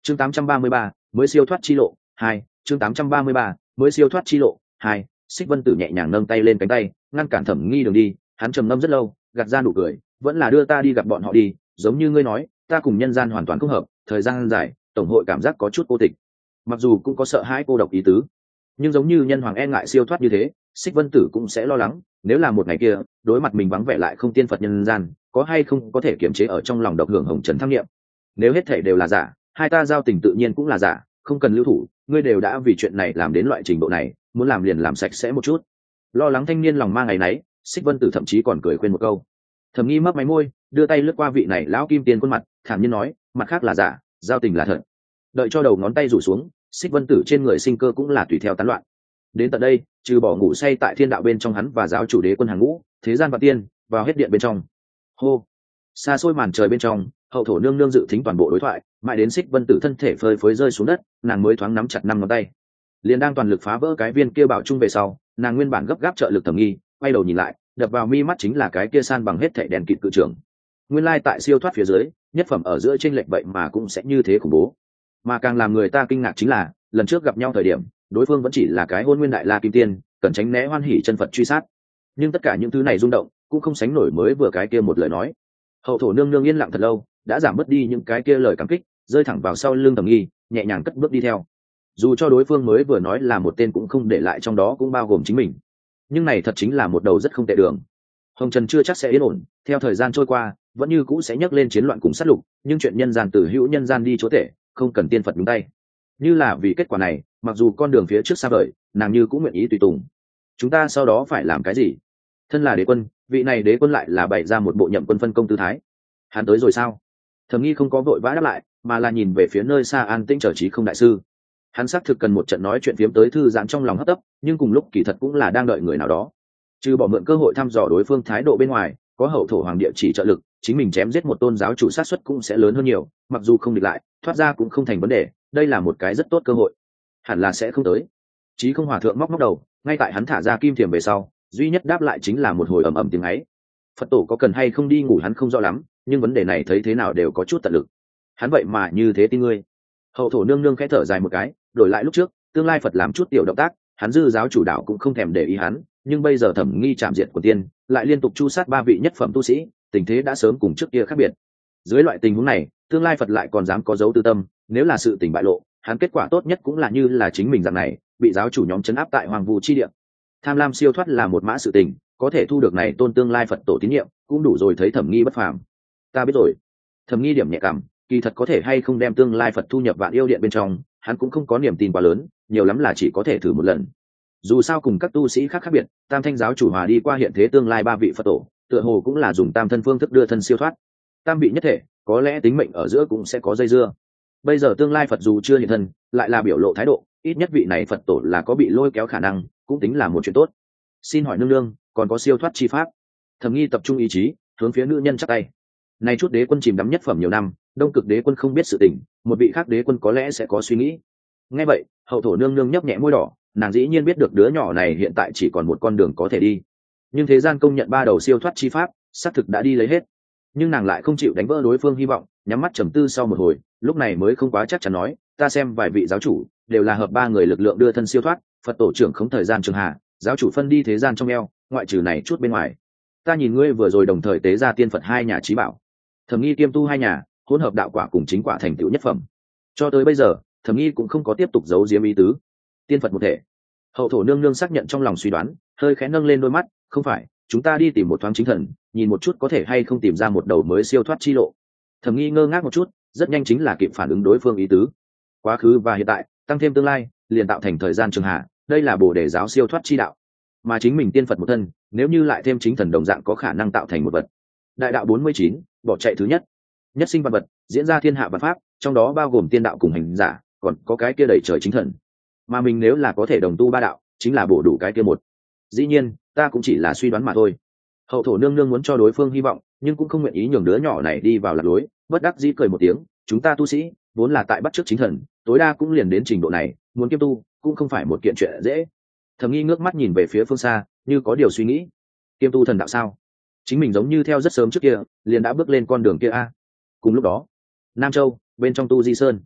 chương 833, mới siêu thoát chi lộ 2. chương 833, mới siêu thoát chi lộ 2. Xích Vân Tử nhẹ nhàng nâng tay lên cánh tay ngăn cản Thẩm Nghi đường đi. Hắn trầm ngâm rất lâu, gạt ra nụ cười, vẫn là đưa ta đi gặp bọn họ đi. Giống như ngươi nói, ta cùng nhân gian hoàn toàn không hợp, thời gian dài tổng hội cảm giác có chút cô tịch, mặc dù cũng có sợ hãi cô độc ý tứ, nhưng giống như nhân hoàng e ngại siêu thoát như thế, Xích Vân Tử cũng sẽ lo lắng, nếu là một ngày kia đối mặt mình vắng vẻ lại không tiên Phật nhân gian, có hay không có thể kiềm chế ở trong lòng độc hưởng hồng trần tham nghiệm. Nếu hết thể đều là giả, hai ta giao tình tự nhiên cũng là giả, không cần lưu thủ. Ngươi đều đã vì chuyện này làm đến loại trình độ này, muốn làm liền làm sạch sẽ một chút. Lo lắng thanh niên lòng mang ngày nấy, Xích Vân Tử thậm chí còn cười khuyên một câu. Thẩm Nghi mấp máy môi, đưa tay lướt qua vị này lão kim tiền khuôn mặt, thản nhiên nói, mặt khác là giả, giao tình là thật. Đợi cho đầu ngón tay rủ xuống, Xích Vân Tử trên người sinh cơ cũng là tùy theo tán loạn. Đến tận đây, trừ bỏ ngủ say tại thiên đạo bên trong hắn và giáo chủ đế quân hàng ngũ, thế gian và tiên vào hết điện bên trong. Hô, xa xôi màn trời bên trong, hậu thổ nương nương dự thính toàn bộ đối thoại, mãi đến Xích Vân Tử thân thể phơi phới rơi xuống đất, nàng mới thoáng nắm chặt năm ngón tay, liền đang toàn lực phá vỡ cái viên kia bảo trung về sau, nàng nguyên bản gấp gáp trợ lực Thẩm Nghi, quay đầu nhìn lại, đập vào mi mắt chính là cái kia san bằng hết thảy đèn kịt cự trưởng. Nguyên lai tại siêu thoát phía dưới, nhất phẩm ở giữa trên lệnh vậy mà cũng sẽ như thế khủng bố. Mà càng làm người ta kinh ngạc chính là, lần trước gặp nhau thời điểm, đối phương vẫn chỉ là cái hôn nguyên đại la kim tiên, cần tránh né hoan hỉ chân Phật truy sát. Nhưng tất cả những thứ này rung động, cũng không sánh nổi mới vừa cái kia một lời nói. Hậu thổ nương nương yên lặng thật lâu, đã giảm bớt đi những cái kia lời cảm kích, rơi thẳng vào sau lưng Thẩm Nghi, nhẹ nhàng cất bước đi theo. Dù cho đối phương mới vừa nói là một tên cũng không để lại trong đó cũng bao gồm chính mình, nhưng này thật chính là một đầu rất không tệ đường. Hồng Trần chưa chắc sẽ yên ổn, theo thời gian trôi qua, vẫn như cũ sẽ nhấc lên chiến loạn cùng sát lục, nhưng chuyện nhân gian từ hữu nhân gian đi chúa tể, không cần tiên Phật nhúng tay. Như là vì kết quả này, mặc dù con đường phía trước xa vời, nàng như cũng nguyện ý tùy tùng. Chúng ta sau đó phải làm cái gì? Thân là đế quân, vị này đế quân lại là bày ra một bộ nhậm quân phân công tư thái. Hắn tới rồi sao? Thẩm Nghi không có vội vã đáp lại, mà là nhìn về phía nơi xa an tĩnh chờ trí không đại sư. Hắn xác thực cần một trận nói chuyện phiếm tới thư giãn trong lòng hấp tấp, nhưng cùng lúc kỳ thật cũng là đang đợi người nào đó. Trừ bỏ mượn cơ hội thăm dò đối phương thái độ bên ngoài, có hậu thổ hoàng địa chỉ trợ lực, chính mình chém giết một tôn giáo chủ sát suất cũng sẽ lớn hơn nhiều, mặc dù không địch lại, thoát ra cũng không thành vấn đề, đây là một cái rất tốt cơ hội. Hẳn là sẽ không tới. Chí không hòa thượng móc đầu, ngay tại hắn thả ra kim thiềm về sau, duy nhất đáp lại chính là một hồi ầm ầm tiếng ấy. Phật tổ có cần hay không đi ngủ hắn không rõ lắm, nhưng vấn đề này thấy thế nào đều có chút tận lực. Hắn vậy mà như thế tin ngươi. Hậu thổ nương nương khẽ thở dài một cái, đổi lại lúc trước, tương lai Phật làm chút tiểu động tác, hắn dư giáo chủ đạo cũng không thèm để ý hắn, nhưng bây giờ Thẩm Nghi chạm diện của tiên, lại liên tục chu sát ba vị nhất phẩm tu sĩ, tình thế đã sớm cùng trước kia khác biệt. Dưới loại tình huống này, tương lai Phật lại còn dám có dấu tư tâm, nếu là sự tình bại lộ, hắn kết quả tốt nhất cũng là như là chính mình dạng này, bị giáo chủ nhóm trấn áp tại hoàng vu chi địa. Tham lam siêu thoát là một mã sự tình, có thể thu được này tôn tương lai Phật tổ tín nhiệm, cũng đủ rồi thấy Thẩm Nghi bất phàm. Ta biết rồi. Thẩm Nghi điểm nhẹ cảm, kỳ thật có thể hay không đem tương lai Phật thu nhập Vạn Yêu Điện bên trong, hắn cũng không có niềm tin quá lớn, nhiều lắm là chỉ có thể thử một lần. Dù sao cùng các tu sĩ khác biệt, Tam Thanh giáo chủ hòa đi qua hiện thế tương lai ba vị Phật tổ, tựa hồ cũng là dùng tam thân phương thức đưa thân siêu thoát. Tam vị nhất thể, có lẽ tính mệnh ở giữa cũng sẽ có dây dưa. Bây giờ tương lai Phật dù chưa hiện thân, lại là biểu lộ thái độ, ít nhất vị này Phật tổ là có bị lôi kéo khả năng, cũng tính là một chuyện tốt. Xin hỏi nương nương, còn có siêu thoát chi pháp? Thẩm Nghi tập trung ý chí, hướng phía nữ nhân chắp tay. Nay chút đế quân chìm đắm nhất phẩm nhiều năm, Đông Cực đế quân không biết sự tình, một vị khác đế quân có lẽ sẽ có suy nghĩ. Nghe vậy, hậu thổ nương nương nhấp nhẹ môi đỏ, nàng dĩ nhiên biết được đứa nhỏ này hiện tại chỉ còn một con đường có thể đi, nhưng thế gian công nhận ba đầu siêu thoát chi pháp, xác thực đã đi lấy hết. Nhưng nàng lại không chịu đánh vỡ đối phương hy vọng, nhắm mắt trầm tư sau một hồi, lúc này mới không quá chắc chắn nói, ta xem vài vị giáo chủ đều là hợp ba người lực lượng đưa thân siêu thoát, Phật tổ trưởng không thời gian trường hạ, giáo chủ phân đi thế gian trong eo, ngoại trừ này chút bên ngoài. Ta nhìn ngươi vừa rồi đồng thời tế ra tiên Phật hai nhà chí bảo, Thẩm Nghi kiêm tu hai nhà, hỗn hợp đạo quả cùng chính quả thành tựu nhất phẩm. Cho tới bây giờ, Thẩm Nghi cũng không có tiếp tục giấu giếm ý tứ. Tiên Phật một thể. Hậu thổ nương nương xác nhận trong lòng suy đoán, hơi khẽ nâng lên đôi mắt, không phải, chúng ta đi tìm một thoáng chính thần, nhìn một chút có thể hay không tìm ra một đầu mới siêu thoát chi lộ. Thẩm Nghi ngơ ngác một chút, rất nhanh chính là kịp phản ứng đối phương ý tứ. Quá khứ và hiện tại, tăng thêm tương lai, liền tạo thành thời gian trường hạ, đây là Bồ Đề giáo siêu thoát chi đạo. Mà chính mình tiên Phật một thân, nếu như lại thêm chính thần đồng dạng có khả năng tạo thành một vật. Đại đạo 49, bỏ chạy thứ nhất. Nhất sinh vật vật, diễn ra thiên hạ vật pháp, trong đó bao gồm tiên đạo cùng hành giả, còn có cái kia đẩy trời chính thần. Mà mình nếu là có thể đồng tu ba đạo, chính là bổ đủ cái kia một. Dĩ nhiên, ta cũng chỉ là suy đoán mà thôi. Hậu thổ nương nương muốn cho đối phương hy vọng, nhưng cũng không nguyện ý nhường đứa nhỏ này đi vào lạc lối, bất đắc dĩ cười một tiếng, chúng ta tu sĩ vốn là tại bắt chước chính thần, tối đa cũng liền đến trình độ này, muốn kiêm tu cũng không phải một kiện chuyện dễ. Thẩm Nghi ngước mắt nhìn về phía phương xa, như có điều suy nghĩ. Kiêm tu thần đạo sao? Chính mình giống như theo rất sớm trước kia, liền đã bước lên con đường kia a. Cùng lúc đó, Nam Châu, bên trong Tu Di Sơn,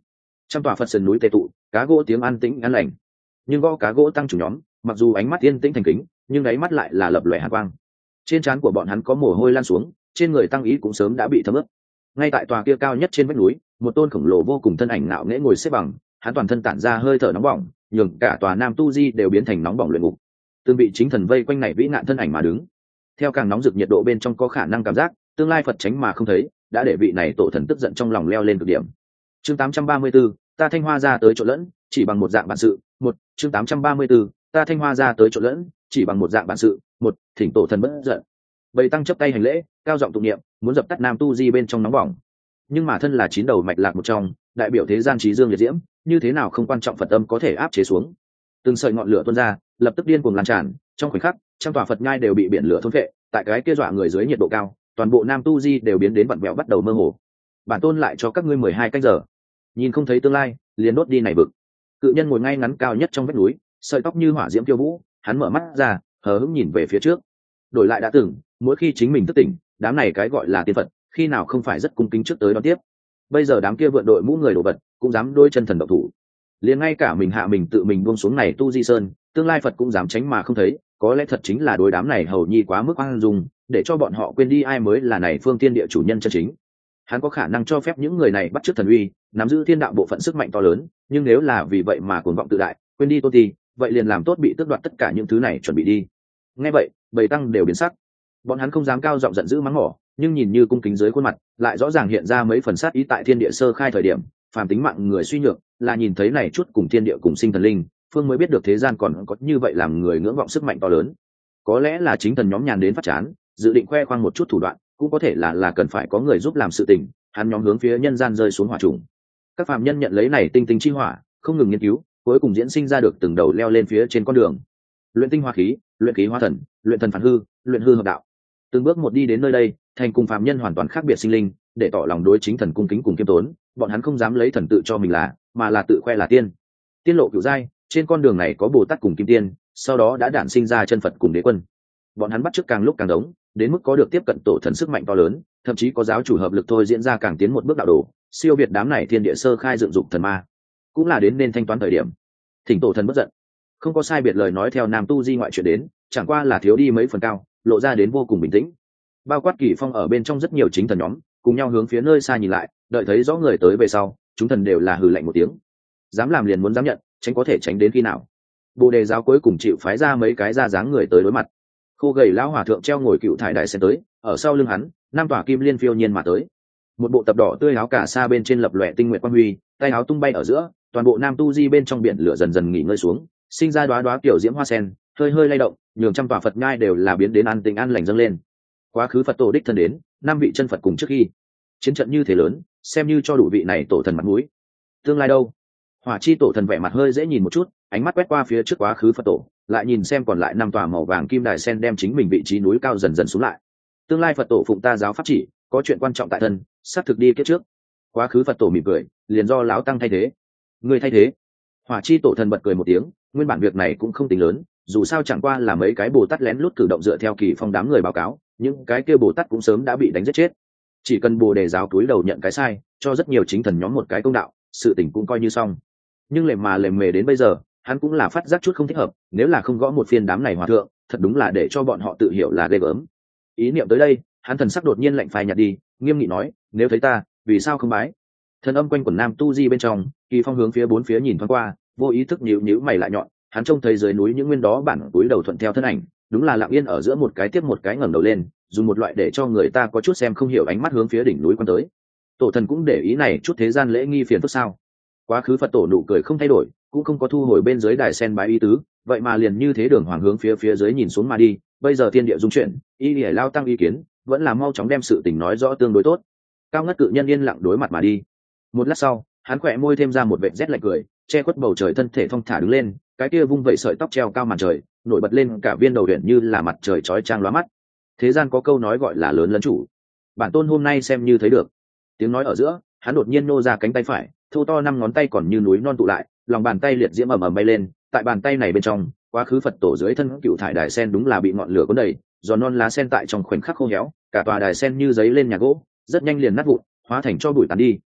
Trăm tòa Phật sườn núi tề tụ, cá gỗ tiếng an tĩnh an lành. Nhưng gõ cá gỗ tăng chủ nhóm, mặc dù ánh mắt yên tĩnh thành kính, nhưng đáy mắt lại là lập lòe hàn quang. Trên trán của bọn hắn có mồ hôi lan xuống, trên người tăng ý cũng sớm đã bị thấm ướt. Ngay tại tòa kia cao nhất trên vách núi, một tôn khổng lồ vô cùng thân ảnh ngạo nghễ ngồi xếp bằng, hắn toàn thân tản ra hơi thở nóng bỏng, nhường cả tòa Nam Tu Di đều biến thành nóng bỏng luyện ngục. Từng bị chính thần vây quanh này vĩ nạn thân ảnh mà đứng. Theo càng nóng rực nhiệt độ bên trong có khả năng cảm giác, tương lai Phật tránh mà không thấy, đã để vị này tổ thần tức giận trong lòng leo lên cực điểm. Chương 834, ta Thanh Hoa ra tới chỗ lẫn, chỉ bằng một dạng bản sự. Chương 834, ta Thanh Hoa ra tới chỗ lẫn, chỉ bằng một dạng bản sự. Thỉnh tổ thần bất giận. Bầy tăng chấp tay hành lễ, cao giọng tụng niệm, muốn dập tắt Nam Tu Di bên trong nóng bỏng. Nhưng mà thân là chín đầu mạch lạc một trong, đại biểu thế gian trí dương liệt diễm, như thế nào không quan trọng Phật âm có thể áp chế xuống. Từng sợi ngọn lửa tuôn ra, lập tức điên cuồng lan tràn, trong khoảnh khắc, trăm tòa Phật nhai đều bị biển lửa thôn phệ, tại cái kia dọa người dưới nhiệt độ cao, toàn bộ Nam Tu Di đều biến đến vặn vẹo bắt đầu mơ hồ. Bản tôn lại cho các ngươi 12 canh giờ. Nhìn không thấy tương lai, liền đốt đi này vực. Cự nhân ngồi ngay ngắn cao nhất trong vách núi, sợi tóc như hỏa diễm tiêu vũ, hắn mở mắt ra, hờ hững nhìn về phía trước. Đổi lại đã từng, mỗi khi chính mình thức tỉnh, đám này cái gọi là tiên Phật, khi nào không phải rất cung kính trước tới đón tiếp. Bây giờ đám kia vượn đội mũ người đổ vật, cũng dám đôi chân thần động thủ. Liền ngay cả mình hạ mình tự mình buông xuống này Tu Di Sơn, tương lai Phật cũng dám tránh mà không thấy, có lẽ thật chính là đối đám này hầu nhi quá mức oan dung, để cho bọn họ quên đi ai mới là này phương thiên địa chủ nhân chân chính. Hắn có khả năng cho phép những người này bắt chước thần uy, nắm giữ thiên đạo bộ phận sức mạnh to lớn, nhưng nếu là vì vậy mà cuồng vọng tự đại, quên đi tôn ti, vậy liền làm tốt bị tước đoạt tất cả những thứ này chuẩn bị đi. Nghe vậy, bầy tăng đều biến sắc. Bọn hắn không dám cao giọng giận dữ mắng mỏ, nhưng nhìn như cung kính dưới khuôn mặt, lại rõ ràng hiện ra mấy phần sát ý tại thiên địa sơ khai thời điểm, phàm tính mạng người suy nhược, là nhìn thấy này chút cùng thiên địa cùng sinh thần linh, phương mới biết được thế gian còn có như vậy làm người ngưỡng vọng sức mạnh to lớn. Có lẽ là chính thần nhóm nhàn đến phát chán, dự định khoe khoang một chút thủ đoạn, cũng có thể là cần phải có người giúp làm sự tình, hắn nhóm hướng phía nhân gian rơi xuống hỏa trùng. Các phàm nhân nhận lấy này tinh tinh chi hỏa, không ngừng nghiên cứu, cuối cùng diễn sinh ra được từng đầu leo lên phía trên con đường. Luyện tinh hóa khí, luyện khí hóa thần, luyện thần phản hư, luyện hư hợp đạo. Từng bước một đi đến nơi đây, thành cùng phàm nhân hoàn toàn khác biệt sinh linh, để tỏ lòng đối chính thần cung kính cùng kiêm tốn, bọn hắn không dám lấy thần tự cho mình là, mà là tự khoe là tiên. Tiên lộ cửu giai, trên con đường này có Bồ Tát cùng Kim Tiên, sau đó đã đản sinh ra chân Phật cùng Đế Quân. Bọn hắn bắt chước càng lúc càng đống, đến mức có được tiếp cận tổ thần sức mạnh to lớn, thậm chí có giáo chủ hợp lực thôi diễn ra càng tiến một bước đạo đồ, siêu việt đám này thiên địa sơ khai dựng dục thần ma, cũng là đến nên thanh toán thời điểm. Thỉnh tổ thần bất giận. Không có sai biệt lời nói theo Nam Tu Di ngoại chuyện đến, chẳng qua là thiếu đi mấy phần cao, lộ ra đến vô cùng bình tĩnh. Bao quát Kỳ Phong ở bên trong rất nhiều chính thần nhóm, cùng nhau hướng phía nơi xa nhìn lại, đợi thấy rõ người tới về sau, chúng thần đều là hừ lạnh một tiếng. Dám làm liền muốn dám nhận, tránh có thể tránh đến khi nào. Bồ Đề giáo cuối cùng chịu phái ra mấy cái ra dáng người tới đối mặt. Khô gầy lão hòa thượng treo ngồi cựu thải đại sen tới, ở sau lưng hắn, năm tòa kim liên phiêu nhiên mà tới. Một bộ tập đỏ tươi áo cả sa bên trên lập lòe tinh nguyện quang huy, tay áo tung bay ở giữa, toàn bộ Nam Tu Di bên trong biển lửa dần dần nghỉ ngơi xuống, sinh ra đóa đóa kiểu diễm hoa sen, hơi hơi lay động, nhường trăm tòa Phật nhai đều là biến đến an tĩnh an lành dâng lên. Quá khứ Phật tổ đích thân đến, năm vị chân Phật cùng trước khi. Chiến trận như thế lớn, xem như cho đủ vị này tổ thần mặt mũi. Tương lai đâu? Hỏa chi tổ thần vẻ mặt hơi dễ nhìn một chút, ánh mắt quét qua phía trước quá khứ Phật tổ, lại nhìn xem còn lại năm tòa màu vàng kim đài sen đem chính mình vị trí núi cao dần dần xuống lại. Tương lai Phật tổ phụng ta giáo pháp chỉ, có chuyện quan trọng tại thân, sắp thực đi kết trước. Quá khứ Phật tổ mỉm cười, liền do lão tăng thay thế. Người thay thế? Hỏa chi tổ thần bật cười một tiếng, nguyên bản việc này cũng không tính lớn, dù sao chẳng qua là mấy cái Bồ Tát lén lút cử động dựa theo Kỳ Phong đám người báo cáo, những cái kia Bồ Tát cũng sớm đã bị đánh giết chết. Chỉ cần Bồ Đề giáo cúi đầu nhận cái sai, cho rất nhiều chính thần nhóm một cái công đạo, sự tình cũng coi như xong. Nhưng lề mề đến bây giờ, hắn cũng là phát giác chút không thích hợp, nếu là không gõ một phiên đám này hòa thượng, thật đúng là để cho bọn họ tự hiểu là ghê gớm. Ý niệm tới đây, hắn thần sắc đột nhiên lạnh phai nhạt đi, nghiêm nghị nói, nếu thấy ta, vì sao không bái? Thần âm quanh quẩn Nam Tu Di bên trong, Kỳ Phong hướng phía bốn phía nhìn thoáng qua, vô ý thức nhíu mày lại nhọn, hắn trông thấy dưới núi những nguyên đó bản túi đầu thuận theo thân ảnh, đúng là lặng yên ở giữa một cái tiếp một cái ngẩng đầu lên, dùng một loại để cho người ta có chút xem không hiểu ánh mắt hướng phía đỉnh núi quan tới. Tổ thần cũng để ý này chút thế gian lễ nghi phiền phức sao? Quá khứ Phật tổ nụ cười không thay đổi, cũng không có thu hồi bên dưới đài sen bái ý tứ, vậy mà liền như thế đường hoàng hướng phía dưới nhìn xuống mà đi. Bây giờ thiên địa dung chuyển, y lìa lao tăng ý kiến, vẫn là mau chóng đem sự tình nói rõ tương đối tốt. Cao ngất cự nhân yên lặng đối mặt mà đi. Một lát sau, hắn khỏe môi thêm ra một vệt rét lạnh cười, che khuất bầu trời thân thể thong thả đứng lên, cái kia vung vẩy sợi tóc treo cao màn trời, nổi bật lên cả viên đầu huyện như là mặt trời chói chang lóa mắt. Thế gian có câu nói gọi là lớn lấn chủ, bản tôn hôm nay xem như thấy được. Tiếng nói ở giữa, hắn đột nhiên nô ra cánh tay phải, thô to năm ngón tay còn như núi non tụ lại, lòng bàn tay liệt diễm ầm ầm bay lên, tại bàn tay này bên trong, quá khứ Phật tổ dưới thân cựu thải đài sen đúng là bị ngọn lửa cuốn đầy, giòn non lá sen tại trong khoảnh khắc khô héo, cả tòa đài sen như giấy lên nhà gỗ, rất nhanh liền nát vụn, hóa thành cho bụi tàn đi.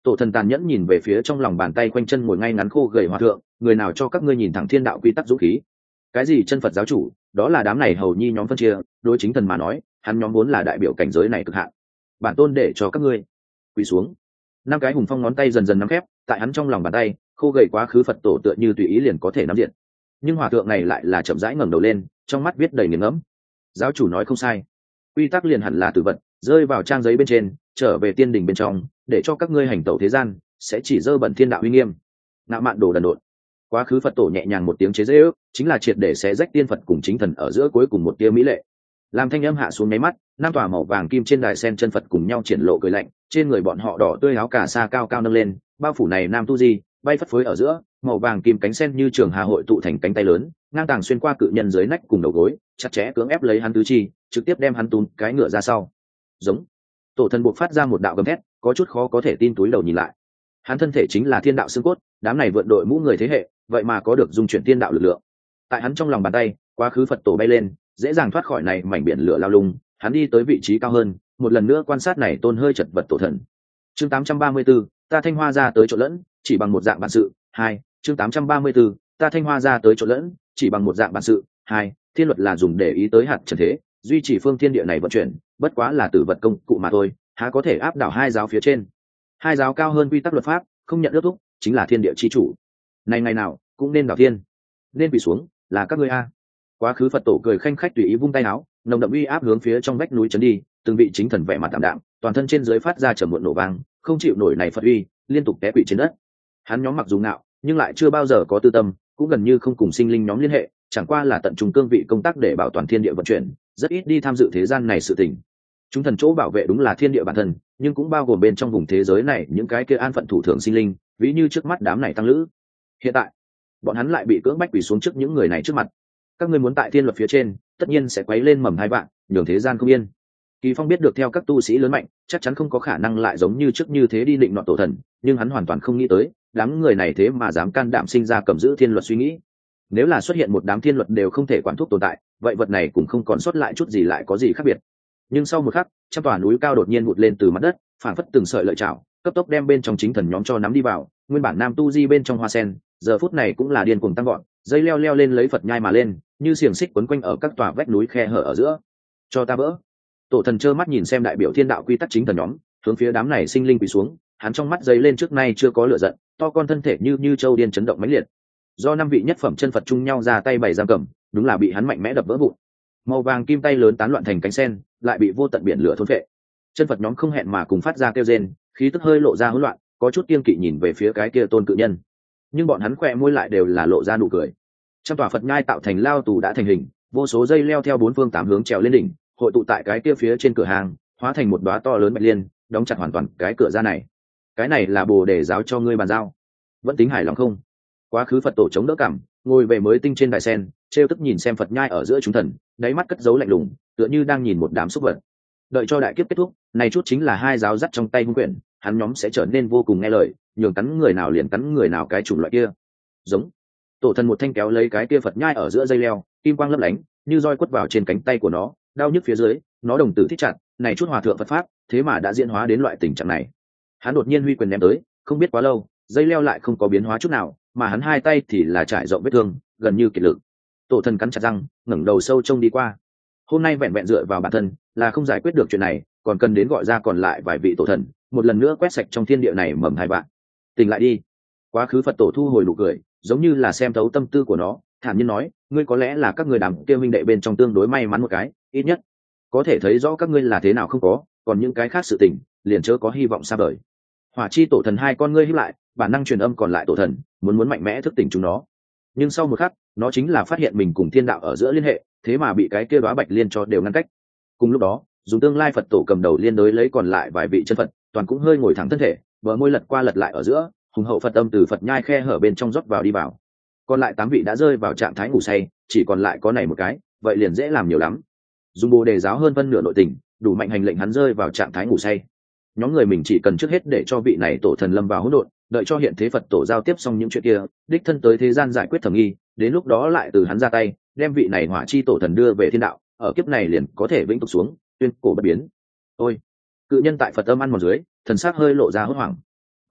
Tổ thần tàn nhẫn nhìn về phía trong lòng bàn tay quanh chân ngồi ngay ngắn khô gầy hòa thượng, người nào cho các ngươi nhìn thẳng thiên đạo quy tắc dũng khí? Cái gì chân Phật giáo chủ, đó là đám này hầu nhi nhóm phân chia, đối chính thần mà nói, hắn nhóm vốn là đại biểu cảnh giới này cực hạn. Bản tôn để cho các ngươi quỳ xuống. Năm cái hùng phong ngón tay dần dần nắm khép, tại hắn trong lòng bàn tay, khô gầy quá khứ Phật tổ tựa như tùy ý liền có thể nắm diện. Nhưng hòa thượng này lại là chậm rãi ngẩng đầu lên, trong mắt viết đầy nghiền ngẫm. Giáo chủ nói không sai, quy tắc liền hẳn là tử vật, rơi vào trang giấy bên trên, trở về tiên đình bên trong, để cho các ngươi hành tẩu thế gian, sẽ chỉ dơ bẩn thiên đạo uy nghiêm. Ngạo mạn đồ đần độn. Quá khứ Phật tổ nhẹ nhàng một tiếng chế giễu, chính là triệt để xé rách tiên Phật cùng chính thần ở giữa cuối cùng một tia mỹ lệ. Làm thanh âm hạ xuống nháy mắt, năm tòa màu vàng kim trên đài sen chân Phật cùng nhau triển lộ cười lạnh, trên người bọn họ đỏ tươi áo cà sa cao cao nâng lên, bao phủ này nam tu di, bay phất phới ở giữa, màu vàng kim cánh sen như trường hà hội tụ thành cánh tay lớn, ngang tàng xuyên qua cự nhân dưới nách cùng đầu gối, chặt chẽ cưỡng ép lấy hắn tứ chi, trực tiếp đem hắn tún cái ngựa ra sau. Giống. Tổ thần buộc phát ra một đạo gầm thét, có chút khó có thể tin túi đầu nhìn lại. Hắn thân thể chính là thiên đạo xương cốt, đám này vượn đội mũ người thế hệ, vậy mà có được dung chuyển thiên đạo lực lượng. Tại hắn trong lòng bàn tay, quá khứ Phật tổ bay lên, dễ dàng thoát khỏi này mảnh biển lửa lao lung, hắn đi tới vị trí cao hơn, một lần nữa quan sát này tôn hơi chật vật tổ thần. Chương 834, ta thanh hoa ra tới chỗ lẫn, chỉ bằng một dạng bản sự. 2. Chương 834, ta thanh hoa ra tới chỗ lẫn, chỉ bằng một dạng bản sự. 2. Thiên luật là dùng để ý tới hạt trần thế, duy trì phương thiên địa này vận chuyển, bất quá là tử vật công cụ mà thôi, há có thể áp đảo hai giáo phía trên. Hai giáo cao hơn quy tắc luật pháp, không nhận ước thúc, chính là thiên địa chi chủ. Này ngày nào cũng nên đảo thiên, nên quỳ xuống, là các ngươi a. Quá khứ Phật tổ cười khanh khách tùy ý vung tay áo, nồng đậm uy áp hướng phía trong vách núi chấn đi, từng vị chính thần vẻ mặt tạm đạm, toàn thân trên dưới phát ra trầm muộn nổ vang, không chịu nổi này Phật uy, liên tục té quỵ trên đất. Hắn nhóm mặc dù ngạo, nhưng lại chưa bao giờ có tư tâm, cũng gần như không cùng sinh linh nhóm liên hệ, chẳng qua là tận trung cương vị công tác để bảo toàn thiên địa vận chuyển, rất ít đi tham dự thế gian này sự tình. Chúng thần chỗ bảo vệ đúng là thiên địa bản thân, nhưng cũng bao gồm bên trong vùng thế giới này những cái kia an phận thủ thường sinh linh, ví như trước mắt đám này tăng lữ. Hiện tại, bọn hắn lại bị cưỡng bách quỳ xuống trước những người này trước mặt. Các ngươi muốn tại thiên luật phía trên, tất nhiên sẽ quấy lên mầm hai vạn, nhường thế gian không yên. Kỳ Phong biết được theo các tu sĩ lớn mạnh, chắc chắn không có khả năng lại giống như trước như thế đi định nọt tổ thần, nhưng hắn hoàn toàn không nghĩ tới, đám người này thế mà dám can đảm sinh ra cầm giữ thiên luật suy nghĩ. Nếu là xuất hiện một đám thiên luật đều không thể quản thúc tồn tại, vậy vật này cũng không còn sót lại chút gì lại có gì khác biệt. Nhưng sau một khắc, trăm tòa núi cao đột nhiên vụt lên từ mặt đất, phản phất từng sợi lợi chảo, cấp tốc đem bên trong chính thần nhóm cho nắm đi vào. Nguyên bản nam tu di bên trong hoa sen, giờ phút này cũng là điên cuồng tăng gọn, dây leo leo lên lấy Phật nhai mà lên, như xiềng xích quấn quanh ở các tòa vách núi khe hở ở giữa. Cho ta vỡ! Tổ thần trơ mắt nhìn xem đại biểu thiên đạo quy tắc chính thần nhóm, hướng phía đám này sinh linh quỳ xuống, hắn trong mắt dấy lên trước nay chưa có lửa giận, to con thân thể như châu điên chấn động mãnh liệt. Do năm vị nhất phẩm chân Phật chung nhau ra tay bày giam cầm, đúng là bị hắn mạnh mẽ đập vỡ vụn. Màu vàng kim tay lớn tán loạn thành cánh sen, lại bị vô tận biển lửa thôn phệ. Chân Phật nhóm không hẹn mà cùng phát ra kêu rên, khí tức hơi lộ ra hỗn loạn, có chút kiêng kỵ nhìn về phía cái kia tôn cự nhân. Nhưng bọn hắn khỏe môi lại đều là lộ ra nụ cười. Trăm tòa Phật nhai tạo thành lao tù đã thành hình, vô số dây leo theo bốn phương tám hướng trèo lên đỉnh, hội tụ tại cái kia phía trên cửa hàng, hóa thành một đóa to lớn bạch liên, đóng chặt hoàn toàn cái cửa ra này. Cái này là Bồ Đề giáo cho ngươi bàn giao, vẫn tính hài lòng không? Quá khứ Phật tổ chống đỡ cảm, ngồi về mới tinh trên đài sen, trêu tức nhìn xem Phật nhai ở giữa chúng thần, đáy mắt cất giấu lạnh lùng, tựa như đang nhìn một đám súc vật. Đợi cho đại kiếp kết thúc, này chút chính là hai giáo dắt trong tay hung quyển, hắn nhóm sẽ trở nên vô cùng nghe lời, nhường cắn người nào liền cắn người nào cái chủng loại kia. Giống. Tổ thần một thanh kéo lấy cái kia Phật nhai ở giữa dây leo, kim quang lấp lánh, như roi quất vào trên cánh tay của nó, đau nhức phía dưới, nó đồng tử thích chặt, này chút hòa thượng Phật pháp, thế mà đã diễn hóa đến loại tình trạng này. Hắn đột nhiên huy quyền ném tới, không biết quá lâu, dây leo lại không có biến hóa chút nào, mà hắn hai tay thì là trải rộng vết thương, gần như kiệt lực. Tổ thần cắn chặt răng, ngẩng đầu sâu trông đi qua. Hôm nay vẹn vẹn dựa vào bản thân là không giải quyết được chuyện này, còn cần đến gọi ra còn lại vài vị tổ thần, một lần nữa quét sạch trong thiên địa này mầm hai bạn. Tỉnh lại đi. Quá khứ Phật tổ thu hồi nụ cười, giống như là xem thấu tâm tư của nó, thản nhiên nói, ngươi có lẽ là các người đám kia minh đệ bên trong tương đối may mắn một cái, ít nhất có thể thấy rõ các ngươi là thế nào không có, còn những cái khác sự tình liền chớ có hy vọng xa vời. Hỏa chi tổ thần hai con ngươi híp lại, bản năng truyền âm còn lại tổ thần, muốn mạnh mẽ thức tỉnh chúng nó. Nhưng sau một khắc, nó chính là phát hiện mình cùng thiên đạo ở giữa liên hệ, thế mà bị cái kia đóa bạch liên cho đều ngăn cách. Cùng lúc đó, dùng tương lai Phật tổ cầm đầu liên đối lấy còn lại vài vị chân Phật, toàn cũng hơi ngồi thẳng thân thể, bờ môi lật qua lật lại ở giữa, hùng hậu Phật âm từ Phật nhai khe hở bên trong rót vào đi vào. Còn lại 8 vị đã rơi vào trạng thái ngủ say, chỉ còn lại có này một cái, vậy liền dễ làm nhiều lắm. Dùng Bồ Đề giáo hơn phân nửa nội tình, đủ mạnh hành lệnh hắn rơi vào trạng thái ngủ say. Nhóm người mình chỉ cần trước hết để cho vị này tổ thần lâm vào hỗn độn, đợi cho hiện thế Phật tổ giao tiếp xong những chuyện kia, đích thân tới thế gian giải quyết thẩm nghi, đến lúc đó lại từ hắn ra tay, đem vị này hỏa chi tổ thần đưa về thiên đạo, ở kiếp này liền có thể vĩnh tục xuống, tuyên cổ bất biến. Ôi, cự nhân tại Phật âm ăn một dưới, thần sắc hơi lộ ra hốt hoảng.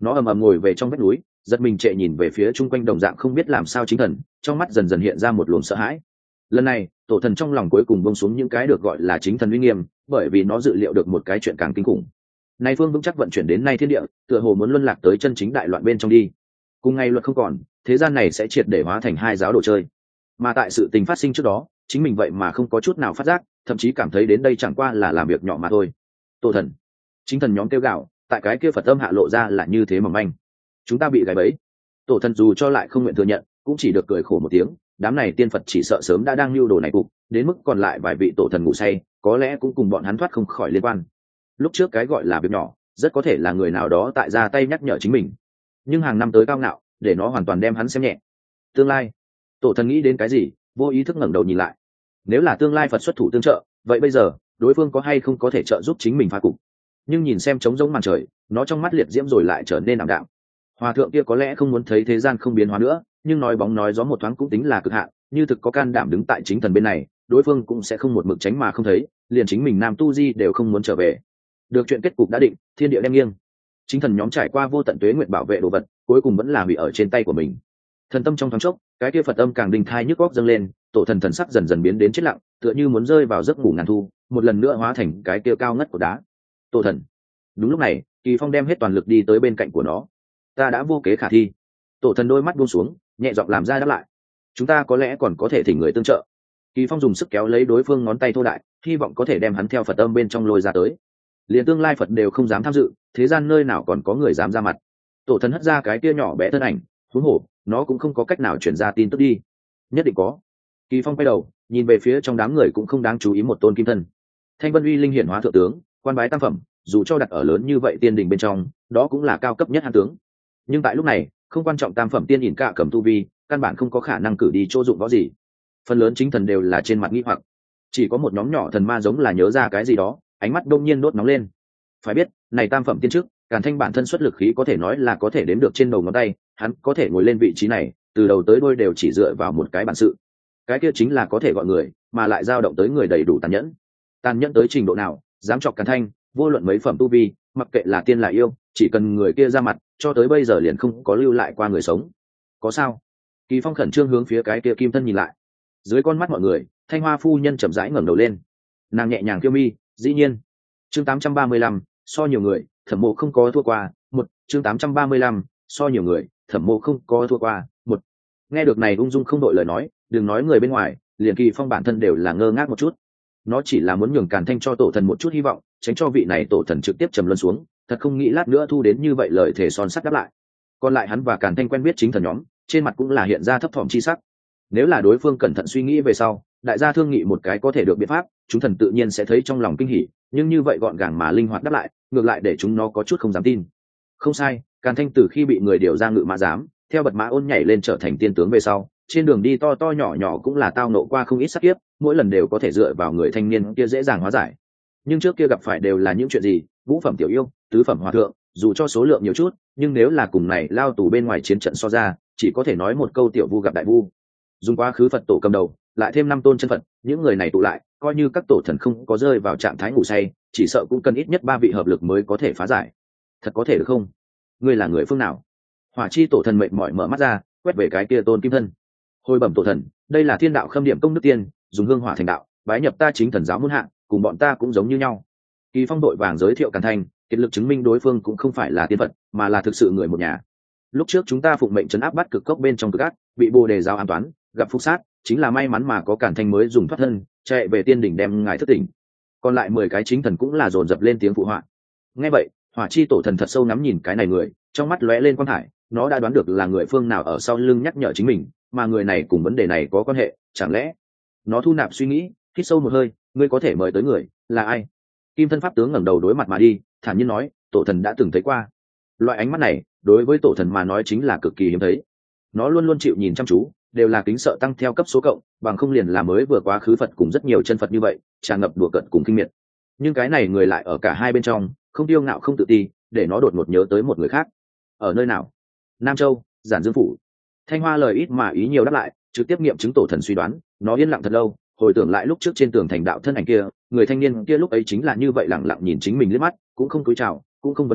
Nó ầm ầm ngồi về trong vách núi, giật mình trệ nhìn về phía chung quanh đồng dạng không biết làm sao chính thần, trong mắt dần dần hiện ra một luồng sợ hãi. Lần này tổ thần trong lòng cuối cùng buông xuống những cái được gọi là chính thần uy nghiêm, bởi vì nó dự liệu được một cái chuyện càng kinh khủng. Nay phương vững chắc vận chuyển đến nay thiên địa, tựa hồ muốn luân lạc tới chân chính đại loạn bên trong đi. Cùng ngày luật không còn, thế gian này sẽ triệt để hóa thành hai giáo đồ chơi. Mà tại sự tình phát sinh trước đó, chính mình vậy mà không có chút nào phát giác, thậm chí cảm thấy đến đây chẳng qua là làm việc nhỏ mà thôi. Tổ thần, chính thần nhóm kêu gào, tại cái kia Phật âm hạ lộ ra là như thế mỏng manh. Chúng ta bị gài bẫy. Tổ thần dù cho lại không nguyện thừa nhận, cũng chỉ được cười khổ một tiếng. Đám này tiên Phật chỉ sợ sớm đã đang lưu đồ này cục, đến mức còn lại vài vị tổ thần ngủ say, có lẽ cũng cùng bọn hắn thoát không khỏi liên quan. Lúc trước cái gọi là việc nhỏ, rất có thể là người nào đó tại ra tay nhắc nhở chính mình, nhưng hàng năm tới cao ngạo, để nó hoàn toàn đem hắn xem nhẹ. Tương lai, tổ thần nghĩ đến cái gì, vô ý thức ngẩng đầu nhìn lại. Nếu là tương lai Phật xuất thủ tương trợ, vậy bây giờ đối phương có hay không có thể trợ giúp chính mình phá cục? Nhưng nhìn xem trống rỗng màn trời, nó trong mắt liệt diễm rồi lại trở nên ảm đạm. Hòa thượng kia có lẽ không muốn thấy thế gian không biến hóa nữa, nhưng nói bóng nói gió một thoáng cũng tính là cực hạn. Như thực có can đảm đứng tại chính thần bên này, đối phương cũng sẽ không một mực tránh mà không thấy, liền chính mình Nam Tu Di đều không muốn trở về. Được chuyện kết cục đã định, thiên địa đem nghiêng. Chính thần nhóm trải qua vô tận tuế nguyện bảo vệ đồ vật, cuối cùng vẫn là bị ở trên tay của mình. Thần tâm trong thoáng chốc, cái kia Phật âm càng đình thai nhức góc dâng lên, tổ thần thần sắc dần dần biến đến chết lặng, tựa như muốn rơi vào giấc ngủ ngàn thu, một lần nữa hóa thành cái kia cao ngất của đá. Tổ thần. Đúng lúc này, Kỳ Phong đem hết toàn lực đi tới bên cạnh của nó. Ta đã vô kế khả thi. Tổ thần đôi mắt buông xuống, nhẹ giọng làm ra đáp lại. Chúng ta có lẽ còn có thể thỉnh người tương trợ. Kỳ Phong dùng sức kéo lấy đối phương ngón tay thô đại, hy vọng có thể đem hắn theo Phật âm bên trong lôi ra tới. Liền tương lai Phật đều không dám tham dự, thế gian nơi nào còn có người dám ra mặt. Tổ thần hất ra cái kia nhỏ bé thân ảnh, huống hồ nó cũng không có cách nào chuyển ra tin tức đi. Nhất định có. Kỳ Phong quay đầu nhìn về phía trong đám người cũng không đáng chú ý một tôn kim thân. Thanh Vân Uy linh hiển hóa thượng tướng, quan bái tam phẩm, dù cho đặt ở lớn như vậy tiên đình bên trong, đó cũng là cao cấp nhất hàn tướng. Nhưng tại lúc này, không quan trọng tam phẩm tiên ỉn cả cầm tu vi, căn bản không có khả năng cử đi chỗ dụng võ gì. Phần lớn chính thần đều là trên mặt nghi hoặc, chỉ có một nhóm nhỏ thần ma giống là nhớ ra cái gì đó, ánh mắt đông nhiên đốt nóng lên. Phải biết, này tam phẩm tiên chức, Càn Thanh bản thân xuất lực khí có thể nói là có thể đếm được trên đầu ngón tay, hắn có thể ngồi lên vị trí này, từ đầu tới đuôi đều chỉ dựa vào một cái bản sự. Cái kia chính là có thể gọi người, mà lại dao động tới người đầy đủ tàn nhẫn. Tàn nhẫn tới trình độ nào, dám chọc Càn Thanh, vô luận mấy phẩm tu vi, mặc kệ là tiên là yêu, chỉ cần người kia ra mặt, cho tới bây giờ liền không có lưu lại qua người sống. Có sao? Kỳ Phong khẩn trương hướng phía cái kia kim thân nhìn lại. Dưới con mắt mọi người, Thanh Hoa phu nhân chậm rãi ngẩng đầu lên. Nàng nhẹ nhàng khiêu mi, dĩ nhiên. Chương 835, so nhiều người, Thẩm Mộ không có thua qua. Một chương 835, so nhiều người, Thẩm Mộ không có thua qua. Một. Nghe được này ung dung không đội lời nói, đừng nói người bên ngoài, liền Kỳ Phong bản thân đều là ngơ ngác một chút. Nó chỉ là muốn nhường Càn Thanh cho tổ thần một chút hy vọng, tránh cho vị này tổ thần trực tiếp trầm luân xuống, thật không nghĩ lát nữa thu đến như vậy lời thể son sắt đáp lại. Còn lại hắn và Càn Thanh quen biết chính thần nhóm, trên mặt cũng là hiện ra thấp thỏm chi sắc. Nếu là đối phương cẩn thận suy nghĩ về sau, đại gia thương nghị một cái có thể được biện pháp, chúng thần tự nhiên sẽ thấy trong lòng kinh hỉ, nhưng như vậy gọn gàng mà linh hoạt đáp lại, ngược lại để chúng nó có chút không dám tin. Không sai, Càn Thanh từ khi bị người điều ra ngự mã giám, theo bật mã ôn nhảy lên trở thành tiên tướng về sau, trên đường đi to to nhỏ nhỏ cũng là tao nộ qua không ít sát kiếp, mỗi lần đều có thể dựa vào người thanh niên kia dễ dàng hóa giải. Nhưng trước kia gặp phải đều là những chuyện gì, ngũ phẩm tiểu yêu, tứ phẩm hòa thượng, dù cho số lượng nhiều chút, nhưng nếu là cùng này lao tù bên ngoài chiến trận so ra, chỉ có thể nói một câu tiểu vu gặp đại vu. Dùng quá khứ Phật tổ cầm đầu, lại thêm 5 tôn chân Phật, những người này tụ lại, coi như các tổ thần không có rơi vào trạng thái ngủ say, chỉ sợ cũng cần ít nhất 3 vị hợp lực mới có thể phá giải. Thật có thể được không? Ngươi là người phương nào? Hỏa chi tổ thần mệt mỏi mở mắt ra, quét về cái kia tôn kim thân. Hồi bẩm tổ thần, đây là thiên đạo khâm điểm công đức tiên, dùng hương hỏa thành đạo, bái nhập ta chính thần giáo muôn hạng, cùng bọn ta cũng giống như nhau. Kỳ Phong đội vàng giới thiệu Càn Thanh, kết lực chứng minh đối phương cũng không phải là tiên Phật, mà là thực sự người một nhà. Lúc trước chúng ta phụng mệnh trấn áp bắt cực cốc bên trong cực ác, bị Bồ Đề giáo an toán, gặp phúc sát, chính là may mắn mà có Càn Thanh mới dùng thoát thân, chạy về tiên đỉnh đem ngài thức tỉnh. Còn lại 10 cái chính thần cũng là dồn dập lên tiếng phụ họa. Nghe vậy, Hỏa chi tổ thần thật sâu ngắm nhìn cái này người, trong mắt lóe lên quang thải, nó đã đoán được là người phương nào ở sau lưng nhắc nhở chính mình, mà người này cùng vấn đề này có quan hệ, chẳng lẽ? Nó thu nạp suy nghĩ, hít sâu một hơi, ngươi có thể mời tới người, là ai? Kim thân pháp tướng ngẩng đầu đối mặt mà đi, thản nhiên nói, tổ thần đã từng thấy qua. Loại ánh mắt này, đối với tổ thần mà nói chính là cực kỳ hiếm thấy. Nó luôn luôn chịu nhìn chăm chú, đều là kính sợ tăng theo cấp số cộng, bằng không liền là mới vừa quá khứ Phật cùng rất nhiều chân Phật như vậy, tràn ngập đùa cợt cùng kinh miệt. Nhưng cái này người lại ở cả hai bên trong, không tiêu ngạo không tự ti, để nó đột ngột nhớ tới một người khác. Ở nơi nào? Nam Châu, Giản Dương phủ. Thanh Hoa lời ít mà ý nhiều đáp lại, trực tiếp nghiệm chứng tổ thần suy đoán. Nó yên lặng thật lâu, hồi tưởng lại lúc trước trên tường thành đạo thân ảnh kia, người thanh niên kia lúc ấy chính là như vậy lặng lặng nhìn chính mình liếc mắt, cũng không cúi chào, cũng không vấn lễ,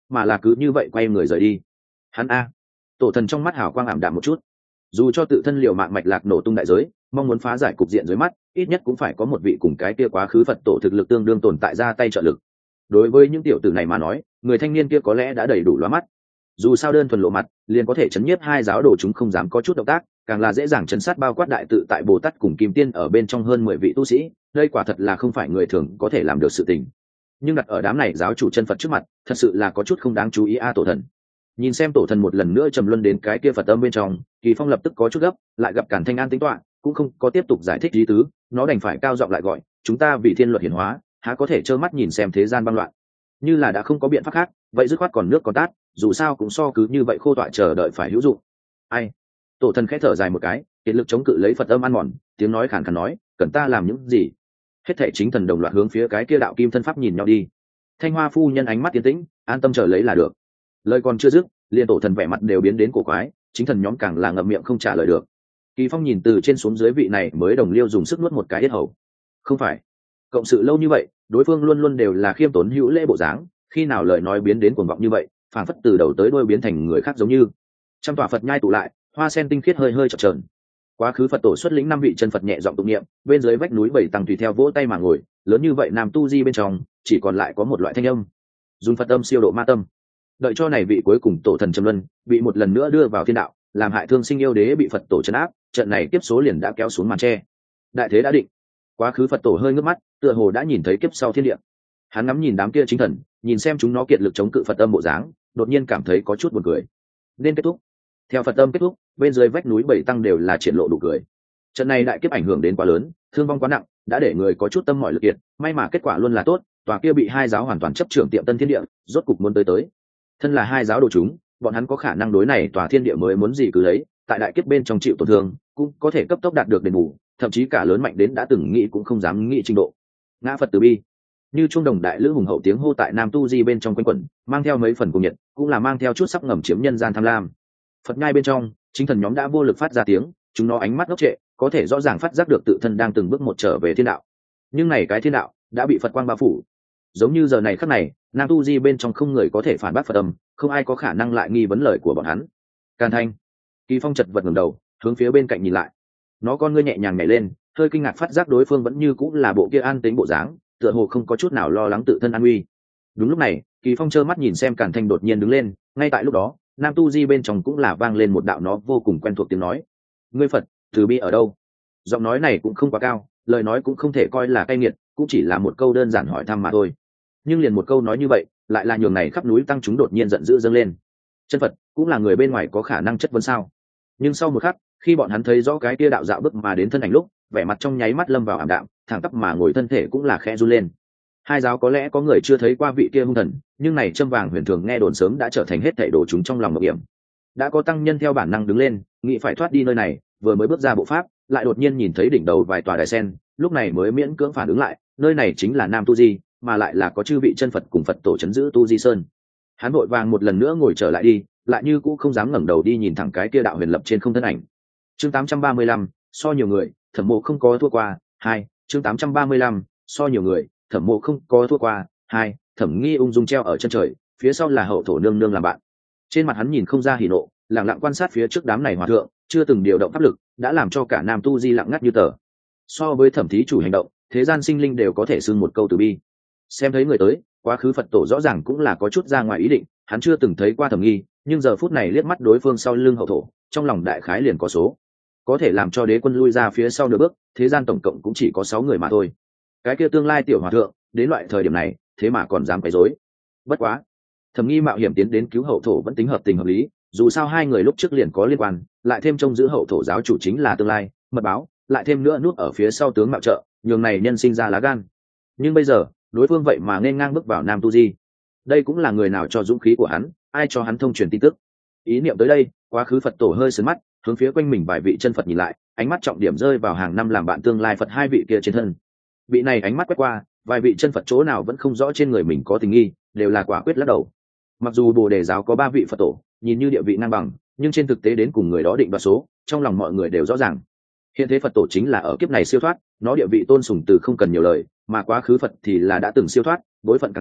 mà là cứ như vậy quay người rời đi. Hắn a. Tổ thần trong mắt hào quang ảm đạm một chút. Dù cho tự thân liều mạng mạch lạc nổ tung đại giới, mong muốn phá giải cục diện dưới mắt, ít nhất cũng phải có một vị cùng cái kia quá khứ Phật tổ thực lực tương đương tồn tại ra tay trợ lực. Đối với những tiểu tử này mà nói, người thanh niên kia có lẽ đã đầy đủ lóa mắt. Dù sao đơn thuần lộ mặt, liền có thể chấn nhiếp hai giáo đồ chúng không dám có chút động tác, càng là dễ dàng chấn sát bao quát đại tự tại Bồ Tát cùng Kim Tiên ở bên trong hơn 10 vị tu sĩ, đây quả thật là không phải người thường có thể làm được sự tình. Nhưng đặt ở đám này giáo chủ chân Phật trước mặt, thật sự là có chút không đáng chú ý a. Tổ thần nhìn xem tổ thần một lần nữa trầm luân đến cái kia Phật âm bên trong, Kỳ Phong lập tức có chút gấp, lại gặp Càn Thanh An tính toán, cũng không có tiếp tục giải thích lý tứ, nó đành phải cao giọng lại gọi, chúng ta vì thiên luật hiển hóa, há có thể trơ mắt nhìn xem thế gian băng loạn. Như là đã không có biện pháp khác, vậy dứt khoát còn nước còn tát, dù sao cũng so cứ như vậy khô tọa chờ đợi phải hữu dụng. Ai? Tổ thần khẽ thở dài một cái, kiệt lực chống cự lấy Phật âm ăn mòn, tiếng nói khàn khàn nói, cần ta làm những gì? Hết thảy chính thần đồng loạt hướng phía cái kia đạo kim thân pháp nhìn nhau đi. Thanh Hoa phu nhân ánh mắt tiến tĩnh, an tâm chờ lấy là được. Lời còn chưa dứt, liền tổ thần vẻ mặt đều biến đến cổ quái, chính thần nhóm càng là ngậm miệng không trả lời được. Kỳ Phong nhìn từ trên xuống dưới vị này mới đồng liêu dùng sức nuốt một cái yết hầu. Không phải, cộng sự lâu như vậy, đối phương luôn luôn đều là khiêm tốn hữu lễ bộ dáng, khi nào lời nói biến đến cuồng vọng như vậy, phảng phất từ đầu tới đuôi biến thành người khác giống như. Trăm tòa Phật nhai tụ lại, hoa sen tinh khiết hơi hơi chập chờn. Quá khứ Phật tổ xuất lĩnh 5 vị chân Phật nhẹ giọng tụng niệm, bên dưới vách núi 7 tầng tùy theo vỗ tay mà ngồi, lớn như vậy nam tu di bên trong, chỉ còn lại có một loại thanh âm. Dùng Phật âm siêu độ ma tâm. Đợi cho này vị cuối cùng tổ thần trầm luân, bị một lần nữa đưa vào thiên đạo, làm hại thương sinh yêu đế bị Phật tổ trấn áp, trận này kiếp số liền đã kéo xuống màn che. Đại thế đã định. Quá khứ Phật tổ hơi ngước mắt, tựa hồ đã nhìn thấy kiếp sau thiên địa. Hắn ngắm nhìn đám kia chính thần, nhìn xem chúng nó kiệt lực chống cự Phật âm bộ dáng, đột nhiên cảm thấy có chút buồn cười. Nên kết thúc. Theo Phật âm kết thúc, bên dưới vách núi 7 tăng đều là triển lộ đủ cười. Trận này đại kiếp ảnh hưởng đến quá lớn, thương vong quá nặng, đã để người có chút tâm mỏi lực kiệt, may mà kết quả luôn là tốt, tòa kia bị hai giáo hoàn toàn chấp trưởng tiệm Tân Thiên Địa, rốt cục muốn tới. Thân là hai giáo đồ chúng, bọn hắn có khả năng đối này tòa thiên địa mới muốn gì cứ lấy, tại đại kiếp bên trong chịu tổn thương, cũng có thể cấp tốc đạt được đền bù, thậm chí cả lớn mạnh đến đã từng nghĩ cũng không dám nghĩ trình độ. Ngã Phật từ bi, như trung đồng đại lữ hùng hậu tiếng hô tại Nam Tu Di bên trong quanh quẩn, mang theo mấy phần cùng nhiệt, cũng là mang theo chút sắc ngầm chiếm nhân gian tham lam. Phật nhai bên trong, chính thần nhóm đã vô lực phát ra tiếng, chúng nó ánh mắt ngốc trệ, có thể rõ ràng phát giác được tự thân đang từng bước một trở về thiên đạo. Nhưng này cái thiên đạo đã bị Phật quang bao phủ. Giống như giờ này khắc này, Nam Tu Di bên trong không người có thể phản bác Phật âm, không ai có khả năng lại nghi vấn lời của bọn hắn. Càn Thanh, Kỳ Phong chật vật ngẩng đầu, hướng phía bên cạnh nhìn lại. Nó con ngươi nhẹ nhàng nhảy lên, hơi kinh ngạc phát giác đối phương vẫn như cũng là bộ kia an tĩnh bộ dáng, tựa hồ không có chút nào lo lắng tự thân an nguy. Đúng lúc này, Kỳ Phong trơ mắt nhìn xem Càn Thanh đột nhiên đứng lên, ngay tại lúc đó, Nam Tu Di bên trong cũng là vang lên một đạo nó vô cùng quen thuộc tiếng nói. Ngươi Phật, từ bi ở đâu? Giọng nói này cũng không quá cao, lời nói cũng không thể coi là cay nghiệt, cũng chỉ là một câu đơn giản hỏi thăm mà thôi. Nhưng liền một câu nói như vậy, lại là nhường này khắp núi tăng chúng đột nhiên giận dữ dâng lên. Chân Phật cũng là người bên ngoài có khả năng chất vấn sao? Nhưng sau một khắc, khi bọn hắn thấy rõ cái kia đạo dạo bước mà đến thân ảnh lúc, vẻ mặt trong nháy mắt lâm vào ảm đạm, thẳng tắp mà ngồi thân thể cũng là khẽ run lên. Hai giáo có lẽ có người chưa thấy qua vị kia hung thần, nhưng này châm vàng huyền thường nghe đồn sớm đã trở thành hết thảy đồ chúng trong lòng ngập hiểm. Đã có tăng nhân theo bản năng đứng lên, nghĩ phải thoát đi nơi này, vừa mới bước ra bộ pháp, lại đột nhiên nhìn thấy đỉnh đầu vài tòa đài sen, lúc này mới miễn cưỡng phản ứng lại, nơi này chính là Nam Tu Di, mà lại là có chư vị chân Phật cùng Phật tổ trấn giữ Tu Di Sơn. Hắn vội vàng một lần nữa ngồi trở lại đi, lại như cũng không dám ngẩng đầu đi nhìn thẳng cái kia đạo huyền lập trên không thân ảnh. Chương 835, so nhiều người, Thẩm Mộ không có thua qua. 2, chương 835, so nhiều người, Thẩm Mộ không có thua qua. 2, Thẩm Nghi ung dung treo ở chân trời, phía sau là hậu thổ nương nương làm bạn. Trên mặt hắn nhìn không ra hỉ nộ, lặng lặng quan sát phía trước đám này hòa thượng, chưa từng điều động pháp lực, đã làm cho cả Nam Tu Di lặng ngắt như tờ. So với Thẩm thí chủ hành động, thế gian sinh linh đều có thể xưng một câu từ bi. Xem thấy người tới, quá khứ Phật tổ rõ ràng cũng là có chút ra ngoài ý định, hắn chưa từng thấy qua Thẩm Nghi, nhưng giờ phút này liếc mắt đối phương sau lưng hậu thổ, trong lòng đại khái liền có số. Có thể làm cho đế quân lui ra phía sau nửa bước, thế gian tổng cộng cũng chỉ có 6 người mà thôi. Cái kia tương lai tiểu hòa thượng, đến loại thời điểm này, thế mà còn dám quấy rối. Bất quá, Thẩm Nghi mạo hiểm tiến đến cứu hậu thổ vẫn tính hợp tình hợp lý, dù sao hai người lúc trước liền có liên quan, lại thêm trông giữ hậu thổ giáo chủ chính là tương lai mật báo, lại thêm nữa núp ở phía sau tướng mạo trợ, nhường này nhân sinh ra lá gan. Nhưng bây giờ, đối phương vậy mà nên ngang bước vào Nam Tu Di. Đây cũng là người nào cho dũng khí của hắn, ai cho hắn thông truyền tin tức. Ý niệm tới đây, quá khứ Phật tổ hơi sớn mắt, hướng phía quanh mình vài vị chân Phật nhìn lại, ánh mắt trọng điểm rơi vào hàng năm làm bạn tương lai Phật hai vị kia trên thân. Vị này ánh mắt quét qua, vài vị chân Phật chỗ nào vẫn không rõ trên người mình có tình nghi, đều là quả quyết lắc đầu. Mặc dù Bồ Đề giáo có 3 vị Phật tổ, nhìn như địa vị ngang bằng, nhưng trên thực tế đến cùng người đó định đoạt số, trong lòng mọi người đều rõ ràng. Hiện thế Phật tổ chính là ở kiếp này siêu thoát, nó địa vị tôn sùng từ không cần nhiều lời, mà quá khứ Phật thì là đã từng siêu thoát, bối phận càng cao,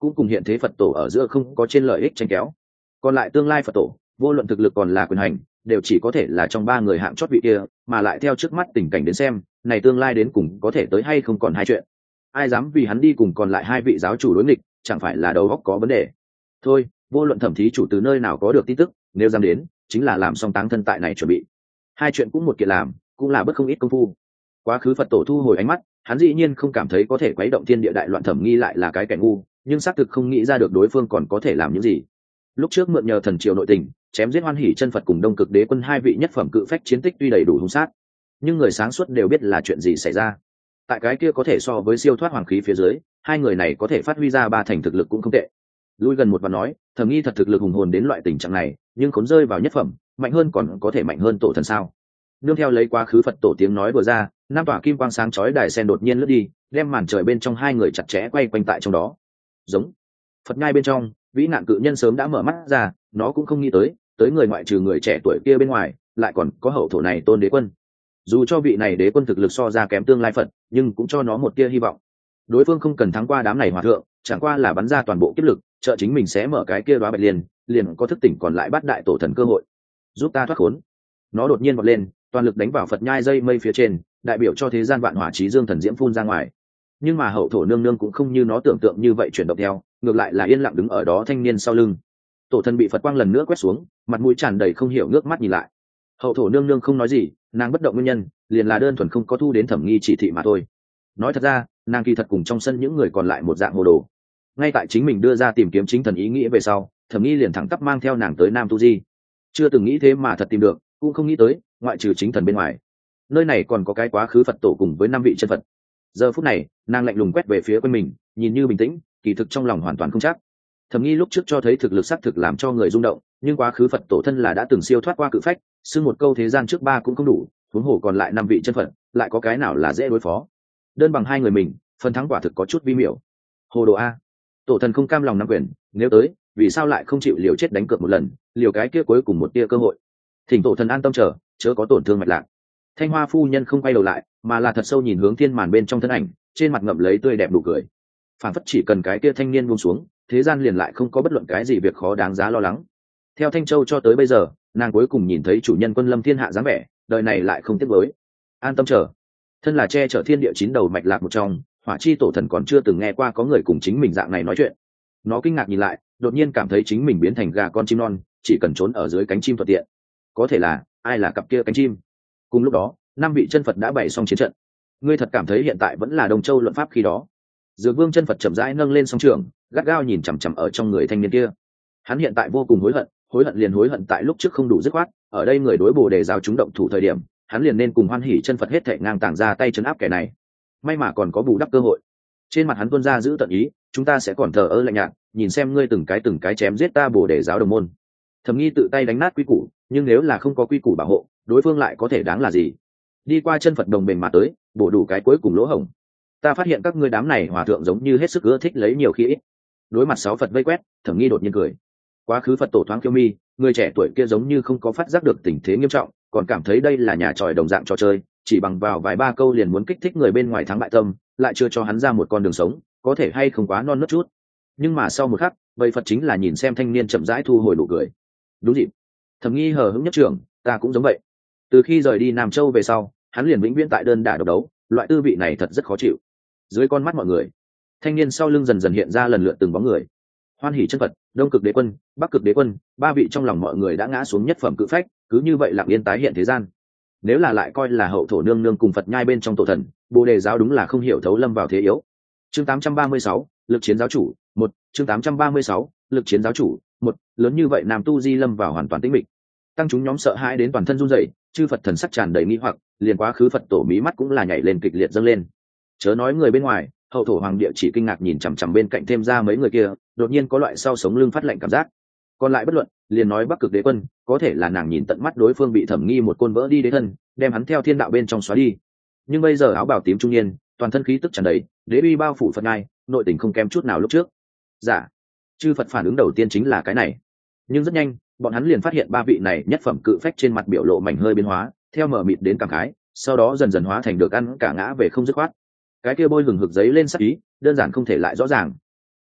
cũng cùng hiện thế Phật tổ ở giữa không có trên lợi ích tranh kéo. Còn lại tương lai Phật tổ, vô luận thực lực còn là quyền hành, đều chỉ có thể là trong ba người hạng chót vị kia, mà lại theo trước mắt tình cảnh đến xem, này tương lai đến cùng có thể tới hay không còn hai chuyện. Ai dám vì hắn đi cùng còn lại hai vị giáo chủ đối nghịch, chẳng phải là đầu óc có vấn đề. Thôi, vô luận thẩm thí chủ từ nơi nào có được tin tức, nếu dám đến, chính là làm xong táng thân tại này chuẩn bị. Hai chuyện cũng một kiện làm, cũng là bất không ít công phu. Quá khứ Phật tổ thu hồi ánh mắt, hắn dĩ nhiên không cảm thấy có thể quấy động thiên địa đại loạn Thẩm Nghi lại là cái kẻ ngu, nhưng xác thực không nghĩ ra được đối phương còn có thể làm những gì. Lúc trước mượn nhờ thần triều nội tình, chém giết Hoan Hỷ chân Phật cùng Đông Cực Đế quân hai vị nhất phẩm cự phách chiến tích tuy đầy đủ hung sát, nhưng người sáng suốt đều biết là chuyện gì xảy ra. Tại cái kia có thể so với siêu thoát hoàng khí phía dưới, hai người này có thể phát huy ra ba thành thực lực cũng không tệ. Lui gần một và nói, Thẩm Nghi thật thực lực hùng hồn đến loại tình trạng này, nhưng khốn rơi vào nhất phẩm, mạnh hơn còn có thể mạnh hơn tổ thần sao? Nương theo lấy quá khứ Phật tổ tiếng nói vừa ra, năm tỏa kim quang sáng chói đài sen đột nhiên lướt đi, đem màn trời bên trong hai người chặt chẽ quay quanh tại trong đó. Giống Phật nhai bên trong, vĩ nạn cự nhân sớm đã mở mắt ra, nó cũng không nghĩ tới người ngoại trừ người trẻ tuổi kia bên ngoài, lại còn có hậu thổ này tôn đế quân. Dù cho vị này đế quân thực lực so ra kém tương lai Phật, nhưng cũng cho nó một tia hy vọng. Đối phương không cần thắng qua đám này hòa thượng, chẳng qua là bắn ra toàn bộ kiếp lực, trợ chính mình sẽ mở cái kia đóa bạch liền có thức tỉnh còn lại bắt đại tổ thần cơ hội. Giúp ta thoát khốn. Nó đột nhiên vọt lên, toàn lực đánh vào Phật nhai dây mây phía trên, đại biểu cho thế gian vạn hỏa chí dương thần diễm phun ra ngoài. Nhưng mà hậu thổ nương nương cũng không như nó tưởng tượng như vậy chuyển động theo, ngược lại là yên lặng đứng ở đó thanh niên sau lưng. Tổ thần bị Phật quang lần nữa quét xuống, mặt mũi tràn đầy không hiểu nước mắt nhìn lại. Hậu thổ nương nương không nói gì, nàng bất động nguyên nhân liền là đơn thuần không có thu đến Thẩm Nghi chỉ thị mà thôi. Nói thật ra, nàng kỳ thật cùng trong sân những người còn lại một dạng hồ đồ. Ngay tại chính mình đưa ra tìm kiếm chính thần ý nghĩa về sau, Thẩm Nghi liền thẳng tắp mang theo nàng tới Nam Tu Di. Chưa từng nghĩ thế mà thật tìm được, cũng không nghĩ tới, ngoại trừ chính thần bên ngoài, nơi này còn có cái quá khứ Phật tổ cùng với năm vị chân Phật. Giờ phút này, nàng lạnh lùng quét về phía quanh mình, nhìn như bình tĩnh, kỳ thực trong lòng hoàn toàn không chắc. Thẩm Nghi lúc trước cho thấy thực lực xác thực làm cho người rung động, nhưng quá khứ Phật tổ thân là đã từng siêu thoát qua cự phách, xưng một câu thế gian trước ba cũng không đủ, huống hồ còn lại năm vị chân Phật, lại có cái nào là dễ đối phó. Đơn bằng hai người mình, phần thắng quả thực có chút vi miểu. Hồ đồ a. Tổ thần không cam lòng nắm quyền, nếu tới, vì sao lại không chịu liều chết đánh cược một lần, liều cái kia cuối cùng một tia cơ hội. Thỉnh tổ thần an tâm chờ, chớ có tổn thương mạch lạc. Thanh Hoa phu nhân không quay đầu lại, mà là thật sâu nhìn hướng thiên màn bên trong thân ảnh, trên mặt ngậm lấy tươi đẹp nụ cười. Phản phất chỉ cần cái kia thanh niên buông xuống, thế gian liền lại không có bất luận cái gì việc khó đáng giá lo lắng. Theo Thanh Châu cho tới bây giờ, nàng cuối cùng nhìn thấy chủ nhân quân lâm thiên hạ dáng vẻ, đời này lại không tiếc với. An tâm chờ. Thân là che chở thiên địa chín đầu mạch lạc một trong, Hỏa Chi tổ thần còn chưa từng nghe qua có người cùng chính mình dạng này nói chuyện. Nó kinh ngạc nhìn lại, đột nhiên cảm thấy chính mình biến thành gà con chim non, chỉ cần trốn ở dưới cánh chim thuận tiện. Có thể là, ai là cặp kia cánh chim? Cùng lúc đó, năm vị chân Phật đã bày xong chiến trận. Ngươi thật cảm thấy hiện tại vẫn là Đông Châu luận pháp khi đó? Dược Vương chân Phật chậm rãi nâng lên song trường, gắt gao nhìn chằm chằm ở trong người thanh niên kia. Hắn hiện tại vô cùng hối hận liền hối hận tại lúc trước không đủ dứt khoát, ở đây người đối Bồ Đề giáo chúng động thủ thời điểm, hắn liền nên cùng Hoan Hỷ chân Phật hết thảy ngang tàng ra tay trấn áp kẻ này. May mà còn có bù đắp cơ hội. Trên mặt hắn tuôn ra giữ tận ý, chúng ta sẽ còn thờ ơ lạnh nhạt, nhìn xem ngươi từng cái chém giết ta Bồ Đề giáo đồng môn. Thẩm Nghi tự tay đánh nát quy củ, nhưng nếu là không có quy củ bảo hộ, đối phương lại có thể đáng là gì? Đi qua chân Phật đồng bền mà tới, bổ đủ cái cuối cùng lỗ hổng. Ta phát hiện các ngươi đám này hòa thượng giống như hết sức ưa thích lấy nhiều khi ít. Đối mặt sáu Phật vây quét, Thẩm Nghi đột nhiên cười. Quá khứ Phật tổ thoáng kiêu mi, người trẻ tuổi kia giống như không có phát giác được tình thế nghiêm trọng, còn cảm thấy đây là nhà tròi đồng dạng trò chơi, chỉ bằng vào vài ba câu liền muốn kích thích người bên ngoài thắng bại tâm, lại chưa cho hắn ra một con đường sống, có thể hay không quá non nớt chút. Nhưng mà sau một khắc, vậy Phật chính là nhìn xem thanh niên chậm rãi thu hồi nụ cười. Đúng dịp. Thẩm Nghi hờ hững nhất trưởng, ta cũng giống vậy. Từ khi rời đi Nam Châu về sau, hắn liền vĩnh viễn tại đơn đả độc đấu, loại tư vị này thật rất khó chịu. Dưới con mắt mọi người, thanh niên sau lưng dần dần hiện ra lần lượt từng bóng người. Hoan Hỷ chân Phật, Đông Cực Đế quân, Bắc Cực Đế quân, ba vị trong lòng mọi người đã ngã xuống nhất phẩm cự phách, cứ như vậy lặng yên tái hiện thế gian. Nếu là lại coi là hậu thổ nương nương cùng Phật nhai bên trong tổ thần, Bồ Đề giáo đúng là không hiểu thấu lâm vào thế yếu. Chương 836, lực chiến giáo chủ, 1, chương 836, lực chiến giáo chủ, 1, lớn như vậy Nam Tu Di lâm vào hoàn toàn tĩnh mịch. Tăng chúng nhóm sợ hãi đến toàn thân run rẩy, chư Phật thần sắc tràn đầy nghi hoặc, liền quá khứ Phật tổ mí mắt cũng là nhảy lên kịch liệt dâng lên. Chớ nói người bên ngoài, hậu thổ hoàng địa chỉ kinh ngạc nhìn chằm chằm bên cạnh thêm ra mấy người kia, đột nhiên có loại sau sống lưng phát lạnh cảm giác. Còn lại bất luận, liền nói Bắc Cực Đế quân, có thể là nàng nhìn tận mắt đối phương bị Thẩm Nghi một côn vỡ đi đế thân, đem hắn theo thiên đạo bên trong xóa đi. Nhưng bây giờ áo bào tím trung niên, toàn thân khí tức tràn đầy, đế uy bao phủ Phật nhai, nội tình không kém chút nào lúc trước. Dạ, chư Phật phản ứng đầu tiên chính là cái này. Nhưng rất nhanh, bọn hắn liền phát hiện ba vị này nhất phẩm cự phách trên mặt biểu lộ mảnh hơi biến hóa, theo mở mịt đến cảm khái, sau đó dần dần hóa thành được ăn cả ngã về không dứt khoát. Cái kia bôi hừng hực giấy lên sắc ý, đơn giản không thể lại rõ ràng.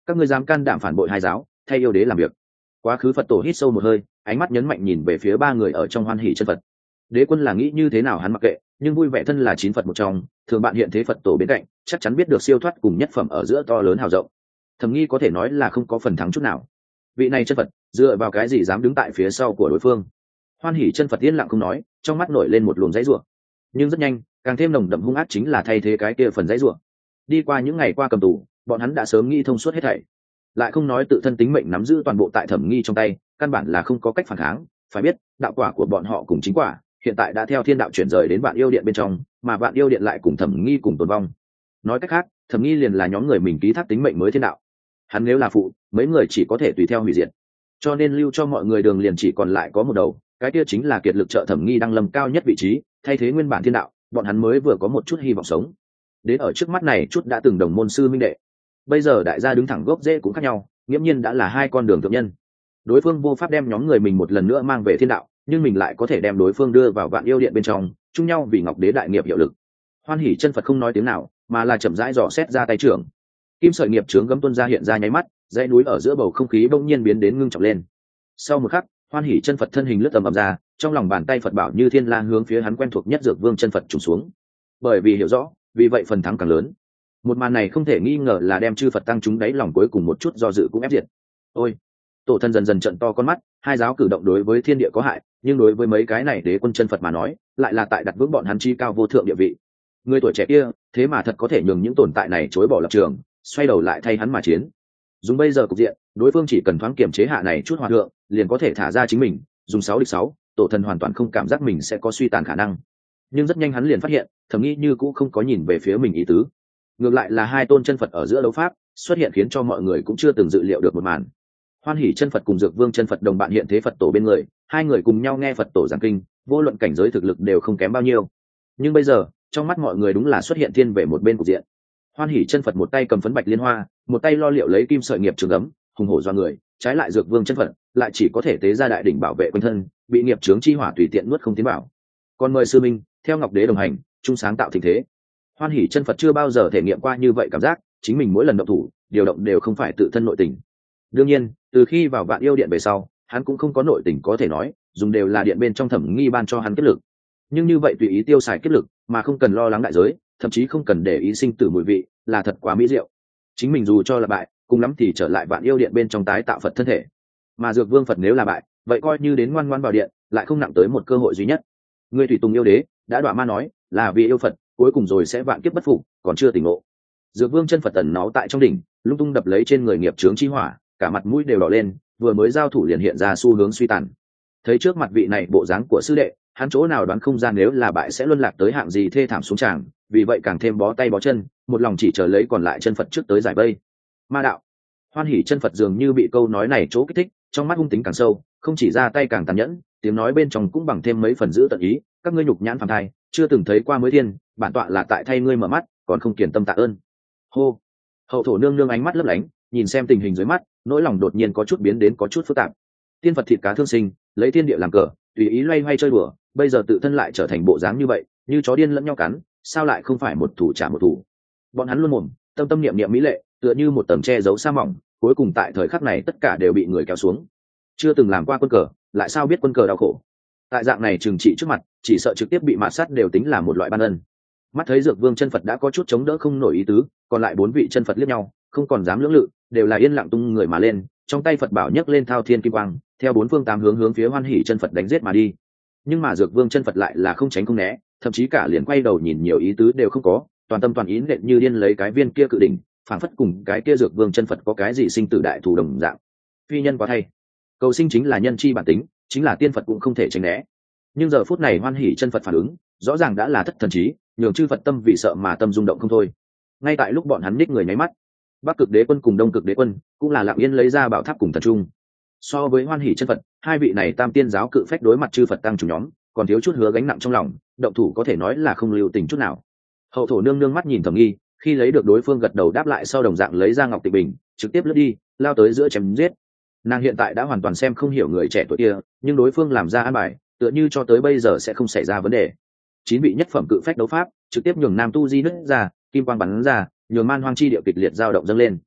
các ngươi dám can đảm phản bội hai giáo, thay yêu đế làm việc. Quá khứ Phật tổ hít sâu một hơi, ánh mắt nhấn mạnh nhìn về phía ba người ở trong Hoan Hỷ chân Phật. Đế quân là nghĩ như thế nào hắn mặc kệ, nhưng vui vẻ thân là chín Phật một trong, thường bạn hiện thế Phật tổ bên cạnh, chắc chắn biết được siêu thoát cùng nhất phẩm ở giữa to lớn hào rộng. Thẩm Nghi có thể nói là không có phần thắng chút nào. Vị này chân Phật dựa vào cái gì dám đứng tại phía sau của đối phương? Hoan Hỷ chân Phật yên lặng không nói, trong mắt nổi lên một luồng dãy rủa. Nhưng rất nhanh, càng thêm nồng đậm hung ác chính là thay thế cái kia phần dãy rủa. Đi qua những ngày qua cầm tù, bọn hắn đã sớm nghĩ thông suốt hết thảy, lại không nói tự thân tính mệnh nắm giữ toàn bộ tại Thẩm Nghi trong tay, căn bản là không có cách phản kháng. Phải biết, đạo quả của bọn họ cùng chính quả hiện tại đã theo thiên đạo chuyển rời đến Vạn Yêu Điện bên trong, mà Vạn Yêu Điện lại cùng Thẩm Nghi cùng tồn vong. Nói cách khác, Thẩm Nghi liền là nhóm người mình ký thác tính mệnh mới thiên đạo. Hắn nếu là phụ, mấy người chỉ có thể tùy theo hủy diệt. Cho nên lưu cho mọi người đường liền chỉ còn lại có một đầu, cái kia chính là kiệt lực trợ Thẩm Nghi đăng lâm cao nhất vị trí, thay thế nguyên bản thiên đạo, bọn hắn mới vừa có một chút hy vọng sống. Đến ở trước mắt này chút đã từng đồng môn sư minh đệ, bây giờ đại gia đứng thẳng gốc rễ cũng khác nhau, nghiễm nhiên đã là hai con đường thượng nhân. Đối phương vô pháp đem nhóm người mình một lần nữa mang về thiên đạo, nhưng mình lại có thể đem đối phương đưa vào Vạn Yêu Điện bên trong, chung nhau vì Ngọc Đế đại nghiệp hiệu lực. Hoan Hỷ chân Phật không nói tiếng nào, mà là chậm rãi dò xét ra tay trưởng. Kim sợi nghiệp chướng gấm tuôn ra hiện ra nháy mắt, dãy núi ở giữa bầu không khí bỗng nhiên biến đến ngưng trọng lên. Sau một khắc, Hoan Hỷ chân Phật thân hình lướt tầm ầm ra, trong lòng bàn tay Phật bảo như thiên lang hướng phía hắn quen thuộc nhất Dược Vương chân Phật trùng xuống. Bởi vì hiểu rõ, vì vậy phần thắng càng lớn. Một màn này không thể nghi ngờ là đem chư Phật tăng chúng đáy lòng cuối cùng một chút do dự cũng ép diệt. Ôi, tổ thân dần dần trợn to con mắt, hai giáo cử động đối với thiên địa có hại, nhưng đối với mấy cái này đế quân chân Phật mà nói, lại là tại đặt vững bọn hắn chi cao vô thượng địa vị. Người tuổi trẻ kia, thế mà thật có thể nhường những tồn tại này chối bỏ lập trường, xoay đầu lại thay hắn mà chiến. Dùng bây giờ cục diện, đối phương chỉ cần thoáng kiểm chế hạ này chút hòa thượng, liền có thể thả ra chính mình, dùng 6 địch 6, tổ thần hoàn toàn không cảm giác mình sẽ có suy tàn khả năng. Nhưng rất nhanh hắn liền phát hiện, Thẩm Nghi như cũng không có nhìn về phía mình ý tứ. Ngược lại là hai tôn chân Phật ở giữa đấu pháp, xuất hiện khiến cho mọi người cũng chưa từng dự liệu được một màn. Hoan Hỷ chân Phật cùng Dược Vương chân Phật đồng bạn hiện thế Phật tổ bên người, hai người cùng nhau nghe Phật tổ giảng kinh, vô luận cảnh giới thực lực đều không kém bao nhiêu. Nhưng bây giờ, trong mắt mọi người đúng là xuất hiện thiên về một bên cục diện. Hoan Hỷ chân Phật một tay cầm phấn bạch liên hoa, một tay lo liệu lấy kim sợi nghiệp trường ấm, hùng hổ do người, trái lại Dược Vương chân Phật lại chỉ có thể tế ra đại đỉnh bảo vệ quanh thân, bị nghiệp chướng chi hỏa tùy tiện nuốt không tiến bảo. Còn mời sư minh theo Ngọc Đế đồng hành, chung sáng tạo tình thế. Hoan Hỷ chân Phật chưa bao giờ thể nghiệm qua như vậy cảm giác, chính mình mỗi lần động thủ, điều động đều không phải tự thân nội tình. Đương nhiên, từ khi vào Vạn Yêu Điện về sau, hắn cũng không có nội tình có thể nói, dùng đều là điện bên trong Thẩm Nghi ban cho hắn kết lực. Nhưng như vậy tùy ý tiêu xài kết lực, mà không cần lo lắng đại giới, thậm chí không cần để ý sinh tử mùi vị, là thật quá mỹ diệu. Chính mình dù cho là bại, cùng lắm thì trở lại Vạn Yêu Điện bên trong tái tạo Phật thân thể. Mà Dược Vương Phật nếu là bại, vậy coi như đến ngoan ngoãn vào điện, lại không nặng tới một cơ hội duy nhất. Người tùy tùng yêu đế, đã đọa ma nói, là vì yêu Phật, cuối cùng rồi sẽ vạn kiếp bất phục, còn chưa tỉnh ngộ. Dược Vương chân Phật tẩn náu tại trong đỉnh, lung tung đập lấy trên người nghiệp chướng chi hỏa, cả mặt mũi đều đỏ lên, vừa mới giao thủ liền hiện ra xu hướng suy tàn. Thấy trước mặt vị này bộ dáng của sư đệ, hắn chỗ nào đoán không gian nếu là bại sẽ luân lạc tới hạng gì thê thảm xuống tràng, vì vậy càng thêm bó tay bó chân, một lòng chỉ chờ lấy còn lại chân Phật trước tới giải vây. Ma đạo. Hoan Hỷ chân Phật dường như bị câu nói này chỗ kích thích, trong mắt hung tính càng sâu, không chỉ ra tay càng tàn nhẫn, tiếng nói bên trong cũng bằng thêm mấy phần giữ tận ý, các ngươi nhục nhãn phàm thai, chưa từng thấy qua mới thiên, bản tọa là tại thay ngươi mở mắt, còn không kiền tâm tạ ơn. Hô. Hậu thổ nương nương ánh mắt lấp lánh, nhìn xem tình hình dưới mắt, nỗi lòng đột nhiên có chút biến đến có chút phức tạp. Tiên Phật thịt cá thương sinh, lấy thiên địa làm cờ, tùy ý loay hoay chơi đùa, bây giờ tự thân lại trở thành bộ dáng như vậy, như chó điên lẫn nhau cắn, sao lại không phải một thủ trả một thủ? Bọn hắn luôn mồm, tâm tâm niệm niệm mỹ lệ, tựa như một tầng che giấu sa mỏng, cuối cùng tại thời khắc này tất cả đều bị người kéo xuống. Chưa từng làm qua quân cờ, lại sao biết quân cờ đau khổ? Tại dạng này trừng trị trước mặt, chỉ sợ trực tiếp bị mạt sát đều tính là một loại ban ân. Mắt thấy Dược Vương chân Phật đã có chút chống đỡ không nổi ý tứ, còn lại 4 vị chân Phật liếc nhau, không còn dám lưỡng lự, đều là yên lặng tung người mà lên, trong tay Phật bảo nhấc lên thao thiên kim quang, theo 4 phương 8 hướng hướng phía Hoan Hỷ chân Phật đánh giết mà đi. Nhưng mà Dược Vương chân Phật lại là không tránh không né, thậm chí cả liền quay đầu nhìn nhiều ý tứ đều không có, toàn tâm toàn ý nện như điên lấy cái viên kia cự đỉnh, phảng phất cùng cái kia Dược Vương chân Phật có cái gì sinh tử đại thù đồng dạng. Phi nhân quá thay, cầu sinh chính là nhân chi bản tính, chính là tiên Phật cũng không thể tránh né. Nhưng giờ phút này Hoan Hỷ chân Phật phản ứng, rõ ràng đã là thất thần trí, nhường chư Phật tâm vì sợ mà tâm rung động không thôi. Ngay tại lúc bọn hắn ních người nháy mắt, Bắc Cực Đế Quân cùng Đông Cực Đế Quân cũng là lặng yên lấy ra bảo tháp cùng thần trung. So với Hoan Hỷ chân Phật, hai vị này tam tiên giáo cự phách đối mặt chư Phật tăng chủ nhóm, còn thiếu chút hứa gánh nặng trong lòng, động thủ có thể nói là không lưu tình chút nào. Hậu thổ nương nương mắt nhìn Thẩm Nghi, khi lấy được đối phương gật đầu đáp lại sau đồng dạng lấy ra ngọc tịch bình, trực tiếp lướt đi, lao tới giữa chém giết. Nàng hiện tại đã hoàn toàn xem không hiểu người trẻ tuổi kia, nhưng đối phương làm ra an bài, tựa như cho tới bây giờ sẽ không xảy ra vấn đề. 9 vị nhất phẩm cự phách đấu pháp, trực tiếp nhường nam tu di nứt ra, kim quang bắn ra, nhường man hoang chi địa kịch liệt dao động dâng lên.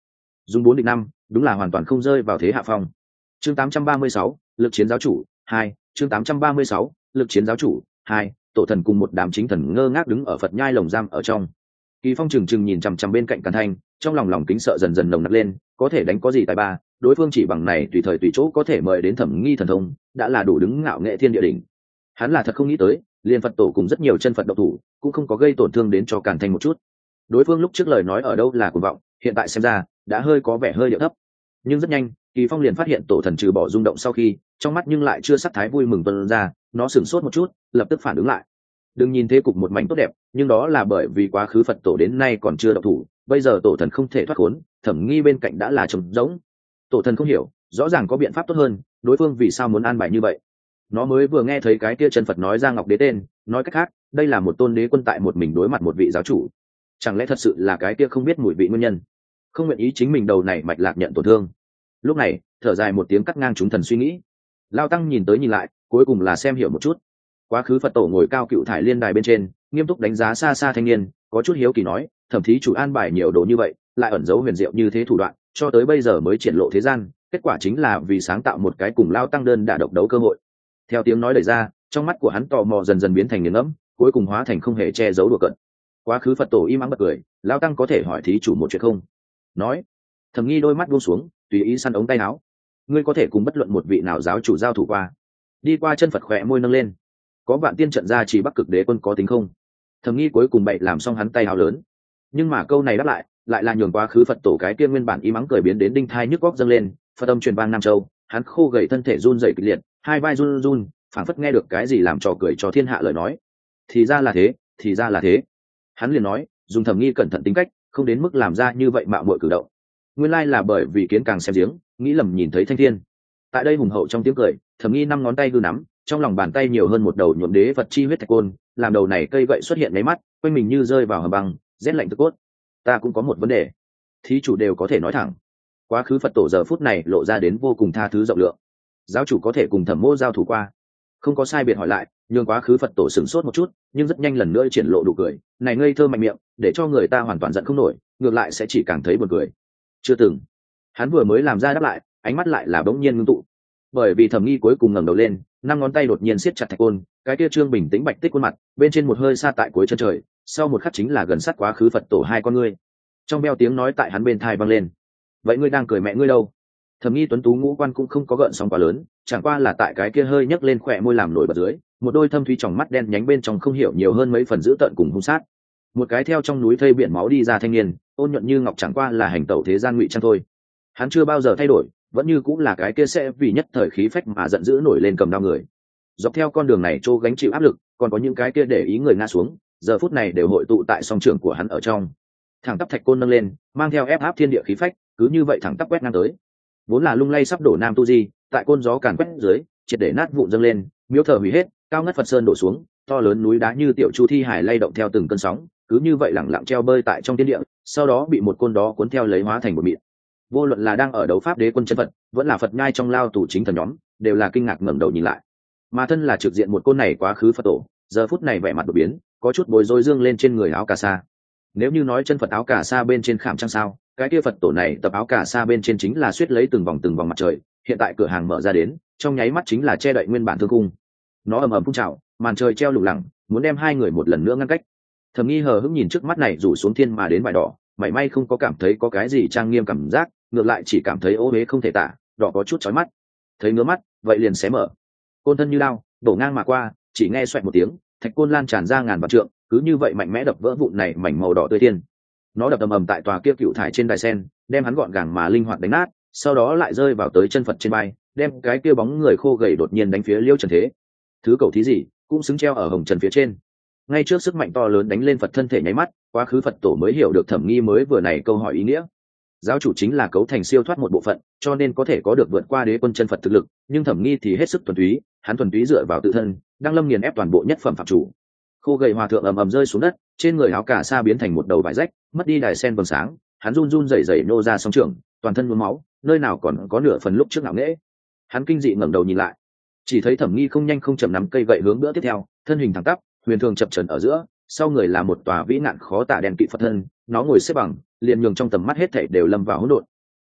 dùng 4 địch 5, đúng là hoàn toàn không rơi vào thế hạ phong. Chương 836, lực chiến giáo chủ 2, chương 836, lực chiến giáo chủ 2, tổ thần cùng một đám chính thần ngơ ngác đứng ở Phật nhai lồng giam ở trong. Kỳ Phong trừng trừng nhìn chằm chằm bên cạnh Càn Thanh, trong lòng kính sợ dần dần nồng nặc lên, có thể đánh có gì tài ba, đối phương chỉ bằng này tùy thời tùy chỗ có thể mời đến Thẩm Nghi thần thông, đã là đủ đứng ngạo nghệ thiên địa đỉnh. Hắn là thật không nghĩ tới, liền Phật tổ cùng rất nhiều chân Phật độc thủ, cũng không có gây tổn thương đến cho Càn Thanh một chút. Đối phương lúc trước lời nói ở đâu là cuồng vọng, hiện tại xem ra đã hơi có vẻ hơi điệu thấp. Nhưng rất nhanh, Kỳ Phong liền phát hiện tổ thần trừ bỏ rung động sau khi, trong mắt nhưng lại chưa sắc thái vui mừng tuôn ra, nó sửng sốt một chút, lập tức phản ứng lại. Đừng nhìn thế cục một mảnh tốt đẹp, nhưng đó là bởi vì quá khứ Phật tổ đến nay còn chưa động thủ, bây giờ tổ thần không thể thoát khốn, Thẩm Nghi bên cạnh đã là trống rỗng. Tổ thần không hiểu, rõ ràng có biện pháp tốt hơn, đối phương vì sao muốn an bài như vậy. Nó mới vừa nghe thấy cái kia chân Phật nói ra Ngọc Đế tên, nói cách khác, đây là một tôn đế quân tại một mình đối mặt một vị giáo chủ. Chẳng lẽ thật sự là cái kia không biết mùi vị nguyên nhân, không nguyện ý chính mình đầu này mạch lạc nhận tổn thương. Lúc này, thở dài một tiếng cắt ngang chúng thần suy nghĩ. Lao Tăng nhìn tới nhìn lại, cuối cùng là xem hiểu một chút. Quá khứ Phật tổ ngồi cao cựu thải liên đài bên trên, nghiêm túc đánh giá xa xa thanh niên, có chút hiếu kỳ nói, thậm chí chủ an bài nhiều đồ như vậy, lại ẩn giấu huyền diệu như thế thủ đoạn, cho tới bây giờ mới triển lộ thế gian, kết quả chính là vì sáng tạo một cái cùng Lao Tăng đơn đả độc đấu cơ hội. Theo tiếng nói đẩy ra, trong mắt của hắn tò mò dần dần biến thành nghiền ngẫm, cuối cùng hóa thành không hề che giấu đùa cợt. Quá khứ Phật tổ im ắng bật cười, Lao Tăng có thể hỏi thí chủ một chuyện không? Nói. Thẩm Nghi đôi mắt buông xuống, tùy ý săn ống tay áo. Ngươi có thể cùng bất luận một vị nào giáo chủ giao thủ qua? Đi qua chân Phật khỏe môi nâng lên. Có vạn tiên trận ra chỉ Bắc Cực Đế quân có tính không? Thẩm Nghi cuối cùng bậy làm xong hắn tay áo lớn. Nhưng mà câu này đáp lại là nhường quá khứ Phật tổ cái kia nguyên bản im ắng cười biến đến đinh thai nhức góc dâng lên, Phật âm truyền vang Nam Châu, hắn khô gầy thân thể run rẩy kịch liệt, hai vai run run, phảng phất nghe được cái gì làm trò cười cho thiên hạ lời nói. Thì ra là thế, thì ra là thế. Hắn liền nói, dùng Thẩm Nghi cẩn thận tính cách, không đến mức làm ra như vậy mạo muội cử động. Nguyên lai là bởi vì kiến càng xem giếng, nghĩ lầm nhìn thấy thanh thiên. Tại đây hùng hậu trong tiếng cười, Thẩm Nghi 5 ngón tay hư nắm, trong lòng bàn tay nhiều hơn một đầu nhuộm đế vật chi huyết thạch côn, làm đầu này cây gậy xuất hiện mấy mắt, quanh mình như rơi vào hầm băng, rét lạnh thực cốt. Ta cũng có một vấn đề, thí chủ đều có thể nói thẳng. Quá khứ Phật tổ giờ phút này lộ ra đến vô cùng tha thứ rộng lượng. Giáo chủ có thể cùng Thẩm Mô giao thủ qua? Không có sai biệt hỏi lại, nhưng quá khứ Phật tổ sửng sốt một chút, nhưng rất nhanh lần nữa triển lộ đủ cười, này ngây thơ mạnh miệng, để cho người ta hoàn toàn giận không nổi, ngược lại sẽ chỉ càng thấy buồn cười. Chưa từng. Hắn vừa mới làm ra đáp lại, ánh mắt lại là bỗng nhiên ngưng tụ. Bởi vì Thẩm Nghi cuối cùng ngẩng đầu lên, 5 ngón tay đột nhiên siết chặt thạch côn, cái kia trương bình tĩnh bạch tích khuôn mặt, bên trên một hơi xa tại cuối chân trời, sau một khắc chính là gần sát quá khứ Phật tổ hai con ngươi. Trong beo tiếng nói tại hắn bên tai vang lên. Vậy ngươi đang cười mẹ ngươi đâu? Thẩm Nghi tuấn tú ngũ quan cũng không có gợn sóng quá lớn, chẳng qua là tại cái kia hơi nhấc lên khỏe môi làm nổi bật dưới, một đôi thâm thúy tròng mắt đen nhánh bên trong không hiểu nhiều hơn mấy phần dữ tợn cùng hung sát. Một cái theo trong núi thây biển máu đi ra thanh niên, ôn nhuận như ngọc chẳng qua là hành tẩu thế gian ngụy trang thôi. Hắn chưa bao giờ thay đổi, vẫn như cũng là cái kia sẽ vì nhất thời khí phách mà giận dữ nổi lên cầm đao người. Dọc theo con đường này Trô gánh chịu áp lực, còn có những cái kia để ý người ngã xuống, giờ phút này đều hội tụ tại song trường của hắn ở trong. Thẳng tắp thạch côn nâng lên, mang theo ép áp thiên địa khí phách, cứ như vậy thẳng tắp quét ngang tới. Vốn là lung lay sắp đổ Nam Tu Di, tại côn gió càn quét dưới, triệt để nát vụn dâng lên, miếu thờ hủy hết, cao ngất Phật sơn đổ xuống, to lớn núi đá như tiểu chu thi hải lay động theo từng cơn sóng, cứ như vậy lẳng lặng treo bơi tại trong thiên địa, sau đó bị một côn đó cuốn theo lấy hóa thành một mịn. Vô luận là đang ở đấu pháp đế quân chân Phật, vẫn là Phật nhai trong lao tù chính thần nhóm, đều là kinh ngạc ngẩng đầu nhìn lại. Mà thân là trực diện một côn này quá khứ Phật tổ, giờ phút này vẻ mặt đột biến, có chút bối rối dương lên trên người áo cà sa. Nếu như nói chân Phật áo cà sa bên trên khảm trăng sao, cái kia Phật tổ này tập áo cà sa bên trên chính là suýt lấy từng vòng mặt trời, hiện tại cửa hàng mở ra đến, trong nháy mắt chính là che đậy nguyên bản thương cung. Nó ầm ầm phun trào, màn trời treo lủng lẳng, muốn đem hai người một lần nữa ngăn cách. Thẩm Nghi hờ hững nhìn trước mắt này rủ xuống thiên mà đến vải đỏ, mảy may không có cảm thấy có cái gì trang nghiêm cảm giác, ngược lại chỉ cảm thấy ô uế không thể tả, đỏ có chút chói mắt. Thấy ngứa mắt, vậy liền xé mở. Côn thân như lao, đổ ngang mà qua, chỉ nghe xoẹt một tiếng, thạch côn lan tràn ra ngàn vạn trượng, cứ như vậy mạnh mẽ đập vỡ vụn này mảnh màu đỏ tươi tiên. Nó đập ầm ầm tại tòa kia cựu thải trên đài sen, đem hắn gọn gàng mà linh hoạt đánh nát, sau đó lại rơi vào tới chân Phật trên vai, đem cái kia bóng người khô gầy đột nhiên đánh phía Liêu Trần Thế. Thứ cầu thí gì, cũng xứng treo ở hồng trần phía trên. Ngay trước sức mạnh to lớn đánh lên Phật thân thể nháy mắt, quá khứ Phật tổ mới hiểu được Thẩm Nghi mới vừa này câu hỏi ý nghĩa. Giáo chủ chính là cấu thành siêu thoát một bộ phận, cho nên có thể có được vượt qua đế quân chân Phật thực lực, nhưng Thẩm Nghi thì hết sức thuần túy, hắn thuần túy dựa vào tự thân, đang lâm nghiền ép toàn bộ nhất phẩm phạm chủ. Khô gầy hòa thượng ầm ầm rơi xuống đất, trên người áo cà sa biến thành một đầu vải rách, mất đi đài sen vầng sáng, hắn run run rẩy rẩy nô ra song trường, toàn thân nhuốm máu, nơi nào còn có nửa phần lúc trước ngạo nghễ. Hắn kinh dị ngẩng đầu nhìn lại, chỉ thấy Thẩm Nghi không nhanh không chậm nắm cây gậy hướng bữa tiếp theo, thân hình thẳng tắp, huyền thường chập chờn ở giữa, sau người là một tòa vĩ nạn khó tả đèn kỵ Phật thân, nó ngồi xếp bằng, liền nhường trong tầm mắt hết thảy đều lâm vào hỗn độn.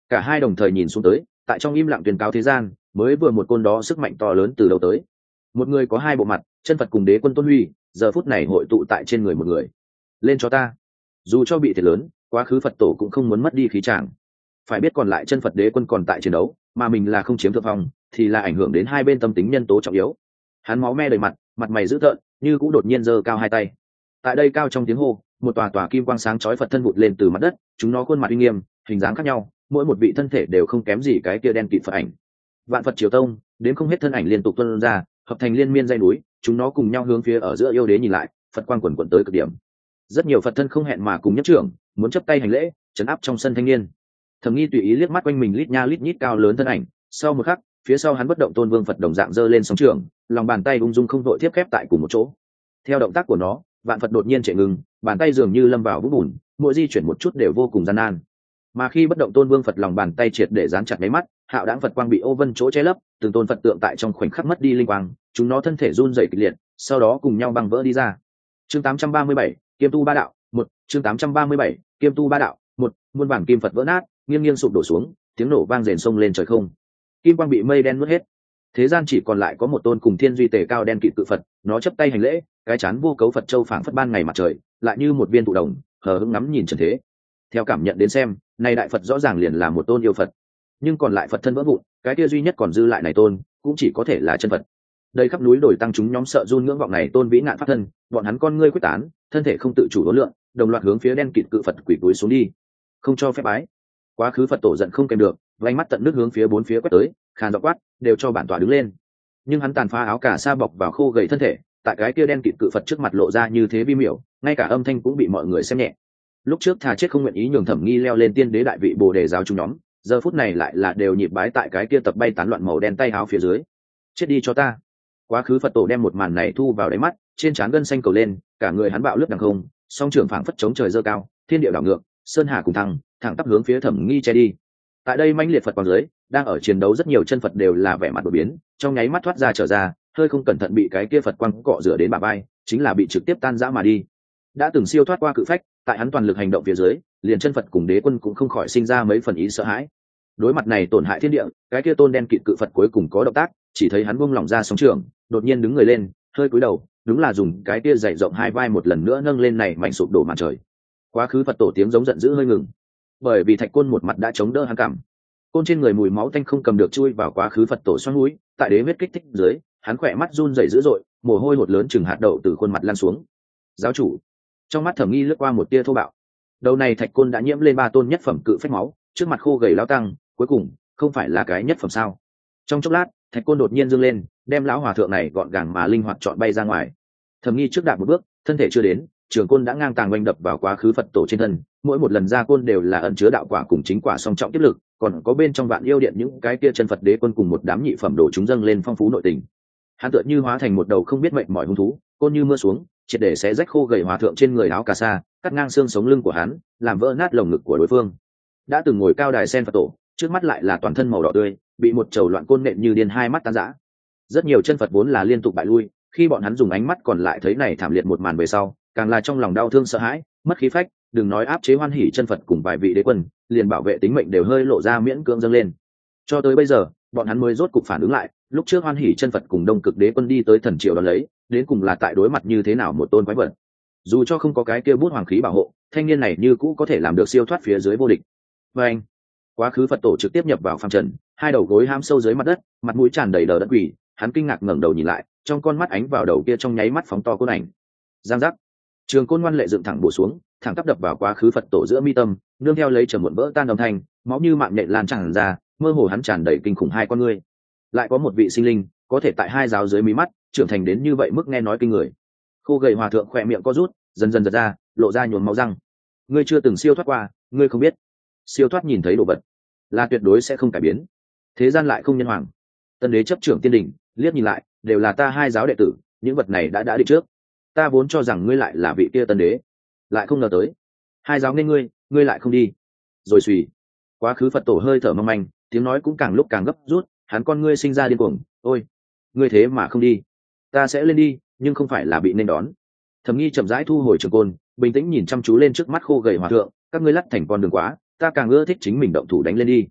Cả hai đồng thời nhìn xuống tới, tại trong im lặng tuyên cáo thế gian, mới vừa một côn đó sức mạnh to lớn từ đầu tới. Một người có hai bộ mặt, chân Phật cùng đế quân tôn huy, giờ phút này hội tụ tại trên người một người. Lên cho ta. Dù cho bị thiệt lớn, quá khứ Phật tổ cũng không muốn mất đi khí tràng. Phải biết còn lại chân Phật đế quân còn tại chiến đấu, mà mình là không chiếm thượng phong, thì là ảnh hưởng đến hai bên tâm tính nhân tố trọng yếu. Hắn máu me đầy mặt, mặt mày dữ tợn, như cũng đột nhiên giơ cao hai tay. Tại đây cao trong tiếng hô, một tòa tòa kim quang sáng chói Phật thân vụt lên từ mặt đất, chúng nó khuôn mặt uy nghiêm, hình dáng khác nhau, mỗi một vị thân thể đều không kém gì cái kia đen kịt Phật ảnh. Vạn Phật Triều Tông, đến không hết thân ảnh liên tục tuôn ra, hợp thành liên miên dãy núi, chúng nó cùng nhau hướng phía ở giữa yêu đế nhìn lại, Phật quang quần quần tới cực điểm. Rất nhiều Phật thân không hẹn mà cùng nhất trưởng, muốn chấp tay hành lễ, trấn áp trong sân thanh niên. Thẩm Nghi tùy ý liếc mắt quanh mình lít nha lít nhít cao lớn thân ảnh, sau một khắc, phía sau hắn bất động Tôn Vương Phật đồng dạng giơ lên sóng trường, lòng bàn tay ung dung không đội tiếp khép tại cùng một chỗ. Theo động tác của nó, Vạn Phật đột nhiên chạy ngừng, bàn tay dường như lâm vào vũng bùn, mỗi di chuyển một chút đều vô cùng gian nan. Mà khi bất động Tôn Vương Phật lòng bàn tay triệt để dán chặt mấy mắt, hạo đãng Phật quang bị ô vân chỗ che lấp, từng tôn Phật tượng tại trong khoảnh khắc mất đi linh quang, chúng nó thân thể run rẩy kịch liệt, sau đó cùng nhau băng vỡ đi ra. Chương 837, Kiêm tu ba đạo, 1, chương 837, Kiêm tu ba đạo, 1, muôn bản kim Phật vỡ nát, nghiêng nghiêng sụp đổ xuống, tiếng nổ vang rền sông lên trời không. Kim quang bị mây đen nuốt hết. Thế gian chỉ còn lại có một tôn cùng thiên duy tề cao đen kịt cự Phật, nó chấp tay hành lễ, cái chán vô cấu Phật châu phảng phất ban ngày mặt trời, lại như một viên thụ đồng, hờ hững ngắm nhìn trần thế. Theo cảm nhận đến xem, này đại Phật rõ ràng liền là một tôn yêu Phật, nhưng còn lại Phật thân vỡ vụn, cái kia duy nhất còn dư lại này tôn, cũng chỉ có thể là chân Phật. Đây khắp núi đồi tăng chúng nhóm sợ run ngưỡng vọng này tôn vĩ ngạn pháp thân, bọn hắn con ngươi quyết tán, thân thể không tự chủ đối lượng, đồng loạt hướng phía đen kịt cự Phật quỳ cúi xuống đi, không cho phép bái. Quá khứ Phật tổ giận không kèm được, vành mắt tận nước hướng phía bốn phía quét tới, khàn giọng quát, đều cho bản tọa đứng lên. Nhưng hắn tàn phá áo cà sa bọc vào khô gầy thân thể, tại cái kia đen kịt cự Phật trước mặt lộ ra như thế vi miểu, ngay cả âm thanh cũng bị mọi người xem nhẹ. Lúc trước thà chết không nguyện ý nhường Thẩm Nghi leo lên tiên đế đại vị bồ đề giáo chúng nhóm, giờ phút này lại là đều nhịp bái tại cái kia tập bay tán loạn màu đen tay áo phía dưới. Chết đi cho ta. Quá khứ Phật tổ đem một màn này thu vào đáy mắt, trên trán gân xanh cầu lên, cả người hắn bạo lướt đằng không, song trường phảng phất chống trời dơ cao, thiên địa đảo ngược, sơn hà cùng thăng, thẳng tắp hướng phía Thẩm Nghi che đi. Tại đây mãnh liệt Phật quang dưới, đang ở chiến đấu rất nhiều chân Phật đều là vẻ mặt đổi biến, trong nháy mắt thoát ra trở ra, hơi không cẩn thận bị cái kia Phật quang cọ rửa đến bả vai, chính là bị trực tiếp tan rã mà đi. Đã từng siêu thoát qua cự phách, tại hắn toàn lực hành động phía dưới, liền chân Phật cùng đế quân cũng không khỏi sinh ra mấy phần ý sợ hãi. Đối mặt này tổn hại thiên địa, cái kia tôn đen kịt cự Phật cuối cùng có động tác, chỉ thấy hắn buông lỏng ra sóng trường, đột nhiên đứng người lên, hơi cúi đầu, đúng là dùng cái kia dày rộng hai vai một lần nữa nâng lên này mảnh sụp đổ màn trời. Quá khứ Phật tổ tiếng giống giận dữ hơi ngừng, bởi vì thạch côn một mặt đã chống đỡ hắn cảm. Côn trên người mùi máu tanh không cầm được chui vào quá khứ Phật tổ xoắn mũi, tại đế huyết kích thích dưới, hắn khỏe mắt run rẩy dữ dội, mồ hôi hột lớn chừng hạt đậu từ khuôn mặt lan xuống. Giáo chủ, trong mắt Thẩm Nghi lướt qua một tia thô bạo. Đầu này thạch côn đã nhiễm lên ba tôn nhất phẩm cự phách máu, trước mặt khô gầy lão tăng, cuối cùng không phải là cái nhất phẩm sao? Trong chốc lát, thạch côn đột nhiên dương lên, đem lão hòa thượng này gọn gàng mà linh hoạt chọn bay ra ngoài. Thẩm Nghi trước đạp một bước, thân thể chưa đến, trường côn đã ngang tàng oanh đập vào quá khứ Phật tổ trên thân, mỗi một lần ra côn đều là ẩn chứa đạo quả cùng chính quả song trọng tiếp lực, còn có bên trong vạn yêu điện những cái kia chân Phật đế quân cùng một đám nhị phẩm đồ chúng dâng lên phong phú nội tình. Hắn tựa như hóa thành một đầu không biết mệnh mỏi hung thú, côn như mưa xuống, triệt để xé rách khô gầy hòa thượng trên người áo cà sa, cắt ngang xương sống lưng của hắn, làm vỡ nát lồng ngực của đối phương. Đã từng ngồi cao đài sen Phật tổ, trước mắt lại là toàn thân màu đỏ tươi, bị một chầu loạn côn nện như điên hai mắt tan rã. Rất nhiều chân Phật vốn là liên tục bại lui, khi bọn hắn dùng ánh mắt còn lại thấy này thảm liệt một màn về sau, càng là trong lòng đau thương sợ hãi, mất khí phách, đừng nói áp chế hoan hỉ chân Phật cùng vài vị đế quân, liền bảo vệ tính mệnh đều hơi lộ ra miễn cưỡng dâng lên. Cho tới bây giờ, bọn hắn mới rốt cục phản ứng lại, lúc trước hoan hỉ chân Phật cùng đông cực đế quân đi tới thần triều đón lấy, đến cùng là tại đối mặt như thế nào một tôn quái vật. Dù cho không có cái kia bút hoàng khí bảo hộ, thanh niên này như cũ có thể làm được siêu thoát phía dưới vô địch. Và anh, quá khứ Phật tổ trực tiếp nhập vào phàm trần, hai đầu gối hãm sâu dưới mặt đất, mặt mũi tràn đầy đờ đẫn quỷ, hắn kinh ngạc ngẩng đầu nhìn lại, trong con mắt ánh vào đầu kia trong nháy mắt phóng to côn ảnh. Giang giác, trường côn ngoan lệ dựng thẳng bổ xuống, thẳng tắp đập vào quá khứ Phật tổ giữa mi tâm, nương theo lấy trầm muộn vỡ tan âm thanh, máu như mạng nhện lan tràn ra, mơ hồ hắn tràn đầy kinh khủng hai con ngươi. Lại có một vị sinh linh có thể tại hai giáo dưới mí mắt trưởng thành đến như vậy mức nghe nói kinh người. Khô gầy hòa thượng khỏe miệng co rút, dần dần giật ra, lộ ra nhuốm máu răng. Ngươi chưa từng siêu thoát qua, ngươi không biết, siêu thoát nhìn thấy đồ vật là tuyệt đối sẽ không cải biến. Thế gian lại không nhân hoàng, tân đế chấp trưởng tiên đình, liếc nhìn lại đều là ta hai giáo đệ tử, những vật này đã định trước. Ta vốn cho rằng ngươi lại là vị kia tân đế, lại không ngờ tới hai giáo nên ngươi lại không đi. Rồi suy, quá khứ Phật tổ hơi thở mong manh, tiếng nói cũng càng lúc càng gấp rút, hắn con ngươi sinh ra điên cuồng. Ôi, ngươi thế mà không đi, ta sẽ lên đi, nhưng không phải là bị nên đón. Thẩm Nghi chậm rãi thu hồi trường côn, bình tĩnh nhìn chăm chú lên trước mắt khô gầy hòa thượng, các ngươi lắt thành con đường quá, ta càng ưa thích chính mình động thủ đánh lên đi.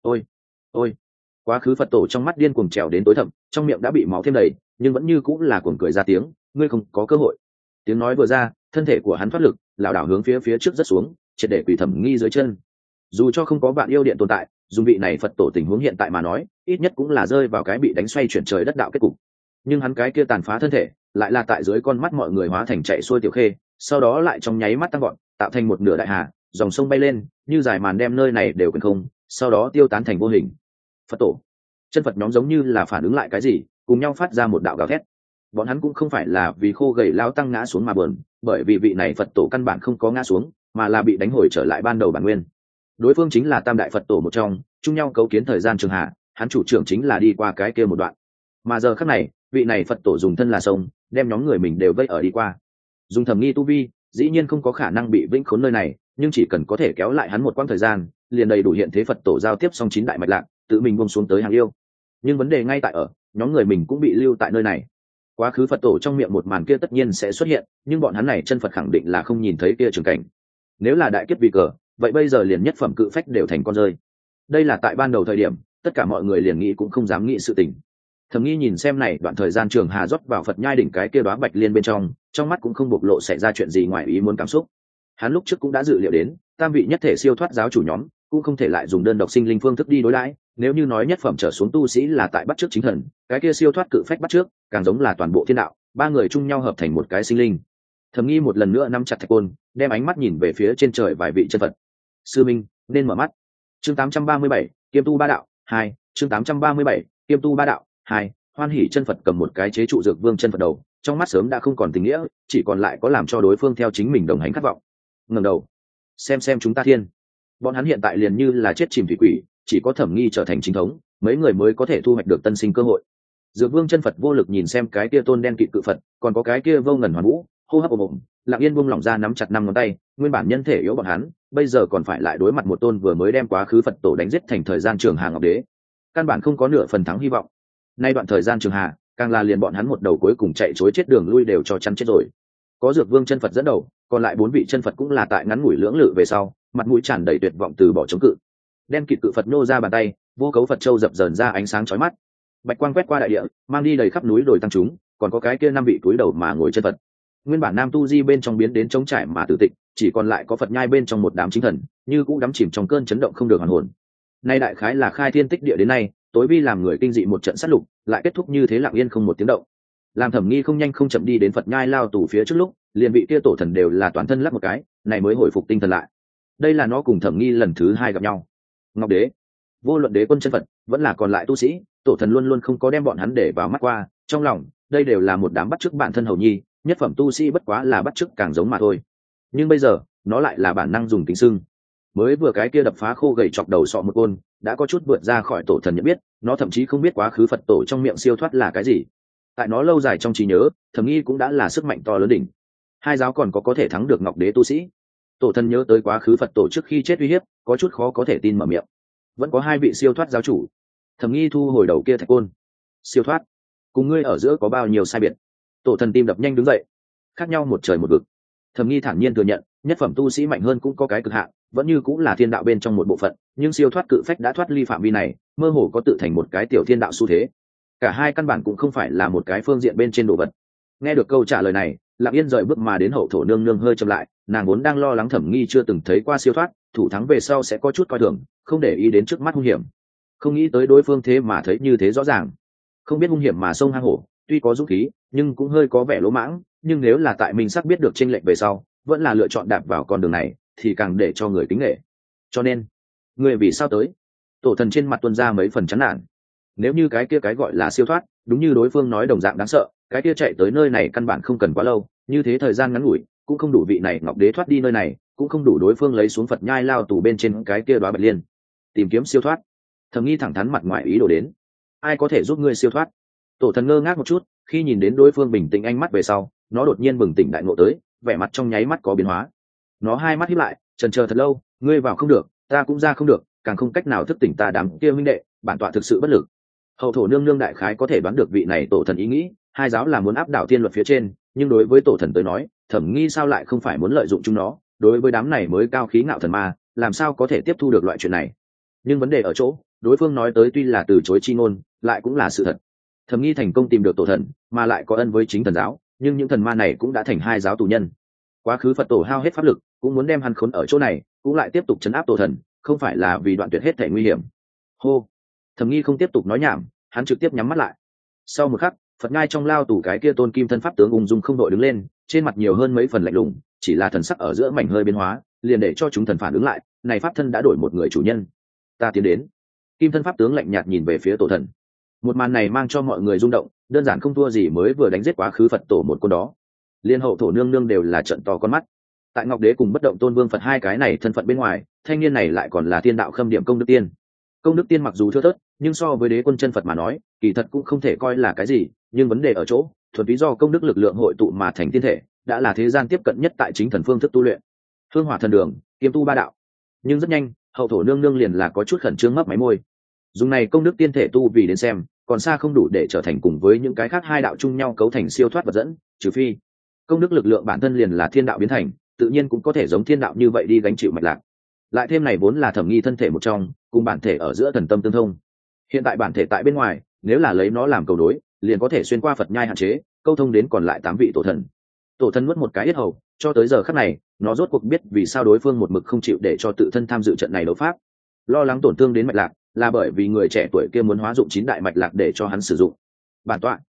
ôi ôi quá khứ Phật tổ trong mắt điên cuồng trèo đến tối thẳm, trong miệng đã bị máu thêm đầy, nhưng vẫn như cũng là cuồng cười ra tiếng, ngươi không có cơ hội. Tiếng nói vừa ra, thân thể của hắn thoát lực, lảo đảo hướng phía trước rất xuống, triệt để quỳ Thẩm Nghi dưới chân. Dù cho không có vạn yêu điện tồn tại, dùng vị này Phật tổ tình huống hiện tại mà nói, ít nhất cũng là rơi vào cái bị đánh xoay chuyển trời đất đạo kết cục. Nhưng hắn cái kia tàn phá thân thể, lại là tại dưới con mắt mọi người hóa thành chạy xuôi tiểu khê, sau đó lại trong nháy mắt tăng gọn, tạo thành một nửa đại hà, dòng sông bay lên, như dài màn đem nơi này đều quyền không, sau đó tiêu tán thành vô hình. Phật tổ, chân Phật nhóm giống như là phản ứng lại cái gì, cùng nhau phát ra một đạo gào thét. Bọn hắn cũng không phải là vì khô gầy lao tăng ngã xuống mà buồn, bởi vì vị này Phật tổ căn bản không có ngã xuống, mà là bị đánh hồi trở lại ban đầu bản nguyên. Đối phương chính là tam đại Phật tổ một trong, chung nhau cấu kiến thời gian trường hạ, hắn chủ trưởng chính là đi qua cái kia một đoạn. Mà giờ khắc này, vị này Phật tổ dùng thân là sông, đem nhóm người mình đều vây ở đi qua. Dùng Thẩm Nghi tu vi, dĩ nhiên không có khả năng bị vĩnh khốn nơi này, nhưng chỉ cần có thể kéo lại hắn một quãng thời gian, liền đầy đủ hiện thế Phật tổ giao tiếp xong 9 đại mạch lạc, tự mình buông xuống tới hàng yêu. Nhưng vấn đề ngay tại ở, nhóm người mình cũng bị lưu tại nơi này. Quá khứ Phật tổ trong miệng một màn kia tất nhiên sẽ xuất hiện, nhưng bọn hắn này chân Phật khẳng định là không nhìn thấy kia trường cảnh. Nếu là đại kiếp vì cờ, vậy bây giờ liền nhất phẩm cự phách đều thành con rơi. Đây là tại ban đầu thời điểm, tất cả mọi người liền nghĩ cũng không dám nghĩ sự tình. Thẩm Nghi nhìn xem này đoạn thời gian trường hà rót vào Phật nhai đỉnh cái kia đóa bạch liên bên trong mắt cũng không bộc lộ xảy ra chuyện gì ngoài ý muốn cảm xúc. Hắn lúc trước cũng đã dự liệu đến, tam vị nhất thể siêu thoát giáo chủ nhóm cũng không thể lại dùng đơn độc sinh linh phương thức đi đối đãi, nếu như nói nhất phẩm trở xuống tu sĩ là tại bắt trước chính thần, cái kia siêu thoát cự phách bắt trước, càng giống là toàn bộ thiên đạo, ba người chung nhau hợp thành một cái sinh linh. Thẩm Nghi một lần nữa nắm chặt thạch côn, đem ánh mắt nhìn về phía trên trời vài vị chân Phật. Sư minh, nên mở mắt. Chương 837, Kiêm tu ba đạo 2, chương 837, Kiêm tu ba đạo 2. Hoan Hỉ chân Phật cầm một cái chế trụ dược vương chân Phật đầu, trong mắt sớm đã không còn tình nghĩa, chỉ còn lại có làm cho đối phương theo chính mình đồng hành khát vọng. Ngẩng đầu, xem chúng ta thiên. Bọn hắn hiện tại liền như là chết chìm thủy quỷ, chỉ có Thẩm Nghi trở thành chính thống, mấy người mới có thể thu hoạch được tân sinh cơ hội. Dược vương chân Phật vô lực nhìn xem cái kia tôn đen kịt cự Phật, còn có cái kia vô ngần hoàn vũ, hô hấp ồm, Lặng Yên buông lỏng ra nắm chặt 5 ngón tay, nguyên bản nhân thể yếu bọn hắn, bây giờ còn phải lại đối mặt một tôn vừa mới đem quá khứ Phật tổ đánh giết thành thời gian trường Hà Ngọc Đế, căn bản không có nửa phần thắng hy vọng. Nay đoạn thời gian trường hà, càng là liền bọn hắn một đầu cuối cùng chạy chối chết đường lui đều cho chắn chết rồi. Có dược vương chân Phật dẫn đầu, còn lại 4 vị chân Phật cũng là tại ngắn ngủi lưỡng lự về sau, mặt mũi tràn đầy tuyệt vọng từ bỏ chống cự. Đen kịt cự Phật nô ra bàn tay, vô cấu Phật châu dập dờn ra ánh sáng chói mắt. Bạch quang quét qua đại địa, mang đi đầy khắp núi đồi tăng chúng, còn có cái kia 5 vị túi đầu mà ngồi chân Phật. Nguyên bản nam tu di bên trong biến đến trống trải mà tử tịch, chỉ còn lại có Phật nhai bên trong một đám chính thần, như cũng đắm chìm trong cơn chấn động không được hoàn hồn. Nay đại khái là khai thiên tích địa đến nay, tối vi làm người kinh dị một trận sát lục, lại kết thúc như thế lặng yên không một tiếng động. Làm Thẩm Nghi không nhanh không chậm đi đến Phật nhai lao tù phía trước lúc, liền bị kia tổ thần đều là toàn thân lắc một cái, này mới hồi phục tinh thần lại. Đây là nó cùng Thẩm Nghi lần thứ 2 gặp nhau. Ngọc Đế, vô luận đế quân chân Phật, vẫn là còn lại tu sĩ, tổ thần luôn luôn không có đem bọn hắn để vào mắt qua, trong lòng, đây đều là một đám bắt chước bản thân hầu nhi, nhất phẩm tu sĩ bất quá là bắt chước càng giống mà thôi. Nhưng bây giờ, nó lại là bản năng dùng kính xưng. Mới vừa cái kia đập phá khô gầy chọc đầu sọ một côn, đã có chút vượt ra khỏi tổ thần nhận biết, nó thậm chí không biết quá khứ Phật tổ trong miệng siêu thoát là cái gì. Tại nó lâu dài trong trí nhớ, Thẩm Nghi cũng đã là sức mạnh to lớn đỉnh. Hai giáo còn có thể thắng được Ngọc Đế tu sĩ. Tổ thần nhớ tới quá khứ Phật tổ trước khi chết uy hiếp, có chút khó có thể tin mở miệng. Vẫn có 2 vị siêu thoát giáo chủ. Thẩm Nghi thu hồi đầu kia thạch côn. Siêu thoát, cùng ngươi ở giữa có bao nhiêu sai biệt? Tổ thần tim đập nhanh đứng dậy. Khác nhau một trời một vực. Thẩm Nghi thản nhiên thừa nhận, nhất phẩm tu sĩ mạnh hơn cũng có cái cực hạn, vẫn như cũng là thiên đạo bên trong một bộ phận, nhưng siêu thoát cự phách đã thoát ly phạm vi này, mơ hồ có tự thành một cái tiểu thiên đạo xu thế. Cả hai căn bản cũng không phải là một cái phương diện bên trên đồ vật. Nghe được câu trả lời này, Lặng Yên rời bước mà đến hậu thổ nương nương hơi chậm lại, nàng vốn đang lo lắng Thẩm Nghi chưa từng thấy qua siêu thoát, thủ thắng về sau sẽ có chút coi thường, không để ý đến trước mắt hung hiểm. Không nghĩ tới đối phương thế mà thấy như thế rõ ràng. Không biết hung hiểm mà sông hang hổ, tuy có dũng khí, nhưng cũng hơi có vẻ lỗ mãng, nhưng nếu là tại mình sắp biết được chênh lệch về sau, vẫn là lựa chọn đạp vào con đường này, thì càng để cho người kính nể. Cho nên, người vì sao tới? Tổ thần trên mặt tuôn ra mấy phần chán nản. Nếu như cái kia cái gọi là siêu thoát, đúng như đối phương nói đồng dạng đáng sợ, cái kia chạy tới nơi này căn bản không cần quá lâu, như thế thời gian ngắn ngủi, cũng không đủ vị này Ngọc Đế thoát đi nơi này, cũng không đủ đối phương lấy xuống Phật nhai lao tù bên trên cái kia đóa bạch liên. Tìm kiếm siêu thoát. Thẩm Nghi thẳng thắn mặt ngoài ý đồ đến. Ai có thể giúp ngươi siêu thoát? Tổ thần ngơ ngác một chút, khi nhìn đến đối phương bình tĩnh ánh mắt về sau, nó đột nhiên bừng tỉnh đại ngộ tới, vẻ mặt trong nháy mắt có biến hóa. Nó hai mắt híp lại, chần chờ thật lâu, ngươi vào không được, ta cũng ra không được, càng không cách nào thức tỉnh ta đám kia huynh đệ, bản tọa thực sự bất lực. Hậu thổ nương nương đại khái có thể đoán được vị này tổ thần ý nghĩ, hai giáo là muốn áp đảo thiên luật phía trên, nhưng đối với tổ thần tới nói, Thẩm Nghi sao lại không phải muốn lợi dụng chúng nó, đối với đám này mới cao khí ngạo thần ma, làm sao có thể tiếp thu được loại chuyện này. Nhưng vấn đề ở chỗ, đối phương nói tới tuy là từ chối chi ngôn, lại cũng là sự thật. Thẩm Nghi thành công tìm được tổ thần, mà lại có ân với chính thần giáo, nhưng những thần ma này cũng đã thành hai giáo tù nhân. Quá khứ Phật tổ hao hết pháp lực, cũng muốn đem hắn khốn ở chỗ này, cũng lại tiếp tục trấn áp tổ thần, không phải là vì đoạn tuyệt hết thể nguy hiểm. Hô. Thẩm Nghi không tiếp tục nói nhảm, hắn trực tiếp nhắm mắt lại. Sau một khắc, Phật ngai trong lao tù cái kia tôn kim thân pháp tướng ung dung không đội đứng lên, trên mặt nhiều hơn mấy phần lạnh lùng, chỉ là thần sắc ở giữa mảnh hơi biến hóa, liền để cho chúng thần phản ứng lại, này pháp thân đã đổi một người chủ nhân. Ta tiến đến. Kim thân pháp tướng lạnh nhạt nhìn về phía tổ thần. Một màn này mang cho mọi người rung động, đơn giản không thua gì mới vừa đánh giết quá khứ Phật tổ một con đó. Liên hậu thổ nương nương đều là trận to con mắt. Tại Ngọc Đế cùng Bất Động Tôn Vương Phật hai cái này thân phận bên ngoài, thanh niên này lại còn là tiên đạo khâm điểm công đức tiên. Công đức tiên mặc dù thưa thớt, nhưng so với Đế quân chân Phật mà nói, kỳ thật cũng không thể coi là cái gì, nhưng vấn đề ở chỗ, thuần túy do công đức lực lượng hội tụ mà thành tiên thể, đã là thế gian tiếp cận nhất tại chính thần phương thức tu luyện. Hương hỏa thần đường, kiếm tu ba đạo. Nhưng rất nhanh, hậu thổ nương nương liền là có chút khẩn trương mấp máy môi. Dùng này công đức tiên thể tu vì đến xem, còn xa không đủ để trở thành cùng với những cái khác hai đạo chung nhau cấu thành siêu thoát vật dẫn, trừ phi công đức lực lượng bản thân liền là thiên đạo biến thành, tự nhiên cũng có thể giống thiên đạo như vậy đi gánh chịu mạch lạc. Lại thêm này vốn là Thẩm Nghi thân thể một trong, cùng bản thể ở giữa thần tâm tương thông. Hiện tại bản thể tại bên ngoài, nếu là lấy nó làm cầu đối, liền có thể xuyên qua Phật nhai hạn chế, câu thông đến còn lại 8 vị tổ thần. Tổ thần nuốt một cái yết hầu, cho tới giờ khắc này, nó rốt cuộc biết vì sao đối phương một mực không chịu để cho tự thân tham dự trận này đấu pháp. Lo lắng tổn thương đến mạch lạc, là bởi vì người trẻ tuổi kia muốn hóa dụng 9 đại mạch lạc để cho hắn sử dụng. Bản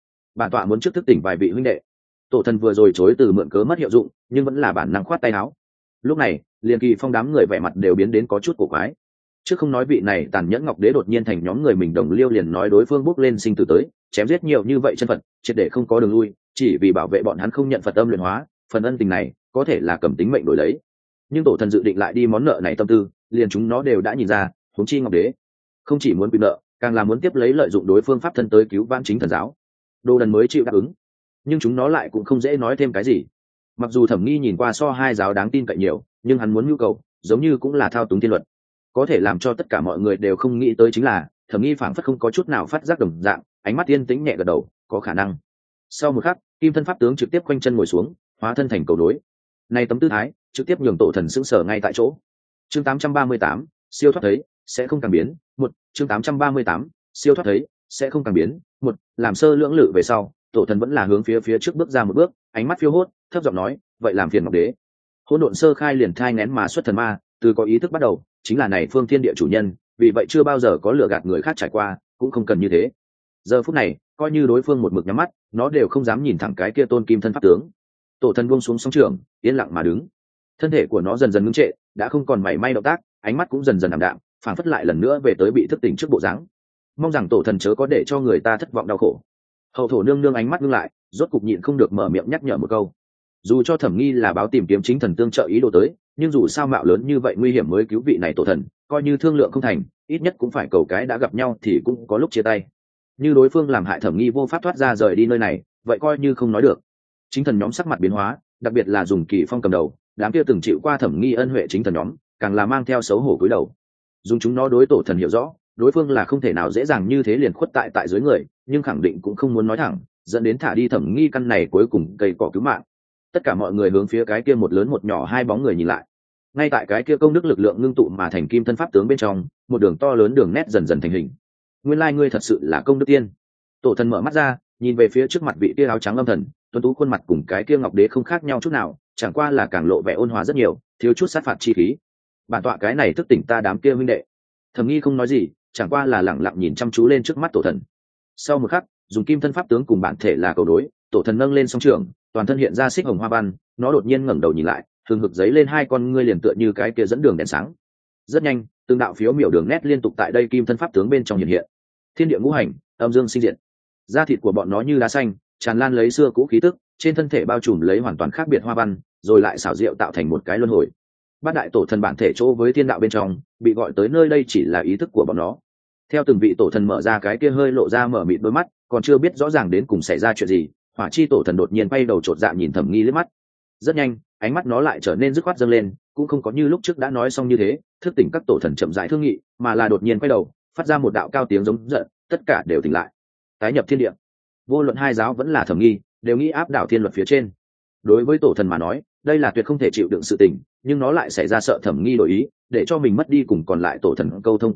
tọa muốn trước thức tỉnh vài vị huynh đệ. Tổ thần vừa rồi chối từ mượn cớ mất hiệu dụng, nhưng vẫn là bản năng khoát tay áo. Lúc này, liền Kỳ Phong đám người vẻ mặt đều biến đến có chút cổ quái. Trước không nói vị này tàn nhẫn Ngọc Đế đột nhiên thành nhóm người mình đồng liêu liền nói đối phương bước lên sinh tử tới, chém giết nhiều như vậy chân Phật, triệt để không có đường lui, chỉ vì bảo vệ bọn hắn không nhận Phật âm luyện hóa, phần ân tình này có thể là cầm tính mệnh đổi lấy. Nhưng tổ thần dự định lại đi món nợ này tâm tư, liền chúng nó đều đã nhìn ra, huống chi Ngọc Đế không chỉ muốn quy nợ, càng là muốn tiếp lấy lợi dụng đối phương pháp thân tới cứu vãn chính thần giáo. Đồ đần mới chịu đáp ứng, nhưng chúng nó lại cũng không dễ nói thêm cái gì. Mặc dù Thẩm Nghi nhìn qua so hai giáo đáng tin cậy nhiều, nhưng hắn muốn nhu cầu giống như cũng là thao túng thiên luật. Có thể làm cho tất cả mọi người đều không nghĩ tới chính là Thẩm Nghi phảng phất không có chút nào phát giác đồng dạng, ánh mắt yên tĩnh nhẹ gật đầu, có khả năng. Sau một khắc, kim thân pháp tướng trực tiếp quanh chân ngồi xuống, hóa thân thành cầu đối. Này tấm tư thái trực tiếp nhường tổ thần sững sờ ngay tại chỗ. Chương 838, siêu thoát thấy sẽ không càng biến. Một chương 838, siêu thoát thấy sẽ không càng biến. Một làm sơ lưỡng lự về sau, tổ thần vẫn là hướng phía trước bước ra một bước, ánh mắt phiêu hốt, thấp giọng nói, vậy làm phiền Ngọc Đế. Hỗn độn sơ khai liền thai nén mà xuất thần ma, từ có ý thức bắt đầu, chính là này phương thiên địa chủ nhân, vì vậy chưa bao giờ có lừa gạt người khác trải qua, cũng không cần như thế. Giờ phút này, coi như đối phương một mực nhắm mắt, nó đều không dám nhìn thẳng cái kia tôn kim thân pháp tướng. Tổ thần buông xuống song trường, yên lặng mà đứng. Thân thể của nó dần dần ngưng trệ, đã không còn mảy may động tác, ánh mắt cũng dần dần ảm đạm, phảng phất lại lần nữa về tới bị thức tỉnh trước bộ dáng. Mong rằng tổ thần chớ có để cho người ta thất vọng đau khổ. Hậu thổ nương nương ánh mắt ngưng lại, rốt cục nhịn không được mở miệng nhắc nhở một câu. Dù cho Thẩm Nghi là báo tìm kiếm chính thần tương trợ ý đồ tới, nhưng dù sao mạo lớn như vậy nguy hiểm mới cứu vị này tổ thần, coi như thương lượng không thành, ít nhất cũng phải cầu cái đã gặp nhau thì cũng có lúc chia tay. Như đối phương làm hại Thẩm Nghi vô pháp thoát ra rời đi nơi này, vậy coi như không nói được. Chính thần nhóm sắc mặt biến hóa, đặc biệt là dùng Kỳ Phong cầm đầu, đám kia từng chịu qua Thẩm Nghi ân huệ chính thần nhóm, càng là mang theo xấu hổ cúi đầu. Dùng chúng nó đối tổ thần hiểu rõ, đối phương là không thể nào dễ dàng như thế liền khuất tại dưới người, nhưng khẳng định cũng không muốn nói thẳng, dẫn đến thả đi Thẩm Nghi căn này cuối cùng cây cỏ cứu mạng. Tất cả mọi người hướng phía cái kia một lớn một nhỏ hai bóng người nhìn lại. Ngay tại cái kia công đức lực lượng ngưng tụ mà thành kim thân pháp tướng bên trong, một đường to lớn đường nét dần dần thành hình. Nguyên lai ngươi thật sự là công đức tiên. Tổ thần mở mắt ra, nhìn về phía trước mặt vị kia áo trắng âm thần, tuấn tú khuôn mặt cùng cái kia Ngọc Đế không khác nhau chút nào, chẳng qua là càng lộ vẻ ôn hòa rất nhiều, thiếu chút sát phạt chi khí. Bản tọa cái này thức tỉnh ta đám kia huynh đệ. Thẩm Nghi không nói gì, chẳng qua là lẳng lặng nhìn chăm chú lên trước mắt tổ thần. Sau một khắc, dùng kim thân pháp tướng cùng bản thể là cầu đối, tổ thần nâng lên song trường, toàn thân hiện ra xích hồng hoa văn, nó đột nhiên ngẩng đầu nhìn lại, thường hực giấy lên hai con ngươi liền tựa như cái kia dẫn đường đèn sáng. Rất nhanh, từng đạo phiếu miểu đường nét liên tục tại đây kim thân pháp tướng bên trong hiện hiện. Thiên địa ngũ hành, âm dương sinh diệt. Da thịt của bọn nó như lá xanh, tràn lan lấy xưa cũ khí tức, trên thân thể bao trùm lấy hoàn toàn khác biệt hoa văn, rồi lại xảo diệu tạo thành một cái luân hồi. Bát đại tổ thần bản thể chỗ với thiên đạo bên trong, bị gọi tới nơi đây chỉ là ý thức của bọn nó. Theo từng vị tổ thần mở ra cái kia hơi lộ ra mở mịt đôi mắt, còn chưa biết rõ ràng đến cùng xảy ra chuyện gì, Hỏa chi tổ thần đột nhiên quay đầu chột dạ nhìn Thẩm Nghi liếc mắt. Rất nhanh, ánh mắt nó lại trở nên dứt khoát dâng lên, cũng không có như lúc trước đã nói xong như thế, thức tỉnh các tổ thần chậm rãi thương nghị, mà là đột nhiên quay đầu, phát ra một đạo cao tiếng giống giận, tất cả đều tỉnh lại. Tái nhập thiên địa. Vô luận hai giáo vẫn là Thẩm Nghi, đều nghĩ áp đảo thiên luật phía trên. Đối với tổ thần mà nói, đây là tuyệt không thể chịu đựng sự tình, nhưng nó lại xảy ra sợ Thẩm Nghi đổi ý, để cho mình mất đi cùng còn lại tổ thần câu thông cơ hội,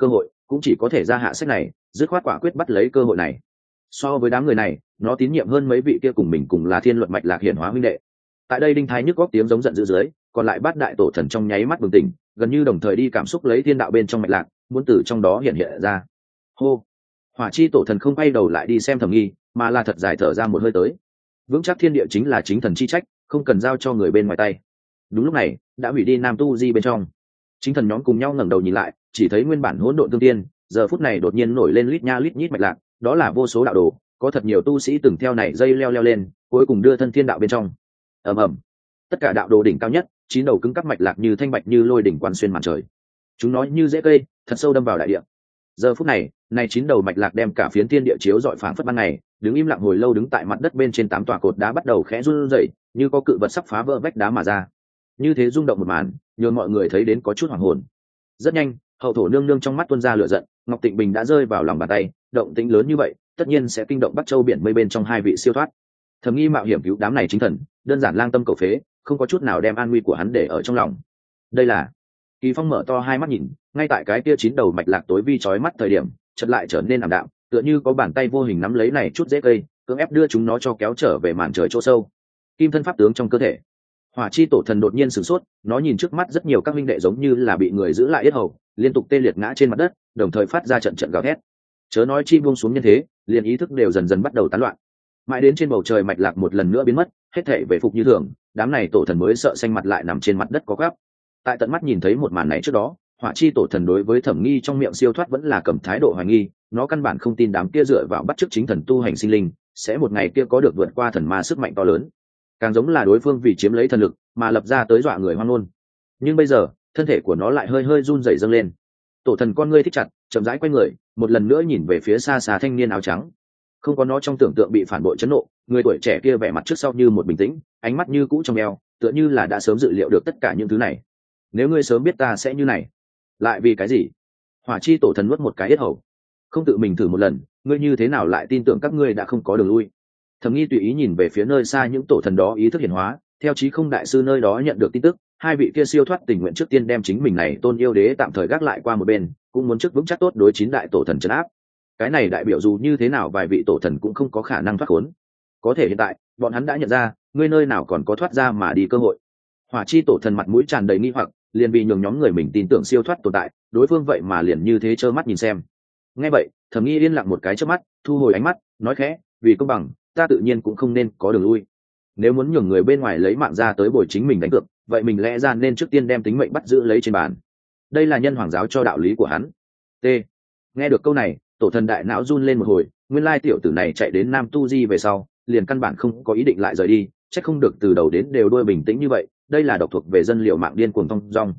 cũng chỉ có thể ra hạ sách này, dứt khoát quả quyết bắt lấy cơ hội này. So với đám người này, nó tín nhiệm hơn mấy vị kia cùng mình cùng là thiên luận mạch lạc hiển hóa huynh đệ. Tại đây đinh thái nhức góc tiếng giống giận dữ dưới, còn lại bát đại tổ thần trong nháy mắt bừng tỉnh, gần như đồng thời đi cảm xúc lấy thiên đạo bên trong mạch lạc, muốn từ trong đó hiện hiện ra. Hô. Hỏa chi tổ thần không quay đầu lại đi xem Thẩm Nghi, mà là thật dài thở ra một hơi tới. Vững chắc thiên địa chính là chính thần chi trách, không cần giao cho người bên ngoài tay. Đúng lúc này, đã hủy đi nam tu di bên trong. Chính thần nhóm cùng nhau ngẩng đầu nhìn lại, chỉ thấy nguyên bản hỗn độn tương tiên, giờ phút này đột nhiên nổi lên lít nha lít nhít mạch lạc, đó là vô số đạo đồ, có thật nhiều tu sĩ từng theo này dây leo lên, cuối cùng đưa thân thiên đạo bên trong. Ầm ầm. Tất cả đạo đồ đỉnh cao nhất, chín đầu cứng cắp mạch lạc như thanh bạch như lôi đỉnh quan xuyên màn trời. Chúng nó như rễ cây, thật sâu đâm vào đại địa. Giờ phút này, này chín đầu mạch lạc đem cả phiến thiên địa chiếu rọi phảng phất ban ngày, đứng im lặng hồi lâu đứng tại mặt đất bên trên tám tòa cột đá bắt đầu khẽ run rẩy, như có cự vật sắp phá vỡ vách đá mà ra. Như thế rung động một màn, nhường mọi người thấy đến có chút hoảng hồn. Rất nhanh, hậu thổ nương nương trong mắt tuôn ra lửa giận, Ngọc Tịnh Bình đã rơi vào lòng bàn tay, động tĩnh lớn như vậy, tất nhiên sẽ kinh động Bắc Châu biển mây bên trong hai vị siêu thoát. Thẩm Nghi mạo hiểm cứu đám này chính thần, đơn giản lang tâm cầu phế, không có chút nào đem an nguy của hắn để ở trong lòng. Đây là Kỳ Phong mở to hai mắt nhìn, ngay tại cái kia chín đầu mạch lạc tối vi chói mắt thời điểm, chợt lại trở nên ảm đạm, tựa như có bàn tay vô hình nắm lấy này chút rễ cây, cưỡng ép đưa chúng nó cho kéo trở về màn trời chỗ sâu. Kim thân pháp tướng trong cơ thể. Hỏa chi tổ thần đột nhiên sửng sốt, nó nhìn trước mắt rất nhiều các minh đệ giống như là bị người giữ lại yết hầu, liên tục tê liệt ngã trên mặt đất, đồng thời phát ra trận trận gào thét. Chớ nói chi buông xuống nhân thế, liền ý thức đều dần dần bắt đầu tán loạn. Mãi đến trên bầu trời mạch lạc một lần nữa biến mất, hết thảy về phục như thường, đám này tổ thần mới sợ xanh mặt lại nằm trên mặt đất có gắp. Tại tận mắt nhìn thấy một màn này trước đó, Hỏa chi tổ thần đối với Thẩm Nghi trong miệng siêu thoát vẫn là cầm thái độ hoài nghi, nó căn bản không tin đám kia dựa vào bắt chước chính thần tu hành sinh linh, sẽ một ngày kia có được vượt qua thần ma sức mạnh to lớn. Càng giống là đối phương vì chiếm lấy thần lực mà lập ra tới dọa người hoang ngôn. Nhưng bây giờ, thân thể của nó lại hơi hơi run rẩy dâng lên. Tổ thần con ngươi thích chặt, chậm rãi quay người, một lần nữa nhìn về phía xa xa thanh niên áo trắng. Không có nó trong tưởng tượng bị phản bội chấn nộ, người tuổi trẻ kia vẻ mặt trước sau như một bình tĩnh, ánh mắt như cũ trong eo, tựa như là đã sớm dự liệu được tất cả những thứ này. Nếu ngươi sớm biết ta sẽ như này, lại vì cái gì? Hỏa chi tổ thần nuốt một cái yết hầu. Không tự mình thử một lần, ngươi như thế nào lại tin tưởng các ngươi đã không có đường lui? Thẩm Nghi tùy ý nhìn về phía nơi xa những tổ thần đó ý thức hiển hóa, theo chí không đại sư nơi đó nhận được tin tức, hai vị kia siêu thoát tình nguyện trước tiên đem chính mình này tôn yêu đế tạm thời gác lại qua một bên, cũng muốn trước vững chắc tốt đối chín đại tổ thần trấn áp. Cái này đại biểu dù như thế nào vài vị tổ thần cũng không có khả năng thoát khốn. Có thể hiện tại, bọn hắn đã nhận ra, ngươi nơi nào còn có thoát ra mà đi cơ hội. Hỏa chi tổ thần mặt mũi tràn đầy nghi hoặc, liền vì nhường nhóm người mình tin tưởng siêu thoát tồn tại, đối phương vậy mà liền như thế trơ mắt nhìn xem. Nghe vậy, Thẩm Nghi yên lặng một cái chớp mắt, thu hồi ánh mắt, nói khẽ, vì công bằng, ta tự nhiên cũng không nên có đường lui. Nếu muốn nhường người bên ngoài lấy mạng ra tới bồi chính mình đánh cược, vậy mình lẽ ra nên trước tiên đem tính mệnh bắt giữ lấy trên bàn. Đây là nhân hoàng giáo cho đạo lý của hắn. T. Nghe được câu này, tổ thần đại não run lên một hồi, nguyên lai tiểu tử này chạy đến Nam Tu Di về sau, liền căn bản không có ý định lại rời đi, chắc không được từ đầu đến đều đuôi bình tĩnh như vậy, đây là độc thuộc về dân liệu mạng điên cuồng thông dong.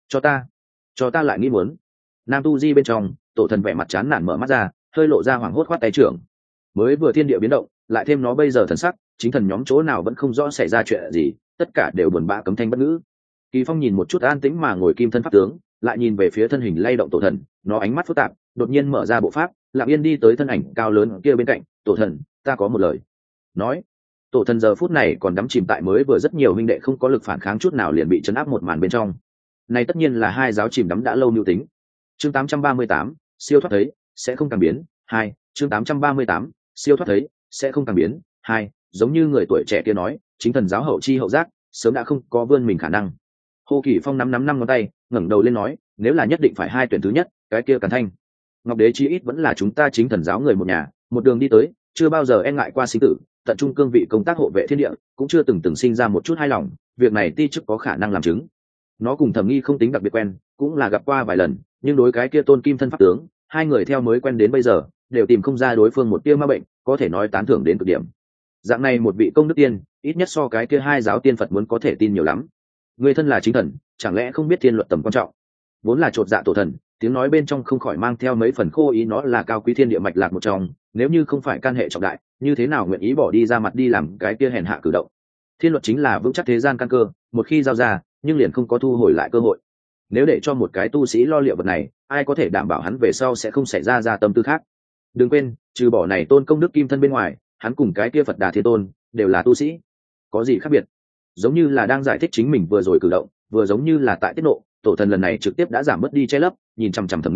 Cho ta lại nghĩ muốn. Nam Tu Di bên trong, tổ thần vẻ mặt chán nản mở mắt ra, hơi lộ ra hoảng hốt khoát tay trưởng. Mới vừa thiên địa biến động, lại thêm nó bây giờ thần sắc, chính thần nhóm chỗ nào vẫn không rõ xảy ra chuyện gì, tất cả đều buồn bã cấm thanh bất ngữ. Kỳ Phong nhìn một chút an tĩnh mà ngồi kim thân pháp tướng, lại nhìn về phía thân hình lay động tổ thần, nó ánh mắt phức tạp, đột nhiên mở ra bộ pháp, lặng yên đi tới thân ảnh cao lớn kia bên cạnh. Tổ thần, ta có một lời. Nói. Tổ thần giờ phút này còn đắm chìm tại mới vừa rất nhiều huynh đệ không có lực phản kháng chút nào liền bị chấn áp một màn bên trong. Này tất nhiên là hai giáo chìm đắm đã lâu nưu tính. Chương 838, siêu thoát thấy, sẽ không càng biến. 2, chương 838, siêu thoát thấy, sẽ không càng biến. 2, giống như người tuổi trẻ kia nói, chính thần giáo hậu chi hậu giác, sớm đã không có vươn mình khả năng. Hồ Kỳ Phong nắm ngón tay, ngẩng đầu lên nói, nếu là nhất định phải hai tuyển thứ nhất, cái kia Càn Thanh. Ngọc Đế chí ít vẫn là chúng ta chính thần giáo người một nhà, một đường đi tới, chưa bao giờ e ngại qua sinh tử, tận trung cương vị công tác hộ vệ thiên địa, cũng chưa từng sinh ra một chút hài lòng, việc này ti chức có khả năng làm chứng. Nó cùng Thẩm Nghi không tính đặc biệt quen, cũng là gặp qua vài lần, nhưng đối cái kia tôn kim thân pháp tướng, hai người theo mới quen đến bây giờ, đều tìm không ra đối phương một tia ma bệnh, có thể nói tán thưởng đến cực điểm. Dạng này một vị công đức tiên, ít nhất so cái kia hai giáo tiên Phật muốn có thể tin nhiều lắm. Người thân là chính thần, chẳng lẽ không biết thiên luật tầm quan trọng? Vốn là chột dạ tổ thần, tiếng nói bên trong không khỏi mang theo mấy phần khô ý, nó là cao quý thiên địa mạch lạc một trong, nếu như không phải can hệ trọng đại, như thế nào nguyện ý bỏ đi ra mặt đi làm cái kia hèn hạ cử động? Thiên luật chính là vững chắc thế gian căn cơ, một khi giao ra, nhưng liền không có thu hồi lại cơ hội. Nếu để cho một cái tu sĩ lo liệu vật này, ai có thể đảm bảo hắn về sau sẽ không xảy ra tâm tư khác? Đừng quên, trừ bỏ này tôn công đức kim thân bên ngoài, hắn cùng cái kia Phật Đà Thiên Tôn đều là tu sĩ, có gì khác biệt? Giống như là đang giải thích chính mình vừa rồi cử động, vừa giống như là tại tiết nộ. Tổ thần lần này trực tiếp đã giảm mất đi che lấp, nhìn chằm chằm Thẩm Nghi,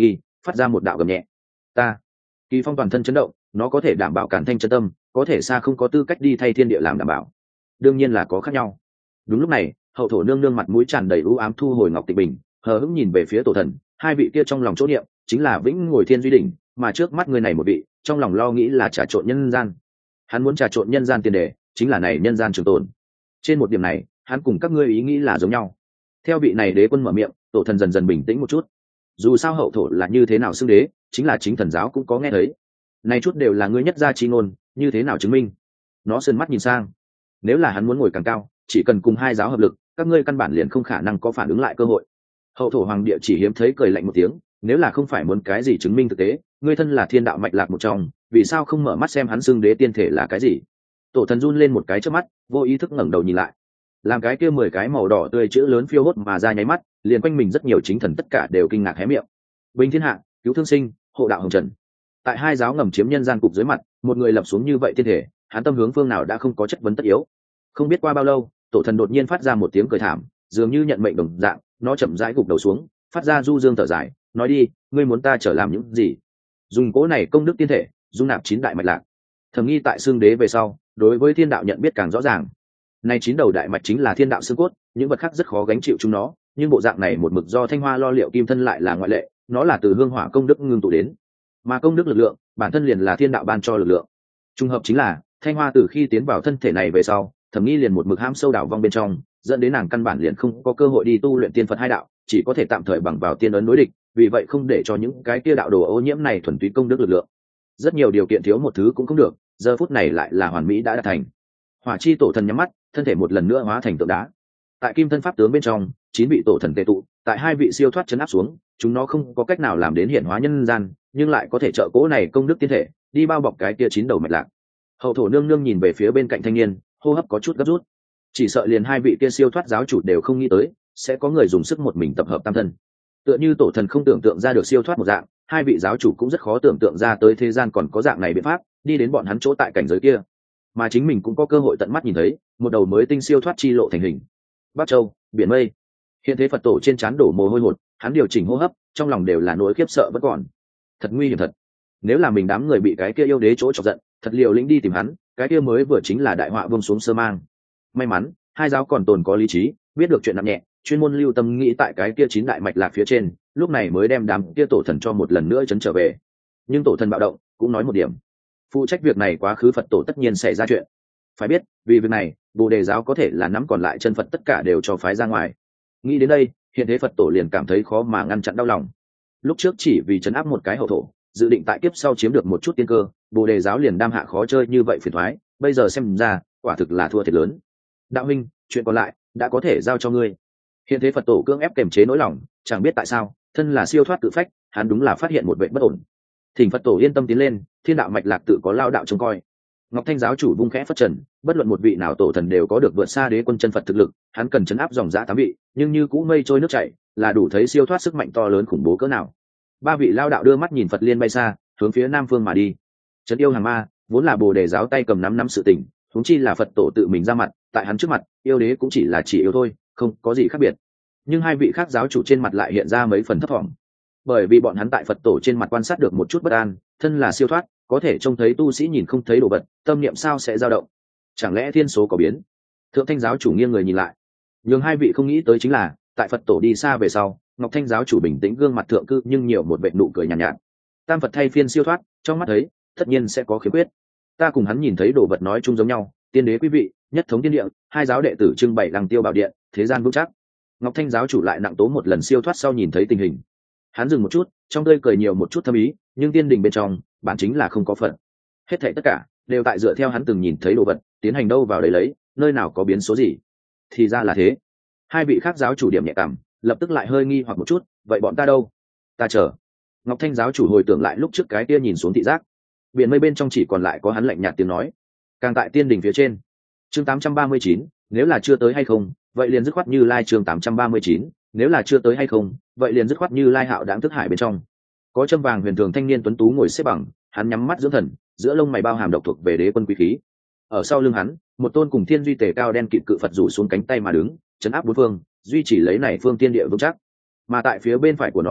phát ra một đạo gầm nhẹ. Ta. Kỳ Phong toàn thân chấn động, nó có thể đảm bảo cản thanh chân tâm, có thể xa không có tư cách đi thay thiên địa làm đảm bảo. Đương nhiên là có khác nhau. Đúng lúc này, hậu thổ nương nương mặt mũi tràn đầy u ám thu hồi ngọc tịch bình, hờ hững nhìn về phía tổ thần, hai vị kia trong lòng chỗ niệm chính là vĩnh ngồi thiên duy đỉnh, mà trước mắt người này một vị, trong lòng lo nghĩ là trà trộn nhân gian. Hắn muốn trà trộn nhân gian tiền đề, chính là này nhân gian trường tồn. Trên một điểm này, hắn cùng các ngươi ý nghĩ là giống nhau. Theo vị này đế quân mở miệng, tổ thần dần dần bình tĩnh một chút. Dù sao hậu thổ là như thế nào xưng đế, chính là chính thần giáo cũng có nghe thấy. Này chút đều là ngươi nhất gia chi ngôn, như thế nào chứng minh? Nó sơn mắt nhìn sang. Nếu là hắn muốn ngồi càng cao, chỉ cần cùng hai giáo hợp lực, các ngươi căn bản liền không khả năng có phản ứng lại cơ hội. Hậu thổ hoàng địa chỉ hiếm thấy cười lạnh một tiếng, nếu là không phải muốn cái gì chứng minh thực tế, ngươi thân là thiên đạo mạch lạc một trong, vì sao không mở mắt xem hắn xưng đế tiên thể là cái gì? Tổ thần run lên một cái trước mắt, vô ý thức ngẩng đầu nhìn lại, làm cái kia 10 cái màu đỏ tươi chữ lớn phiêu hốt mà ra nháy mắt, liền quanh mình rất nhiều chính thần tất cả đều kinh ngạc hé miệng. Bình thiên hạ, cứu thương sinh, hộ đạo hồng trần. Tại hai giáo ngầm chiếm nhân gian cục dưới mặt, một người lập xuống như vậy tiên thể, hắn tâm hướng phương nào đã không có chất vấn tất yếu. Không biết qua bao lâu, tổ thần đột nhiên phát ra một tiếng cười thảm, dường như nhận mệnh đồng dạng, nó chậm rãi gục đầu xuống, phát ra du dương thở dài, nói đi, ngươi muốn ta trở làm những gì? Dùng cố này công đức tiên thể, dung nạp 9 đại mạch lạc. Thẩm Nghi tại xương đế về sau, đối với thiên đạo nhận biết càng rõ ràng. Này 9 đầu đại mạch chính là thiên đạo xương cốt, những vật khác rất khó gánh chịu chúng nó, nhưng bộ dạng này một mực do Thanh Hoa lo liệu kim thân lại là ngoại lệ, nó là từ hương hỏa công đức ngưng tụ đến, mà công đức lực lượng, bản thân liền là thiên đạo ban cho lực lượng. Trùng hợp chính là, Thanh Hoa từ khi tiến vào thân thể này về sau, Thẩm Nghi liền một mực hãm sâu đảo vong bên trong, dẫn đến nàng căn bản liền không có cơ hội đi tu luyện tiên Phật hai đạo, chỉ có thể tạm thời bằng vào tiên ấn đối địch, vì vậy không để cho những cái kia đạo đồ ô nhiễm này thuần túy công đức lực lượng. Rất nhiều điều kiện thiếu một thứ cũng không được, giờ phút này lại là hoàn mỹ đã đạt thành. Hỏa chi tổ thần nhắm mắt, thân thể một lần nữa hóa thành tượng đá. Tại kim thân pháp tướng bên trong, 9 vị tổ thần tề tụ, tại 2 vị siêu thoát chấn áp xuống, chúng nó không có cách nào làm đến hiển hóa nhân gian, nhưng lại có thể trợ cố này công đức tiên thể, đi bao bọc cái kia 9 đầu mạch lạc. Hậu thổ nương nương nhìn về phía bên cạnh thanh niên, hô hấp có chút gấp rút. Chỉ sợ liền 2 vị kia siêu thoát giáo chủ đều không nghĩ tới, sẽ có người dùng sức một mình tập hợp tam thân. Tựa như tổ thần không tưởng tượng ra được siêu thoát một dạng, 2 vị giáo chủ cũng rất khó tưởng tượng ra tới thế gian còn có dạng này biện pháp, đi đến bọn hắn chỗ tại cảnh giới kia. Mà chính mình cũng có cơ hội tận mắt nhìn thấy, một đầu mới tinh siêu thoát chi lộ thành hình. Bắc Châu, biển mây. Hiện thế Phật tổ trên trán đổ mồ hôi hột, hắn điều chỉnh hô hấp, trong lòng đều là nỗi khiếp sợ vẫn còn. Thật nguy hiểm thật. Nếu là mình đám người bị cái kia yêu đế chỗ chọc giận, thật liều lĩnh đi tìm hắn, cái kia mới vừa chính là đại họa buông xuống sơ mang. May mắn, hai giáo còn tồn có lý trí, biết được chuyện nặng nhẹ, chuyên môn lưu tâm nghĩ tại cái kia 9 đại mạch lạc phía trên, lúc này mới đem đám kia tổ thần cho một lần nữa chấn trở về. Nhưng tổ thần bạo động, cũng nói một điểm, phụ trách việc này quá khứ Phật tổ tất nhiên xảy ra chuyện. Phải biết, vì việc này, Bồ Đề giáo có thể là nắm còn lại chân Phật tất cả đều cho phái ra ngoài. Nghĩ đến đây, hiện thế Phật tổ liền cảm thấy khó mà ngăn chặn đau lòng. Lúc trước chỉ vì trấn áp một cái hậu thổ, dự định tại kiếp sau chiếm được một chút tiên cơ, Bồ Đề giáo liền đam hạ khó chơi như vậy phiền toái, bây giờ xem ra, quả thực là thua thiệt lớn. Đạo huynh, chuyện còn lại đã có thể giao cho ngươi. Hiện thế Phật tổ cưỡng ép kiềm chế nỗi lòng, chẳng biết tại sao, thân là siêu thoát tự phách, hắn đúng là phát hiện một vệ bất ổn. Thỉnh Phật tổ yên tâm tiến lên, thiên đạo mạch lạc tự có lao đạo trông coi. Ngọc Thanh giáo chủ vung khẽ phất trần, bất luận một vị nào tổ thần đều có được vượt xa đế quân chân Phật thực lực, hắn cần chấn áp dòng dã 8 vị, nhưng như cũ mây trôi nước chảy, là đủ thấy siêu thoát sức mạnh to lớn khủng bố cỡ nào. 3 vị lao đạo đưa mắt nhìn Phật liên bay xa, hướng phía nam phương mà đi. Trấn yêu hàng ma, vốn là Bồ Đề giáo tay cầm nắm sự tình, huống chi là Phật tổ tự mình ra mặt, tại hắn trước mặt, yêu đế cũng chỉ là chỉ yêu thôi, không có gì khác biệt. Nhưng 2 vị khác giáo chủ trên mặt lại hiện ra mấy phần thấp thỏm, bởi vì bọn hắn tại Phật tổ trên mặt quan sát được một chút bất an, thân là siêu thoát, có thể trông thấy tu sĩ nhìn không thấy đồ vật, tâm niệm sao sẽ dao động? Chẳng lẽ thiên số có biến? Thượng Thanh giáo chủ nghiêng người nhìn lại, nhưng 2 vị không nghĩ tới chính là, tại Phật tổ đi xa về sau, Ngọc Thanh giáo chủ bình tĩnh gương mặt thượng cư nhưng nhiều một vệt nụ cười nhàn nhạt. Tam Phật thay phiên siêu thoát, trong mắt thấy, tất nhiên sẽ có khiếm khuyết. Ta cùng hắn nhìn thấy đồ vật nói chung giống nhau, tiên đế quý vị, nhất thống tiên địa, 2 giáo đệ tử trưng bày Lăng Tiêu Bảo Điện, thế gian vững chắc. Ngọc Thanh giáo chủ lại nặng tố một lần siêu thoát sau nhìn thấy tình hình. Hắn dừng một chút, trong tươi cười nhiều một chút thâm ý, nhưng tiên đình bên trong, bản chính là không có phận. Hết thảy tất cả đều tại dựa theo hắn từng nhìn thấy đồ vật, tiến hành đâu vào đấy lấy, nơi nào có biến số gì. Thì ra là thế. 2 vị khác giáo chủ điểm nhẹ cảm, lập tức lại hơi nghi hoặc một chút, vậy bọn ta đâu? Ta chờ. Ngọc Thanh giáo chủ hồi tưởng lại lúc trước cái kia nhìn xuống thị giác, biển mây bên trong chỉ còn lại có hắn lạnh nhạt tiếng nói. Càng tại tiên đình phía trên. Chương 839, nếu là chưa tới hay không, vậy liền dứt khoát Như Lai. Chương 839, nếu là chưa tới hay không, vậy liền dứt khoát Như Lai hạo đáng thức hải bên trong. Có châm vàng huyền thường thanh niên tuấn tú ngồi xếp bằng, hắn nhắm mắt dưỡng thần, giữa lông mày bao hàm độc thuộc về đế quân quý khí. Ở sau lưng hắn, một tôn cùng thiên duy tề cao đen kịt cự Phật rủ xuống cánh tay mà đứng, chấn áp bốn phương, duy trì lấy này phương tiên địa vững chắc. Mà tại phía bên phải của nó,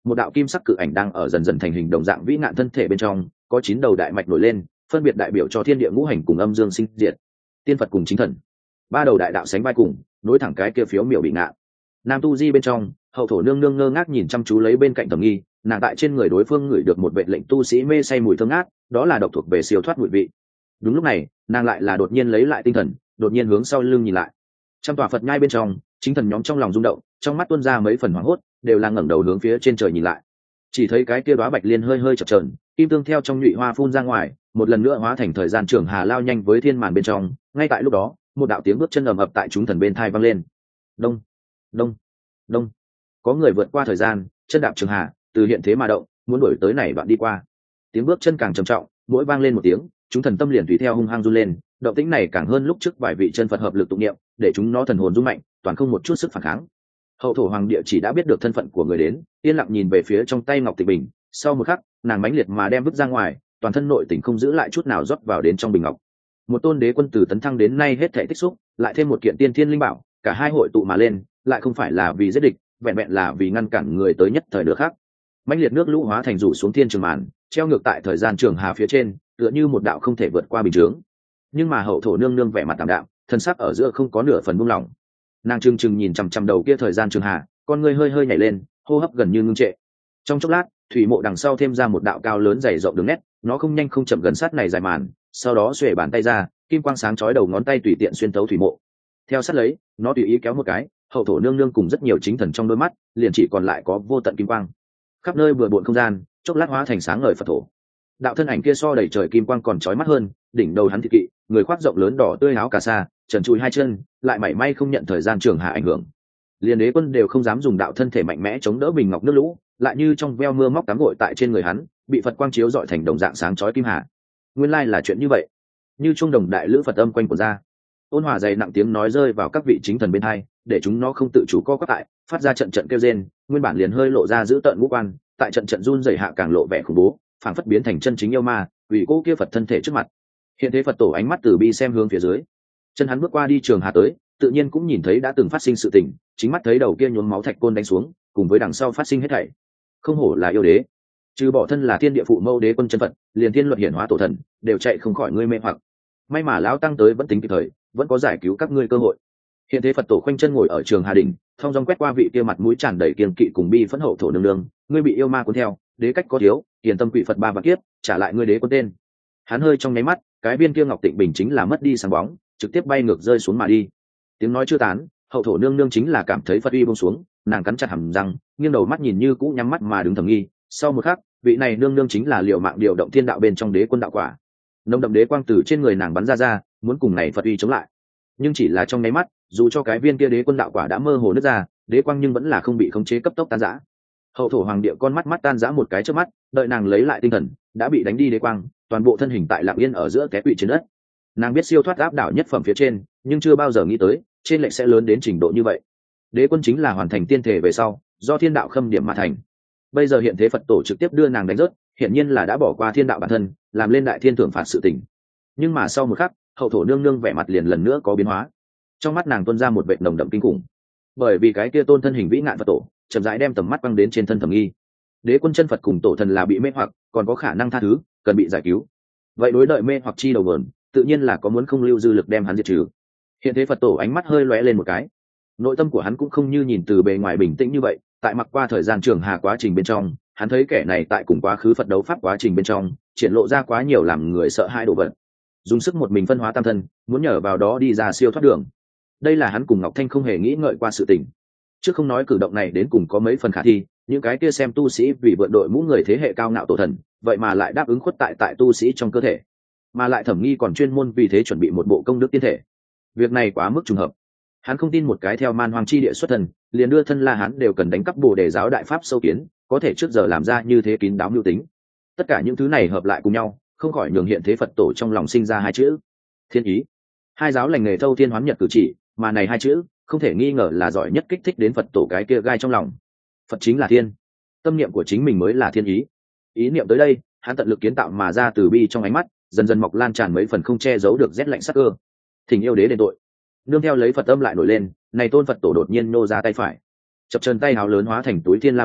một đạo kim sắc cự ảnh đang ở dần dần thành hình đồng dạng vĩ ngạn thân thể bên trong, có 9 đầu đại mạch nổi lên, phân biệt đại biểu cho thiên địa ngũ hành cùng âm dương sinh diệt, tiên phật cùng chính thần. 3 đầu đại đạo sánh vai cùng, nối thẳng cái kia phiếu miểu bị ngạn. Nam tu di bên trong, hậu thổ nương nương ngơ ngác nhìn chăm chú lấy bên cạnh Thẩm Nghi, nàng tại trên người đối phương ngửi được một vệ lệnh tu sĩ mê say mùi thơm ngát, đó là độc thuộc về siêu thoát mùi vị. Đúng lúc này, nàng lại là đột nhiên lấy lại tinh thần, đột nhiên hướng sau lưng nhìn lại. Trăm tòa Phật nhai bên trong, chính thần nhóm trong lòng rung động, trong mắt tuôn ra mấy phần hoảng hốt, đều là ngẩng đầu hướng phía trên trời nhìn lại. Chỉ thấy cái kia đóa bạch liên hơi hơi chập chờn, kim tương theo trong nhụy hoa phun ra ngoài, một lần nữa hóa thành thời gian trường hà lao nhanh với thiên màn bên trong. Ngay tại lúc đó, một đạo tiếng bước chân ầm ập tại chúng thần bên thai vang lên. Đông, đông, đông. Có người vượt qua thời gian, chân đạp trường hà, từ hiện thế mà động, muốn đuổi tới này đoạn đi qua. Tiếng bước chân càng trầm trọng, mỗi vang lên một tiếng, chúng thần tâm liền tùy theo hung hăng run lên, động tĩnh này càng hơn lúc trước vài vị chân Phật hợp lực tụng niệm, để chúng nó thần hồn rung mạnh, toàn không một chút sức phản kháng. Hậu thổ hoàng địa chỉ đã biết được thân phận của người đến, yên lặng nhìn về phía trong tay ngọc tịch bình, sau một khắc, nàng mãnh liệt mà đem vứt ra ngoài, toàn thân nội tình không giữ lại chút nào rót vào đến trong bình ngọc. Một tôn đế quân từ tấn thăng đến nay hết thảy tích xúc, lại thêm một kiện tiên thiên linh bảo, cả hai hội tụ mà lên, lại không phải là vì giết địch, vẹn vẹn là vì ngăn cản người tới nhất thời nữa khác. Mãnh liệt nước lũ hóa thành rủ xuống thiên trường màn, treo ngược tại thời gian trường hà phía trên, tựa như một đạo không thể vượt qua bình chướng. Nhưng mà hậu thổ nương nương vẻ mặt tạm đạm, thân sắc ở giữa không có nửa phần buông lỏng. Nàng trừng trừng nhìn chằm chằm đầu kia thời gian trường hà, con người hơi hơi nhảy lên, hô hấp gần như ngưng trệ. Trong chốc lát, thủy mộ đằng sau thêm ra một đạo cao lớn dày rộng đường nét, nó không nhanh không chậm gần sát này dài màn, sau đó xuề bàn tay ra, kim quang sáng chói đầu ngón tay tùy tiện xuyên thấu thủy mộ. Theo sát lấy, nó tùy ý kéo một cái, hậu thổ nương nương cùng rất nhiều chính thần trong đôi mắt, liền chỉ còn lại có vô tận kim quang. Khắp nơi bừa bộn không gian, chốc lát hóa thành sáng ngời Phật thổ. Đạo thân ảnh kia so đầy trời kim quang còn chói mắt hơn, đỉnh đầu hắn thị kỵ, người khoác rộng lớn đỏ tươi áo cà sa, trần trụi hai chân, lại mảy may không nhận thời gian trường hạ ảnh hưởng. Liên đế quân đều không dám dùng đạo thân thể mạnh mẽ chống đỡ bình ngọc nước lũ, lại như trong veo mưa móc tắm gội tại trên người hắn, bị Phật quang chiếu rọi thành đồng dạng sáng chói kim hà. Nguyên lai là chuyện như vậy. Như trung đồng đại lữ Phật âm quanh của ra, ôn hòa dày nặng tiếng nói rơi vào các vị chính thần bên hai, để chúng nó không tự chủ co quắp tại, phát ra trận trận kêu rên, nguyên bản liền hơi lộ ra giữ tợn ngũ quan, tại trận trận run rẩy hạ càng lộ vẻ khủng bố, phảng phất biến thành chân chính yêu ma, vì cô kia Phật thân thể trước mặt. Hiện thế Phật tổ ánh mắt từ bi xem hướng phía dưới, chân hắn bước qua đi trường hà tới, tự nhiên cũng nhìn thấy đã từng phát sinh sự tình, chính mắt thấy đầu kia nhuốm máu thạch côn đánh xuống, cùng với đằng sau phát sinh hết thảy. Không hổ là yêu đế, trừ bỏ thân là thiên địa phụ mẫu đế quân chân Phật, liền thiên luật hiển hóa tổ thần, đều chạy không khỏi ngươi mê hoặc. May mà lão tăng tới vẫn tính kịp thời, vẫn có giải cứu các ngươi cơ hội. Hiện thế Phật tổ khoanh chân ngồi ở trường hà đỉnh, thông dong quét qua vị kia mặt mũi tràn đầy kiên kỵ cùng bi phẫn hậu thổ nương nương, ngươi bị yêu ma cuốn theo, đế cách có thiếu, tiền tâm quỷ Phật ba vạn kiếp, trả lại ngươi đế quân tên. Hắn hơi trong nháy mắt, cái viên kia ngọc tịnh bình chính là mất đi sáng bóng, trực tiếp bay ngược rơi xuống mà đi. Tiếng nói chưa tán, hậu thổ nương nương chính là cảm thấy Phật uy buông xuống, nàng cắn chặt hàm răng, nghiêng đầu mắt nhìn như cũ nhắm mắt mà đứng Thẩm Nghi. Sau một khắc, vị này nương nương chính là liệu mạng điều động thiên đạo bên trong đế quân đạo quả. Nồng đậm đế quang từ trên người nàng bắn ra, muốn cùng này Phật uy chống lại. Nhưng chỉ là trong nháy mắt, dù cho cái viên kia đế quân đạo quả đã mơ hồ nứt ra, đế quang nhưng vẫn là không bị khống chế cấp tốc tan rã. Hậu thổ hoàng địa con mắt tan rã một cái trước mắt, đợi nàng lấy lại tinh thần, đã bị đánh đi đế quang, toàn bộ thân hình tại lặng yên ở giữa té quỵ trên đất. Nàng biết siêu thoát áp đảo nhất phẩm phía trên, nhưng chưa bao giờ nghĩ tới trên lệch sẽ lớn đến trình độ như vậy. Đế quân chính là hoàn thành tiên thể về sau, do thiên đạo khâm điểm mà thành. Bây giờ hiện thế Phật tổ trực tiếp đưa nàng đánh rớt, hiện nhiên là đã bỏ qua thiên đạo bản thân, làm lên đại thiên thưởng phạt sự tình. Nhưng mà sau một khắc, hậu thổ nương nương vẻ mặt liền lần nữa có biến hóa, trong mắt nàng tuôn ra một vệt nồng đậm kinh khủng, bởi vì cái kia tôn thân hình vĩ ngạn Phật tổ chậm rãi đem tầm mắt băng đến trên thân Thẩm Nghi. Đế quân chân Phật cùng tổ thần là bị mê hoặc, còn có khả năng tha thứ, cần bị giải cứu. Vậy đối đợi mê hoặc chi đầu vườn, tự nhiên là có muốn không lưu dư lực đem hắn diệt trừ. Hiện thế Phật tổ ánh mắt hơi lóe lên một cái, nội tâm của hắn cũng không như nhìn từ bề ngoài bình tĩnh như vậy. Tại mặc qua thời gian trường hà quá trình bên trong, hắn thấy kẻ này tại cùng quá khứ Phật đấu pháp quá trình bên trong triển lộ ra quá nhiều làm người sợ hãi đồ vật, dùng sức một mình phân hóa tam thân, muốn nhờ vào đó đi ra siêu thoát đường. Đây là hắn cùng Ngọc Thanh không hề nghĩ ngợi qua sự tình. Trước không nói cử động này đến cùng có mấy phần khả thi, những cái kia xem tu sĩ vì vượn đội mũ người thế hệ cao ngạo tổ thần, vậy mà lại đáp ứng khuất tại tu sĩ trong cơ thể, mà lại Thẩm Nghi còn chuyên môn vì thế chuẩn bị một bộ công đức tiên thể. Việc này quá mức trùng hợp, hắn không tin một cái theo man hoang chi địa xuất thần, liền đưa thân La Hán đều cần đánh cắp Bồ Đề giáo đại pháp sâu kiến, có thể trước giờ làm ra như thế kín đáo mưu tính. Tất cả những thứ này hợp lại cùng nhau, không khỏi nhường hiện thế Phật tổ trong lòng sinh ra hai chữ thiên ý. Hai giáo lành nghề thâu thiên hoán nhật cử chỉ, mà này hai chữ không thể nghi ngờ là giỏi nhất kích thích đến Phật tổ cái kia gai trong lòng. Phật chính là thiên, tâm niệm của chính mình mới là thiên ý. Ý niệm tới đây, hắn tận lực kiến tạo mà ra từ bi trong ánh mắt, dần dần mọc lan tràn mấy phần không che giấu được rét lạnh sắc cơ. Thỉnh yêu đế đền tội. Nương theo lấy Phật âm lại nổi lên, này tôn Phật tổ đột nhiên nô ra tay phải, chập chân tay hào lớn hóa thành túi thiên la võng,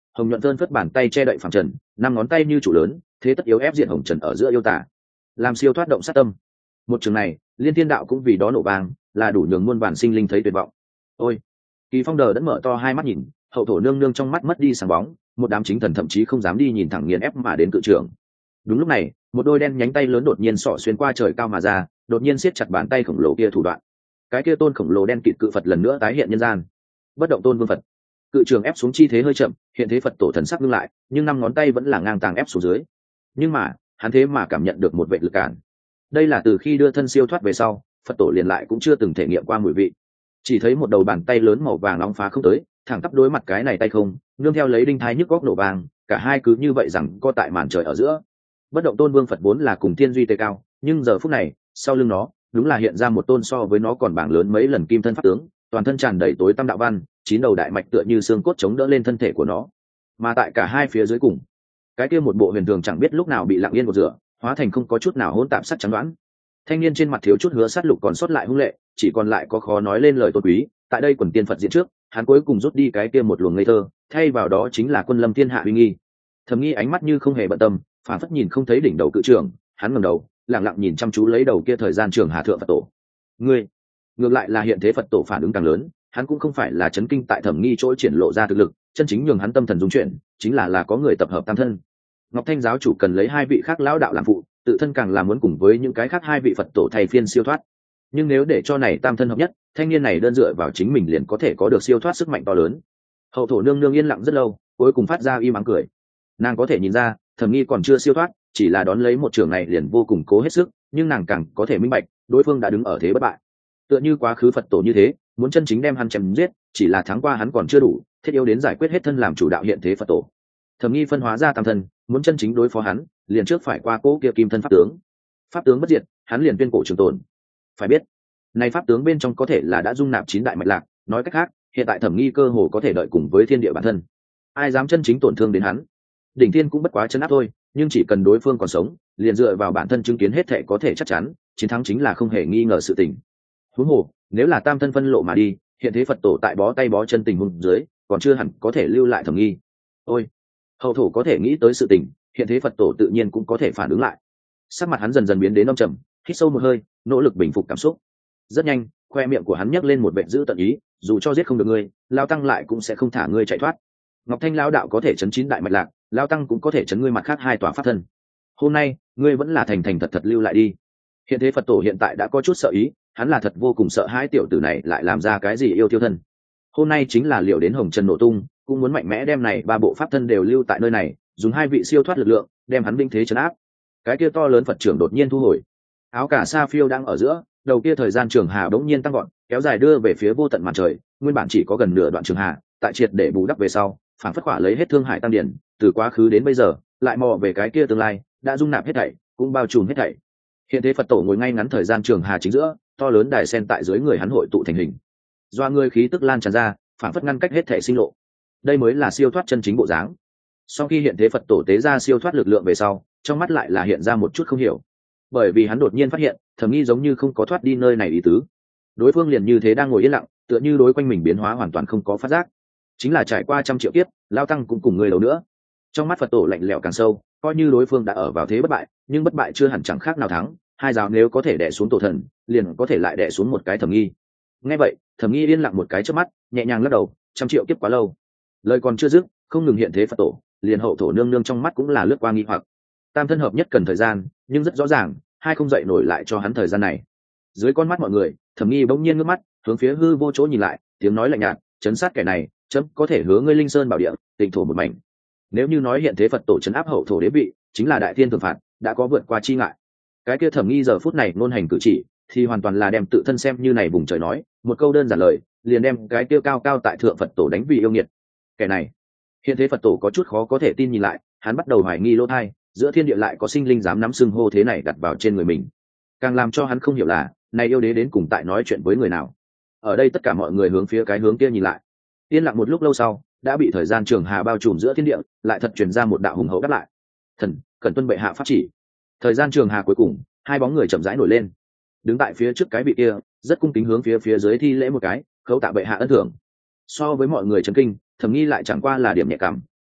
hồng nhuận tơn phất bàn tay che đậy phẳng trần, năm ngón tay như trụ lớn, thế tất yếu ép diện hồng trần ở giữa yêu tả, làm siêu thoát động sát tâm. Một trường này liên thiên đạo cũng vì đó nổ vang, là đủ nhường muôn bản sinh linh thấy tuyệt vọng. Ôi, Kỳ Phong đờ đẫn mở to hai mắt nhìn, hậu thổ nương nương trong mắt mất đi sáng bóng, một đám chính thần thậm chí không dám đi nhìn thẳng nghiền ép mà đến cự trưởng. Đúng lúc này, một đôi đen nhánh tay lớn đột nhiên xỏ xuyên qua trời cao mà ra, đột nhiên siết chặt bàn tay khổng lồ kia thủ đoạn. Cái kia tôn khổng lồ đen kịt cự Phật lần nữa tái hiện nhân gian. Bất động tôn vương Phật. Cự trường ép xuống chi thế hơi chậm, hiện thế Phật tổ thần sắc ngưng lại, nhưng năm ngón tay vẫn là ngang tàng ép xuống dưới. Nhưng mà, hắn thế mà cảm nhận được một vệ lực cản. Đây là từ khi đưa thân siêu thoát về sau, Phật tổ liền lại cũng chưa từng thể nghiệm qua mùi vị. Chỉ thấy một đầu bàn tay lớn màu vàng nóng phá không tới, thẳng tắp đối mặt cái này tay không, nương theo lấy đinh thai nhức góc nổ vàng, cả hai cứ như vậy rằng co tại màn trời ở giữa. Bất động tôn vương Phật vốn là cùng thiên duy tề cao, nhưng giờ phút này, sau lưng nó, đúng là hiện ra một tôn so với nó còn bảng lớn mấy lần kim thân pháp tướng, toàn thân tràn đầy tối tăm đạo văn, chín đầu đại mạch tựa như xương cốt chống đỡ lên thân thể của nó. Mà tại cả hai phía dưới cùng, cái kia một bộ huyền thường chẳng biết lúc nào bị lặng yên một rửa, hóa thành không có chút nào hỗn tạp sắc trắng đoán. Thanh niên trên mặt thiếu chút hứa sát lục còn sót lại hung lệ, chỉ còn lại có khó nói lên lời tôn quý. Tại đây quần tiên Phật diễn trước, hắn cuối cùng rút đi cái kia một luồng ngây thơ, thay vào đó chính là quân lâm thiên hạ uy nghi. Thẩm Nghi ánh mắt như không hề bận tâm, phản phất nhìn không thấy đỉnh đầu cự trường, hắn ngẩng đầu, lặng lặng nhìn chăm chú lấy đầu kia thời gian trường hà thượng Phật tổ. Ngươi, ngược lại là hiện thế Phật tổ phản ứng càng lớn, hắn cũng không phải là chấn kinh tại Thẩm Nghi chỗ triển lộ ra thực lực, chân chính nhường hắn tâm thần rung chuyển, chính là có người tập hợp tam thân. Ngọc Thanh giáo chủ cần lấy hai vị khác lão đạo làm phụ, tự thân càng là muốn cùng với những cái khác hai vị Phật tổ thay phiên siêu thoát. Nhưng nếu để cho này tam thân hợp nhất, thanh niên này đơn dựa vào chính mình liền có thể có được siêu thoát sức mạnh to lớn. Hậu thổ nương nương yên lặng rất lâu, cuối cùng phát ra im ắng cười. Nàng có thể nhìn ra, Thẩm Nghi còn chưa siêu thoát, chỉ là đón lấy một trường này liền vô cùng cố hết sức, nhưng nàng càng có thể minh bạch, đối phương đã đứng ở thế bất bại. Tựa như quá khứ Phật tổ như thế, muốn chân chính đem hắn chém giết, chỉ là thắng qua hắn còn chưa đủ, thiết yếu đến giải quyết hết thân làm chủ đạo hiện thế Phật tổ. Thẩm Nghi phân hóa ra tam thân, muốn chân chính đối phó hắn, liền trước phải qua cố kia kim thân pháp tướng. Pháp tướng bất diệt, hắn liền tuyên cổ trường tồn. Phải biết, này pháp tướng bên trong có thể là đã dung nạp chín đại mạch lạc, nói cách khác, hiện tại Thẩm Nghi cơ hồ có thể đợi cùng với thiên địa bản thân. Ai dám chân chính tổn thương đến hắn? Đỉnh thiên cũng bất quá chân áp thôi, nhưng chỉ cần đối phương còn sống, liền dựa vào bản thân chứng kiến hết thệ có thể chắc chắn, chiến thắng chính là không hề nghi ngờ sự tình. Huống hồ, nếu là tam thân phân lộ mà đi, hiện thế Phật tổ tại bó tay bó chân tình huống dưới, còn chưa hẳn có thể lưu lại Thẩm Nghi. Ôi, hậu thổ có thể nghĩ tới sự tình, hiện thế Phật tổ tự nhiên cũng có thể phản ứng lại. Sắc mặt hắn dần dần biến đến âm trầm, hít sâu một hơi, nỗ lực bình phục cảm xúc. Rất nhanh, khoe miệng của hắn nhấc lên một vệt dữ tận ý, dù cho giết không được ngươi, lao tăng lại cũng sẽ không thả ngươi chạy thoát. Ngọc Thanh lão đạo có thể chấn chín đại mạch lạc, lao tăng cũng có thể chấn ngươi mặt khác hai tòa pháp thân. Hôm nay, ngươi vẫn là thành thành thật thật lưu lại đi. Hiện thế Phật tổ hiện tại đã có chút sợ ý, hắn là thật vô cùng sợ hai tiểu tử này lại làm ra cái gì yêu tiêu thân. Hôm nay chính là liệu đến hồng trần nổ tung, cũng muốn mạnh mẽ đem này ba bộ pháp thân đều lưu tại nơi này, dùng hai vị siêu thoát lực lượng, đem hắn binh thế trấn áp. Cái kia to lớn Phật trưởng đột nhiên thu hồi, áo cả sa phiêu đang ở giữa, đầu kia thời gian trường hà bỗng nhiên tăng gọn, kéo dài đưa về phía vô tận màn trời. Nguyên bản chỉ có gần nửa đoạn trường hà, tại triệt để bù đắp về sau, phản phất khỏa lấy hết thương hải tăng điển, từ quá khứ đến bây giờ, lại mò về cái kia tương lai, đã dung nạp hết thảy, cũng bao trùm hết thảy. Hiện thế Phật tổ ngồi ngay ngắn thời gian trường hà chính giữa, to lớn đài sen tại dưới người hắn hội tụ thành hình, doa người khí tức lan tràn ra, phản phất ngăn cách hết thảy sinh lộ. Đây mới là siêu thoát chân chính bộ dáng. Sau khi hiện thế Phật tổ tế ra siêu thoát lực lượng về sau, trong mắt lại là hiện ra một chút không hiểu, bởi vì hắn đột nhiên phát hiện Thẩm Nghi giống như không có thoát đi nơi này ý tứ. Đối phương liền như thế đang ngồi yên lặng, tựa như đối quanh mình biến hóa hoàn toàn không có phát giác. Chính là trải qua trăm triệu kiếp, lao tăng cũng cùng người lâu nữa. Trong mắt Phật tổ lạnh lẽo càng sâu, coi như đối phương đã ở vào thế bất bại, nhưng bất bại chưa hẳn chẳng khác nào thắng. Hai giáo nếu có thể đè xuống tổ thần, liền có thể lại đè xuống một cái Thẩm Nghi. Nghe vậy, Thẩm Nghi yên lặng một cái chớp mắt, nhẹ nhàng lắc đầu, trăm triệu kiếp quá lâu. Lời còn chưa dứt, không ngừng hiện thế Phật tổ, liền hậu thổ nương nương trong mắt cũng là lướt qua nghi hoặc. Tam thân hợp nhất cần thời gian, nhưng rất rõ ràng, hai không dậy nổi lại cho hắn thời gian này. Dưới con mắt mọi người, Thẩm Nghi bỗng nhiên ngước mắt, hướng phía hư vô chỗ nhìn lại, tiếng nói lạnh nhạt, chấn sát kẻ này, chấm có thể hứa ngươi linh sơn bảo địa, tịnh thổ một mảnh. Nếu như nói hiện thế Phật tổ chấn áp hậu thổ đế vị, chính là đại thiên thượng phạt, đã có vượt qua chi ngại. Cái kia Thẩm Nghi giờ phút này ngôn hành cử chỉ, thì hoàn toàn là đem tự thân xem như này vùng trời nói, một câu đơn giản lời, liền đem cái kia cao cao tại thượng Phật tổ đánh vì yêu nghiệt. Kẻ này, hiện thế Phật tổ có chút khó có thể tin nhìn lại, hắn bắt đầu hoài nghi lỗ thai, giữa thiên địa lại có sinh linh dám nắm xưng hô thế này đặt vào trên người mình. Càng làm cho hắn không hiểu là, này yêu đế đến cùng tại nói chuyện với người nào. Ở đây tất cả mọi người hướng phía cái hướng kia nhìn lại. Yên lặng một lúc lâu sau, đã bị thời gian trường hà bao trùm giữa thiên địa, lại thật truyền ra một đạo hùng hậu đáp lại. Thần, cần tuân bệ hạ pháp chỉ. Thời gian trường hà cuối cùng, hai bóng người chậm rãi nổi lên. Đứng tại phía trước cái vị kia, rất cung kính hướng phía dưới thi lễ một cái, khấu tạ bệ hạ ân thưởng. So với mọi người chấn kinh, Thẩm Nghi lại chẳng qua là điểm nhẹ cảm,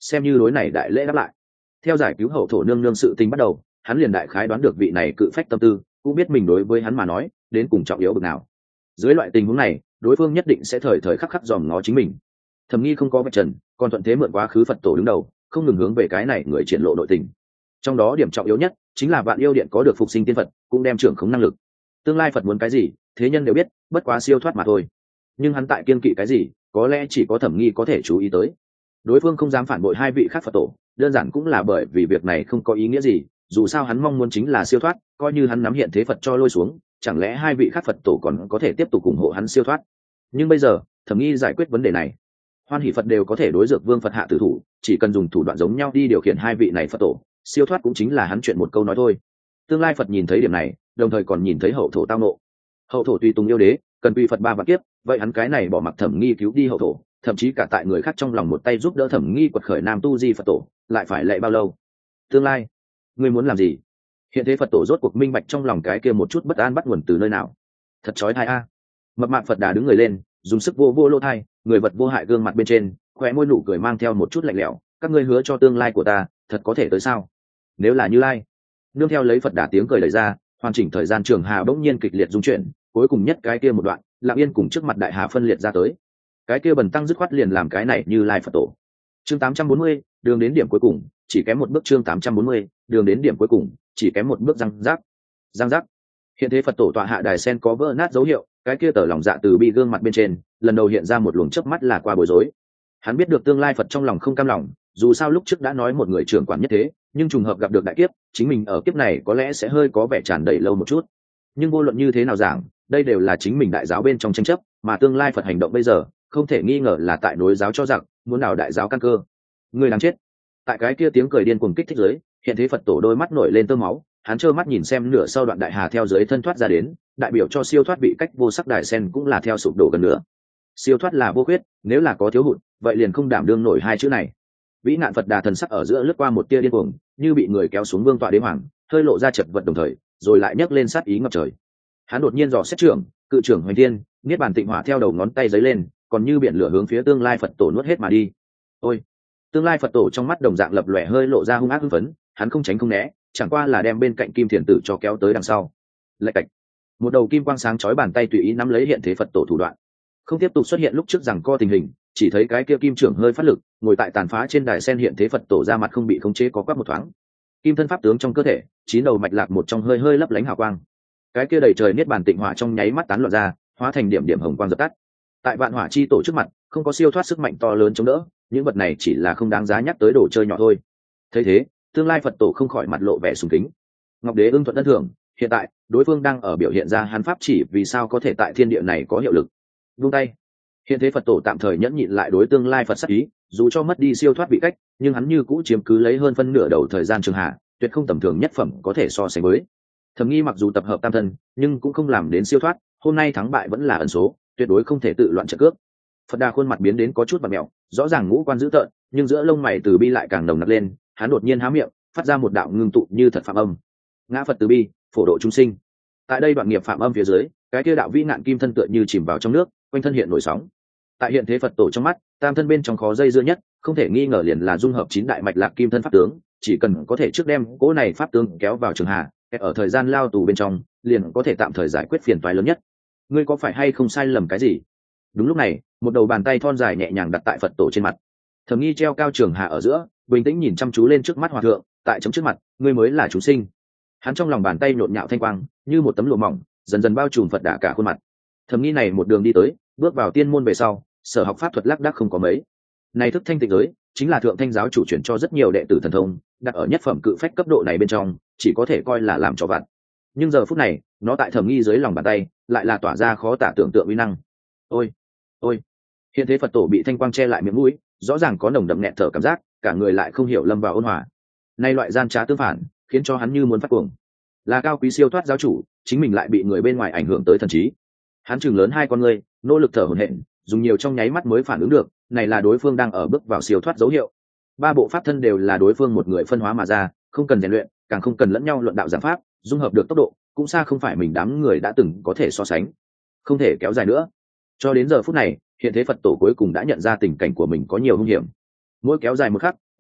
xem như đối này đại lễ đáp lại. Theo giải cứu hậu thổ nương nương sự tình bắt đầu, hắn liền đại khái đoán được vị này cự phách tâm tư, cũng biết mình đối với hắn mà nói đến cùng trọng yếu bực nào. Dưới loại tình huống này, đối phương nhất định sẽ thời thời khắc khắc dòm ngó chính mình. Thẩm Nghi không có vạch trần, còn thuận thế mượn quá khứ Phật tổ đứng đầu, không ngừng hướng về cái này người triển lộ nội tình. Trong đó điểm trọng yếu nhất chính là Vạn Yêu Điện có được phục sinh tiên Phật, cũng đem trưởng khống năng lực. Tương lai Phật muốn cái gì, thế nhân đều biết, bất quá siêu thoát mà thôi. Nhưng hắn tại kiên kỵ cái gì, có lẽ chỉ có Thẩm Nghi có thể chú ý tới. Đối phương không dám phản bội hai vị khác Phật tổ, đơn giản cũng là bởi vì việc này không có ý nghĩa gì, dù sao hắn mong muốn chính là siêu thoát, coi như hắn nắm hiện thế Phật cho lôi xuống, chẳng lẽ hai vị khác Phật tổ còn có thể tiếp tục ủng hộ hắn siêu thoát. Nhưng bây giờ Thẩm Nghi giải quyết vấn đề này, Hoan Hỷ Phật đều có thể đối Dược Vương Phật hạ tử thủ, chỉ cần dùng thủ đoạn giống nhau đi điều khiển hai vị này Phật tổ, siêu thoát cũng chính là hắn chuyện một câu nói thôi. Tương lai Phật nhìn thấy điểm này, đồng thời còn nhìn thấy hậu thổ tao nộ. Hậu thổ tùy tùng yêu đế, cần quy Phật ba vạn kiếp, vậy hắn cái này bỏ mặc Thẩm Nghi cứu đi hậu thổ, thậm chí cả tại người khác trong lòng một tay giúp đỡ Thẩm Nghi quật khởi nam tu di Phật tổ, lại phải lệ bao lâu? Tương lai, ngươi muốn làm gì? Hiện thế Phật tổ rốt cuộc minh bạch trong lòng cái kia một chút bất an bắt nguồn từ nơi nào. Thật chói tai a. Mập mạp Phật Đà đứng người lên, dùng sức vô vô lỗ thai, người vật vô hại gương mặt bên trên, khóe môi nụ cười mang theo một chút lạnh lẽo, các ngươi hứa cho tương lai của ta, thật có thể tới sao? Nếu là Như Lai. Nương theo lấy Phật Đà tiếng cười lời ra, hoàn chỉnh thời gian trường hà bỗng nhiên kịch liệt rung chuyển, cuối cùng nhất cái kia một đoạn, Lặng Yên cùng trước mặt đại hà phân liệt ra tới. Cái kia bần tăng dứt khoát liền làm cái này Như Lai Phật tổ. Chương 840, đường đến điểm cuối cùng, chỉ kém một bước. Chương 840, đường đến điểm cuối cùng, chỉ kém một bước. Răng rắc. Răng rắc. Hiện thế Phật tổ tọa hạ đài sen có vỡ nát dấu hiệu, cái kia tờ lòng dạ từ bi gương mặt bên trên, lần đầu hiện ra một luồng chớp mắt là qua bối rối. Hắn biết được tương lai Phật trong lòng không cam lòng, dù sao lúc trước đã nói một người trưởng quản nhất thế, nhưng trùng hợp gặp được đại kiếp, chính mình ở kiếp này có lẽ sẽ hơi có vẻ tràn đầy lâu một chút. Nhưng vô luận như thế nào giảng, đây đều là chính mình đại giáo bên trong tranh chấp, mà tương lai Phật hành động bây giờ, không thể nghi ngờ là tại nối giáo cho giặc, muốn nào đại giáo căn cơ. Người đáng chết. Tại cái kia tiếng cười điên cuồng kích thích dưới, hiện thế Phật tổ đôi mắt nổi lên tơ máu, hắn trơ mắt nhìn xem nửa sau đoạn đại hà theo dưới thân thoát ra đến, đại biểu cho siêu thoát bị cách vô sắc đài sen cũng là theo sụp đổ gần nữa. Siêu thoát là vô khuyết, nếu là có thiếu hụt, vậy liền không đảm đương nổi hai chữ này. Vĩ nạn Phật Đà thần sắc ở giữa lướt qua một tia điên cuồng, như bị người kéo xuống vương tọa đế hoàng, hơi lộ ra chật vật đồng thời, rồi lại nhấc lên sát ý ngập trời. Hắn đột nhiên dò xét trưởng, cự trưởng hoành thiên, niết bàn tịnh hỏa theo đầu ngón tay giấy lên, còn như biển lửa hướng phía tương lai Phật tổ nuốt hết mà đi. Ôi, tương lai Phật tổ trong mắt đồng dạng lập lòe hơi lộ ra hung ác hưng phấn, hắn không tránh không né, chẳng qua là đem bên cạnh kim thiền tử cho kéo tới đằng sau. Lạch cạch, một đầu kim quang sáng chói bàn tay tùy ý nắm lấy hiện thế Phật tổ thủ đoạn, không tiếp tục xuất hiện lúc trước rằng co tình hình, chỉ thấy cái kia kim trưởng hơi phát lực, ngồi tại tàn phá trên đài sen hiện thế Phật tổ ra mặt không bị khống chế có quắc một thoáng. Kim thân pháp tướng trong cơ thể, chín đầu mạch lạc một trong hơi hơi lấp lánh hào quang. Cái kia đầy trời niết bàn tịnh hỏa trong nháy mắt tán loạn ra, hóa thành điểm điểm hồng quang dập tắt. Tại vạn hỏa chi tổ trước mặt, không có siêu thoát sức mạnh to lớn chống đỡ, những vật này chỉ là không đáng giá nhắc tới đồ chơi nhỏ thôi. Thấy thế, tương lai Phật tổ không khỏi mặt lộ vẻ sùng kính. Ngọc Đế ưng thuận ân thưởng, hiện tại đối phương đang ở biểu hiện ra hắn pháp chỉ vì sao có thể tại thiên địa này có hiệu lực. Buông tay. Hiện thế Phật tổ tạm thời nhẫn nhịn lại đối tương lai Phật sát ý, dù cho mất đi siêu thoát vị cách, nhưng hắn như cũ chiếm cứ lấy hơn phân nửa đầu thời gian trường hạ, tuyệt không tầm thường nhất phẩm có thể so sánh với. Thẩm Nghi mặc dù tập hợp tam thân, nhưng cũng không làm đến siêu thoát, hôm nay thắng bại vẫn là ẩn số, tuyệt đối không thể tự loạn trận cước. Phật Đà khuôn mặt biến đến có chút bặm mèo, rõ ràng ngũ quan dữ tợn, nhưng giữa lông mày từ bi lại càng nồng nặc lên, hắn đột nhiên há miệng, phát ra một đạo ngưng tụ như thật phạm âm. Ngã Phật từ bi, phổ độ chúng sinh. Tại đây đoạn nghiệp phạm âm phía dưới, cái kia đạo vĩ nạn kim thân tựa như chìm vào trong nước, quanh thân hiện nổi sóng. Tại hiện thế Phật tổ trong mắt, tam thân bên trong khó dây dưa nhất, không thể nghi ngờ liền là dung hợp chín đại mạch lạc kim thân pháp tướng, chỉ cần có thể trước đem cỗ này pháp tướng kéo vào trường hạ, ở thời gian lao tù bên trong, liền có thể tạm thời giải quyết phiền toái lớn nhất. Ngươi có phải hay không sai lầm cái gì? Đúng lúc này, một đầu bàn tay thon dài nhẹ nhàng đặt tại Phật tổ trên mặt. Thẩm Nghi treo cao trường hạ ở giữa, bình tĩnh nhìn chăm chú lên trước mắt hòa thượng, tại chấm trước mặt, ngươi mới là chúng sinh. Hắn trong lòng bàn tay nhộn nhạo thanh quang, như một tấm lụa mỏng, dần dần bao trùm Phật Đà cả khuôn mặt. Thẩm Nghi này một đường đi tới, bước vào tiên môn về sau, sở học pháp thuật lác đác không có mấy. Này thức thanh tịnh giới, chính là thượng thanh giáo chủ chuyển cho rất nhiều đệ tử thần thông, đặt ở nhất phẩm cự phách cấp độ này bên trong, chỉ có thể coi là làm cho vặt. Nhưng giờ phút này, nó tại Thẩm Nghi dưới lòng bàn tay, lại là tỏa ra khó tả tưởng tượng uy năng. Ôi, ôi! Hiện thế Phật tổ bị thanh quang che lại miệng mũi, rõ ràng có nồng đậm nghẹt thở cảm giác, cả người lại không hiểu lâm vào ôn hòa. Nay loại gian trá tương phản, khiến cho hắn như muốn phát cuồng. Là cao quý siêu thoát giáo chủ, chính mình lại bị người bên ngoài ảnh hưởng tới thần trí. Hắn chừng lớn hai con ngươi, nỗ lực thở hổn hển, dùng nhiều trong nháy mắt mới phản ứng được, này là đối phương đang ở bước vào siêu thoát dấu hiệu. Ba bộ pháp thân đều là đối phương một người phân hóa mà ra, không cần rèn luyện, càng không cần lẫn nhau luận đạo giảng pháp, dung hợp được tốc độ, cũng xa không phải mình đám người đã từng có thể so sánh. Không thể kéo dài nữa. Cho đến giờ phút này, hiện thế Phật tổ cuối cùng đã nhận ra tình cảnh của mình có nhiều hung hiểm. Mỗi kéo dài một khắc,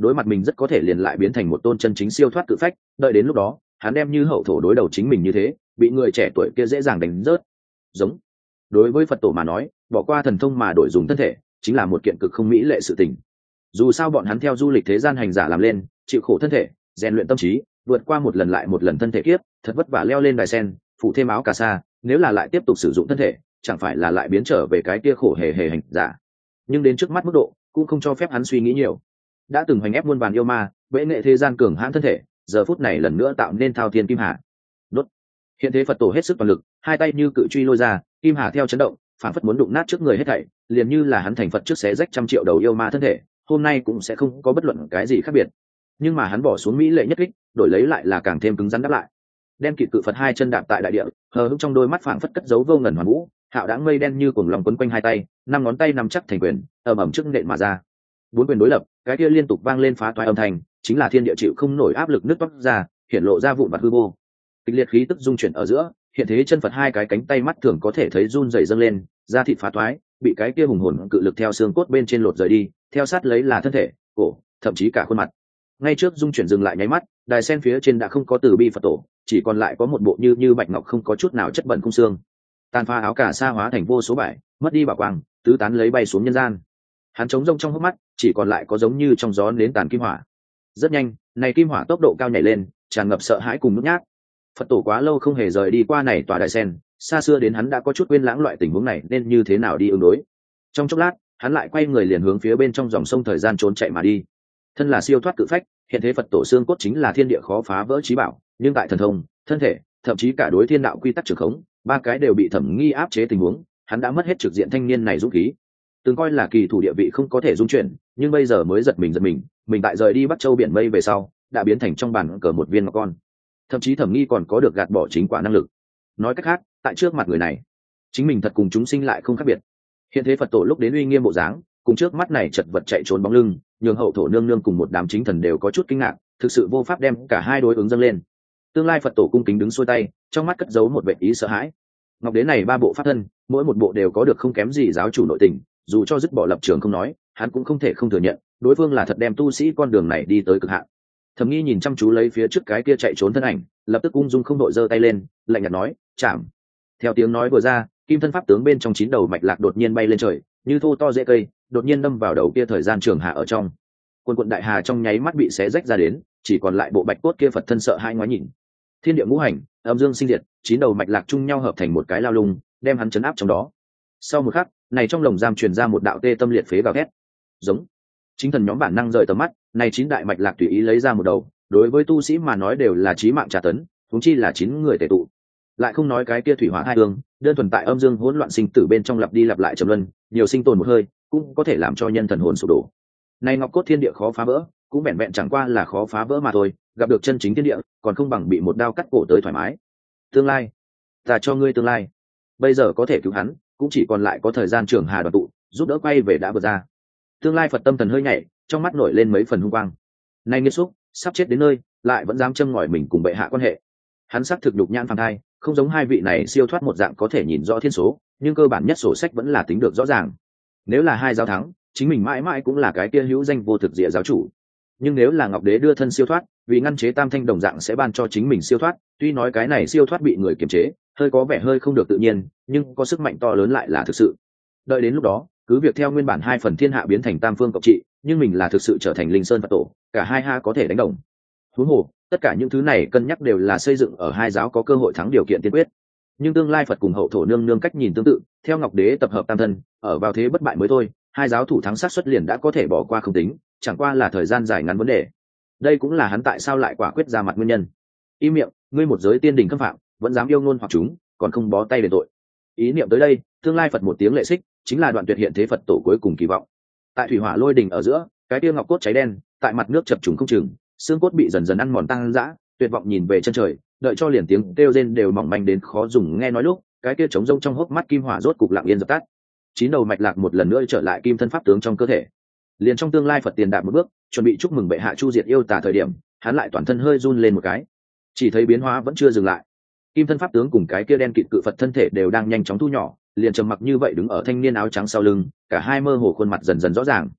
đối mặt mình rất có thể liền lại biến thành một tôn chân chính siêu thoát cự phách. Đợi đến lúc đó hắn đem như hậu thổ đối đầu chính mình như thế, bị người trẻ tuổi kia dễ dàng đánh rớt. Giống. Đối với Phật tổ mà nói, bỏ qua thần thông mà đổi dùng thân thể chính là một kiện cực không mỹ lệ sự tình. Dù sao bọn hắn theo du lịch thế gian hành giả làm lên, chịu khổ thân thể, rèn luyện tâm trí, vượt qua một lần lại một lần thân thể kiếp, thật vất vả leo lên đài sen, phụ thêm áo cà sa, nếu là lại tiếp tục sử dụng thân thể, chẳng phải là lại biến trở về cái kia khổ hề hề hành giả. Nhưng đến trước mắt mức độ cũng không cho phép hắn suy nghĩ nhiều. Đã từng hành ép muôn vàn yêu ma, bệ nghệ thế gian cường hãn thân thể, giờ phút này lần nữa tạo nên thao thiên kim hà. Đốt. Hiện thế Phật tổ hết sức toàn lực, hai tay như cự truy lôi ra, kim hà theo chấn động, phản phất muốn đụng nát trước người hết thảy, liền như là hắn thành Phật trước xé rách trăm triệu đầu yêu ma thân thể, hôm nay cũng sẽ không có bất luận cái gì khác biệt. Nhưng mà hắn bỏ xuống mỹ lệ nhất kích, đổi lấy lại là càng thêm cứng rắn đáp lại. Đen kịt cự Phật hai chân đạp tại đại địa, hờ hững trong đôi mắt phảng phất cất giấu vô ngần hoàn vũ, hạo đãng mây đen như cuồng lòng quấn quanh hai tay, năm ngón tay nắm chắc thành quyền, ầm ầm trước nện mà ra. Bốn quyền đối lập, cái kia liên tục vang lên phá toái âm thanh, chính là thiên địa chịu không nổi áp lực nứt toác ra, hiện lộ ra vụn vặt hư vô. Kịch liệt khí tức dung chuyển ở giữa, hiện thế chân Phật hai cái cánh tay mắt thường có thể thấy run rẩy dâng lên, da thịt phá toái, bị cái kia hùng hồn cự lực theo xương cốt bên trên lột rời đi, theo sát lấy là thân thể, cổ, thậm chí cả khuôn mặt. Ngay trước dung chuyển dừng lại nháy mắt, đài sen phía trên đã không có từ bi Phật tổ, chỉ còn lại có một bộ như bạch ngọc không có chút nào chất bẩn khung xương. Tàn pha áo cà sa hóa thành vô số bãi, mất đi bảo quang, tứ tán lấy bay xuống nhân gian. Hắn trống rông trong hốc mắt, chỉ còn lại có giống như trong gió nến tàn kim hỏa. Rất nhanh, này kim hỏa tốc độ cao nhảy lên, tràn ngập sợ hãi cùng nhút nhát. Phật tổ quá lâu không hề rời đi qua này tòa đài sen, xa xưa đến hắn đã có chút quên lãng loại tình huống này nên như thế nào đi ứng đối. Trong chốc lát, hắn lại quay người liền hướng phía bên trong dòng sông thời gian trốn chạy mà đi. Thân là siêu thoát cự phách, hiện thế Phật tổ xương cốt chính là thiên địa khó phá vỡ chí bảo, nhưng tại thần thông, thân thể, thậm chí cả đối thiên đạo quy tắc trường khống, ba cái đều bị thẩm nghi áp chế tình huống, hắn đã mất hết trực diện thanh niên này dũng khí. Từng coi là kỳ thủ địa vị không có thể dung chuyển, nhưng bây giờ mới giật mình tại rời đi Bắc Châu biển mây về sau, đã biến thành trong bàn cờ một viên ngọc con. Thậm chí thẩm nghi còn có được gạt bỏ chính quả năng lực. Nói cách khác, tại trước mặt người này, chính mình thật cùng chúng sinh lại không khác biệt. Hiện thế Phật tổ lúc đến uy nghiêm bộ dáng, cùng trước mắt này chật vật chạy trốn bóng lưng, nhường hậu thổ nương nương cùng một đám chính thần đều có chút kinh ngạc, thực sự vô pháp đem cả hai đối ứng dâng lên. Tương lai Phật tổ cung kính đứng xuôi tay, trong mắt cất giấu một vẻ ý sợ hãi. Ngọc đế này ba bộ pháp thân, mỗi một bộ đều có được không kém gì giáo chủ nội tình, dù cho dứt bỏ lập trường không nói, hắn cũng không thể không thừa nhận, đối phương là thật đem tu sĩ con đường này đi tới cực hạn. Thẩm nghi nhìn chăm chú lấy phía trước cái kia chạy trốn thân ảnh, lập tức ung dung không đội giơ tay lên, lạnh nhạt nói, chạm. Theo tiếng nói vừa ra, kim thân pháp tướng bên trong 9 đầu mạch lạc đột nhiên bay lên trời, như thô to rễ cây, đột nhiên đâm vào đầu kia thời gian trường hạ ở trong. Quần đại hà trong nháy mắt bị xé rách ra đến, chỉ còn lại bộ bạch cốt kia Phật thân sợ hai ngoái nhìn. Thiên địa ngũ hành, âm dương sinh diệt, 9 đầu mạch lạc chung nhau hợp thành một cái lao lung, đem hắn chấn áp trong đó. Sau một khắc, này trong lồng giam truyền ra một đạo tê tâm liệt phế gào thét. Giống. Chính thần nhóm bản năng rời tầm mắt, này 9 đại mạch lạc tùy ý lấy ra một đầu, đối với tu sĩ mà nói đều là chí mạng tra tấn, huống chi là 9 người tề tụ. Lại không nói cái kia thủy hỏa hai hương, đơn thuần tại âm dương hỗn loạn sinh tử bên trong lặp đi lặp lại trầm luân, nhiều sinh tồn một hơi, cũng có thể làm cho nhân thần hồn sụp đổ. Này ngọc cốt thiên địa khó phá vỡ, cũng vẹn vẹn chẳng qua là khó phá vỡ mà thôi, gặp được chân chính thiên địa, còn không bằng bị một đao cắt cổ tới thoải mái. Tương lai, ta cho ngươi tương lai. Bây giờ có thể cứu hắn, cũng chỉ còn lại có thời gian trường hà đoàn tụ, giúp đỡ quay về đã vượt ra. Tương lai Phật tâm thần hơi nhảy, trong mắt nổi lên mấy phần hung quang. Này nghiệt xúc, sắp chết đến nơi, lại vẫn dám châm ngòi mình cùng bệ hạ quan hệ. Hắn xác thực nhục nhãn phàm thai, không giống hai vị này siêu thoát một dạng có thể nhìn rõ thiên số, nhưng cơ bản nhất sổ sách vẫn là tính được rõ ràng. Nếu là hai giáo thắng, chính mình mãi mãi cũng là cái kia hữu danh vô thực địa giáo chủ. Nhưng nếu là Ngọc Đế đưa thân siêu thoát, vì ngăn chế Tam Thanh đồng dạng sẽ ban cho chính mình siêu thoát, tuy nói cái này siêu thoát bị người kiềm chế, hơi có vẻ hơi không được tự nhiên, nhưng có sức mạnh to lớn lại là thực sự. Đợi đến lúc đó, cứ việc theo nguyên bản 2 phần thiên hạ biến thành tam phương cộng trị, nhưng mình là thực sự trở thành linh sơn Phật tổ, cả hai ha có thể đánh đồng. Huống hồ, tất cả những thứ này cân nhắc đều là xây dựng ở hai giáo có cơ hội thắng điều kiện tiên quyết. Nhưng tương lai Phật cùng hậu thổ nương nương cách nhìn tương tự, theo Ngọc Đế tập hợp tam thân, ở vào thế bất bại mới thôi, hai giáo thủ thắng sát xuất liền đã có thể bỏ qua không tính, chẳng qua là thời gian dài ngắn vấn đề. Đây cũng là hắn tại sao lại quả quyết ra mặt nguyên nhân. Im miệng, ngươi một giới tiên đình khâm phạm, vẫn dám yêu ngôn hoặc chúng, còn không bó tay để tội. Ý niệm tới đây, tương lai Phật một tiếng lệ xích, chính là đoạn tuyệt hiện thế Phật tổ cuối cùng kỳ vọng. Tại thủy hỏa lôi đình ở giữa, cái kia ngọc cốt cháy đen, tại mặt nước chập trùng không chừng, xương cốt bị dần dần ăn mòn tăng dã, tuyệt vọng nhìn về chân trời, đợi cho liền tiếng kêu rên đều mỏng manh đến khó dùng nghe nói lúc, cái kia trống rông trong hốc mắt kim hỏa rốt cục lặng yên dập tắt. 9 đầu mạch lạc một lần nữa trở lại kim thân pháp tướng trong cơ thể. Liền trong tương lai Phật tiền đạp một bước, chuẩn bị chúc mừng bệ hạ chu diệt yêu tà thời điểm, hắn lại toàn thân hơi run lên một cái. Chỉ thấy biến hóa vẫn chưa dừng lại. Kim thân pháp tướng cùng cái kia đen kịt cự Phật thân thể đều đang nhanh chóng thu nhỏ, liền trầm mặc như vậy đứng ở thanh niên áo trắng sau lưng, cả hai mơ hồ khuôn mặt dần dần rõ ràng.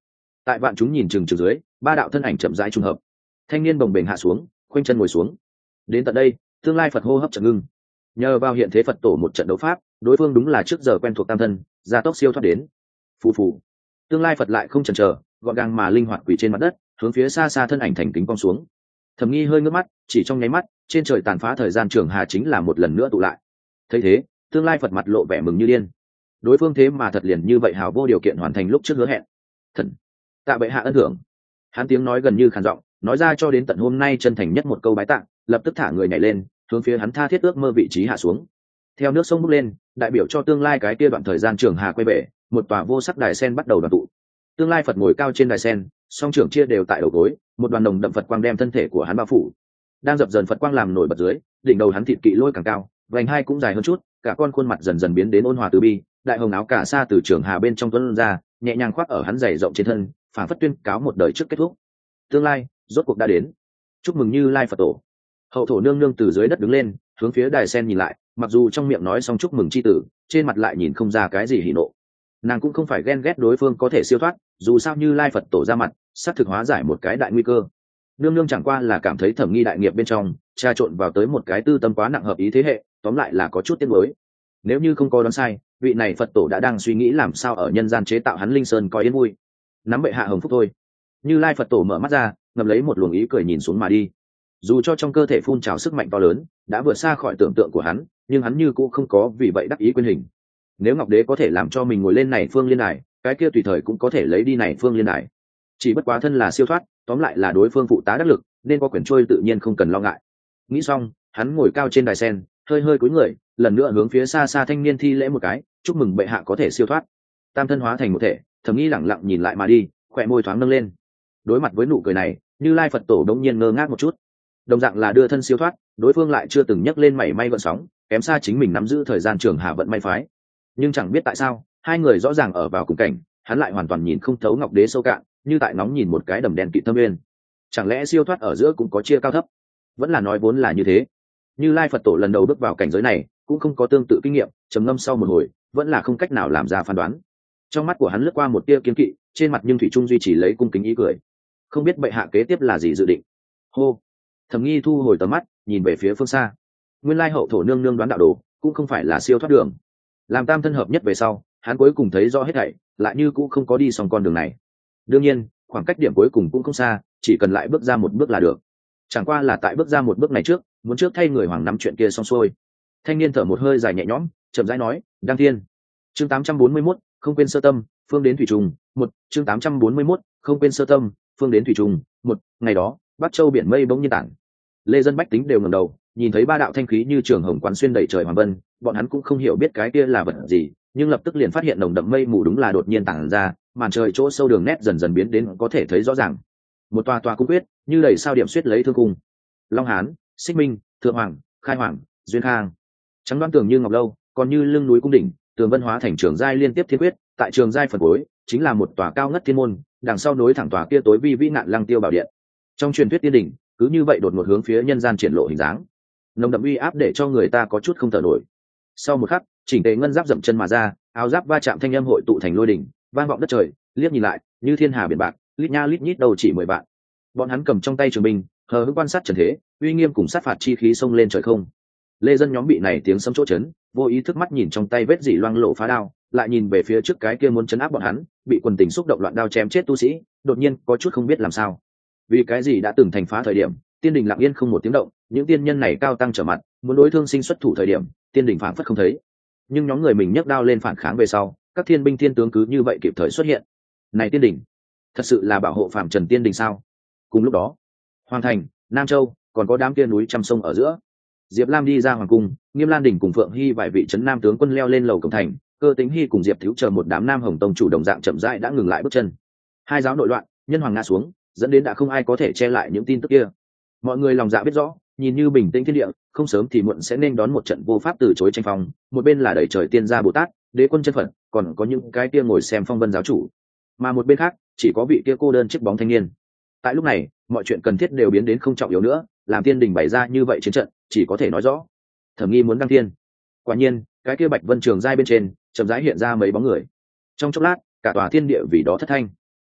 Tại vạn chúng nhìn chừng chừng dưới, ba đạo thân ảnh chậm rãi trùng hợp. Thanh niên bồng bềnh hạ xuống, khoanh chân ngồi xuống. Đến tận đây, tương lai Phật hô hấp chợt ngưng. Nhờ vào hiện thế Phật tổ một trận đấu pháp, đối phương đúng là trước giờ quen thuộc tam thân, gia tốc siêu thoát đến. Phù phù. Tương lai Phật lại không chần chờ, gọn gàng mà linh hoạt quỳ trên mặt đất, hướng phía xa xa thân ảnh thành kính cong xuống. Thẩm Nghi hơi ngước mắt, chỉ trong nháy mắt, trên trời tàn phá thời gian trường hà chính là một lần nữa tụ lại. Thấy thế, tương lai Phật mặt lộ vẻ mừng như điên. Đối phương thế mà thật liền như vậy hảo vô điều kiện hoàn thành lúc trước hứa hẹn. Thần, tạ bệ hạ ân thưởng. Hắn tiếng nói gần như khàn giọng, nói ra cho đến tận hôm nay chân thành nhất một câu bái tạ, lập tức thả người nhảy lên, hướng phía hắn tha thiết ước mơ vị trí hạ xuống. Theo nước sông bốc lên, đại biểu cho tương lai cái kia đoạn thời gian trường hà quay về, một tòa vô sắc đài sen bắt đầu đoàn tụ. Tương lai Phật ngồi cao trên đài sen, song trưởng chia đều tại đầu gối, một đoàn nồng đậm Phật quang đem thân thể của hắn bao phủ. Đang dập dần Phật quang làm nổi bật dưới, đỉnh đầu hắn thịt kỵ lôi càng cao, vành hai cũng dài hơn chút, cả con khuôn mặt dần dần biến đến ôn hòa từ bi, đại hồng áo cả sa từ trường hà bên trong tuấn ra, nhẹ nhàng khoác ở hắn dày rộng trên thân, phảng phất tuyên cáo một đời trước kết thúc. Tương lai rốt cuộc đã đến. Chúc mừng Như Lai Phật tổ. Hậu thổ nương nương từ dưới đất đứng lên, hướng phía đài sen nhìn lại, mặc dù trong miệng nói xong chúc mừng chi tử, trên mặt lại nhìn không ra cái gì hỉ nộ. Nàng cũng không phải ghen ghét đối phương có thể siêu thoát, dù sao Như Lai Phật tổ ra mặt, sắp thực hóa giải một cái đại nguy cơ. Nương nương chẳng qua là cảm thấy Thẩm Nghi đại nghiệp bên trong trà trộn vào tới một cái tư tâm quá nặng hợp ý thế hệ, tóm lại là có chút tiếc nuối. Nếu như không có đoán sai, vị này Phật tổ đã đang suy nghĩ làm sao ở nhân gian chế tạo hắn linh sơn coi yên vui, nắm bệ hạ hồng phúc thôi. Như Lai Phật tổ mở mắt ra, ngậm lấy một luồng ý cười nhìn xuống mà đi. Dù cho trong cơ thể phun trào sức mạnh to lớn, đã vượt xa khỏi tưởng tượng của hắn, nhưng hắn như cũng không có vì vậy đắc ý quên hình. Nếu Ngọc Đế có thể làm cho mình ngồi lên này phương liên đài, cái kia tùy thời cũng có thể lấy đi này phương liên đài. Chỉ bất quá thân là siêu thoát, tóm lại là đối phương phụ tá đắc lực, nên có quyền trôi tự nhiên không cần lo ngại. Nghĩ xong, hắn ngồi cao trên đài sen, hơi hơi cúi người, lần nữa hướng phía xa xa thanh niên thi lễ một cái, chúc mừng bệ hạ có thể siêu thoát. Tam thân hóa thành một thể, Thẩm Nghi lẳng lặng nhìn lại mà đi, khỏe môi thoáng nâng lên. Đối mặt với nụ cười này, Như Lai Phật tổ đống nhiên ngơ ngác một chút. Đồng dạng là đưa thân siêu thoát, đối phương lại chưa từng nhắc lên mảy may gợn sóng, kém xa chính mình nắm giữ thời gian trường hạ vận may phái. Nhưng chẳng biết tại sao, hai người rõ ràng ở vào cùng cảnh, hắn lại hoàn toàn nhìn không thấu Ngọc Đế sâu cạn, như tại nóng nhìn một cái đầm đen kịt thâm nguyên. Chẳng lẽ siêu thoát ở giữa cũng có chia cao thấp? Vẫn là nói vốn là như thế. Như Lai Phật tổ lần đầu bước vào cảnh giới này, cũng không có tương tự kinh nghiệm, trầm ngâm sau một hồi, vẫn là không cách nào làm ra phán đoán. Trong mắt của hắn lướt qua một tia kiên kỵ, trên mặt nhưng thủy trung duy trì lấy cung kính ý cười. Không biết bệ hạ kế tiếp là gì dự định. Hô. Thẩm Nghi thu hồi tầm mắt, nhìn về phía phương xa. Nguyên lai hậu thổ nương nương đoán đạo đồ, cũng không phải là siêu thoát đường. Làm tam thân hợp nhất về sau, hắn cuối cùng thấy rõ hết thảy, lại như cũng không có đi xong con đường này. Đương nhiên, khoảng cách điểm cuối cùng cũng không xa, chỉ cần lại bước ra một bước là được. Chẳng qua là tại bước ra một bước này trước, muốn trước thay người hoàng nắm chuyện kia xong xuôi. Thanh niên thở một hơi dài nhẹ nhõm, chậm rãi nói, "Đăng thiên." Chương 841, không quên sơ tâm, phương đến thủy trùng, một chương 841, không quên sơ tâm, phương đến thủy trùng, một ngày đó, Bắc Châu biển mây bỗng nhiên tản. Lê dân bách tính đều ngẩng đầu, nhìn thấy ba đạo thanh khí như trường hồng quán xuyên đầy trời hoàng vân, bọn hắn cũng không hiểu biết cái kia là vật gì, nhưng lập tức liền phát hiện nồng đậm mây mù đúng là đột nhiên tản ra, màn trời chỗ sâu đường nét dần dần biến đến có thể thấy rõ ràng. Một tòa tòa cung quyết, như đầy sao điểm xuyết lấy thương cung. Long Hán, Xích Minh, Thượng Hoàng, Khai Hoàng, Duyên Khang. Trắng đoan tường như ngọc lâu, còn như lưng núi cung đỉnh, tường vân hóa thành trường giai liên tiếp thiên quyết, tại trường giai phần cuối, chính là một tòa cao ngất thiên môn, đằng sau nối thẳng tòa kia tối vi vĩ nạn lăng tiêu bảo điện. Trong truyền thuyết tiên đỉnh, cứ như vậy đột ngột hướng phía nhân gian triển lộ hình dáng. Nồng đậm uy áp để cho người ta có chút không thở nổi. Sau một khắc, chỉnh tề ngân giáp dậm chân mà ra, áo giáp va chạm thanh âm hội tụ thành lôi đỉnh, vang vọng đất trời, liếc nhìn lại, như thiên hà biển bạc, lít nha lít nhít đầu chỉ 10 vạn. Bọn hắn cầm trong tay trường binh, hờ hững quan sát trần thế, uy nghiêm cùng sát phạt chi khí xông lên trời không. Lê dân nhóm bị này tiếng sấm chỗ chấn, vô ý thức mắt nhìn trong tay vết dỉ loang lộ phá đao, lại nhìn về phía trước cái kia muốn chấn áp bọn hắn, bị quần tình xúc động loạn đao chém chết tu sĩ, đột nhiên có chút không biết làm sao. Vì cái gì đã từng thành phá thời điểm, tiên đình lặng yên không một tiếng động, những tiên nhân này cao tăng trở mặt, muốn đối thương sinh xuất thủ thời điểm, tiên đình phảng phất không thấy. Nhưng nhóm người mình nhấc đao lên phản kháng về sau, các thiên binh thiên tướng cứ như vậy kịp thời xuất hiện. Này tiên đình, thật sự là bảo hộ phàm trần tiên đình sao? Cùng lúc đó, Hoàng Thành, Nam Châu, còn có đám kia núi trăm sông ở giữa. Diệp Lam đi ra hoàng cung, Nghiêm Lan Đình cùng Phượng Hy vài vị trấn nam tướng quân leo lên lầu cổng thành, Cơ Tĩnh Hy cùng Diệp Thiếu chờ một đám nam hồng tông chủ đồng dạng chậm rãi đã ngừng lại bước chân. Hai giáo nội loạn, nhân hoàng ngã xuống, dẫn đến đã không ai có thể che lại những tin tức kia. Mọi người lòng dạ biết rõ, nhìn như bình tĩnh thiên địa, không sớm thì muộn sẽ nên đón một trận vô pháp từ chối tranh phong. Một bên là đẩy trời tiên gia Bồ Tát, đế quân chân phận, còn có những cái kia ngồi xem phong vân giáo chủ, mà một bên khác chỉ có vị kia cô đơn chiếc bóng thanh niên. Tại lúc này, mọi chuyện cần thiết đều biến đến không trọng yếu nữa, làm tiên đình bày ra như vậy chiến trận, chỉ có thể nói rõ Thẩm Nghi muốn đăng thiên. Quả nhiên, cái kia Bạch Vân Trường giai bên trên chậm rãi hiện ra mấy bóng người. Trong chốc lát, cả tòa thiên địa vì đó thất thanh.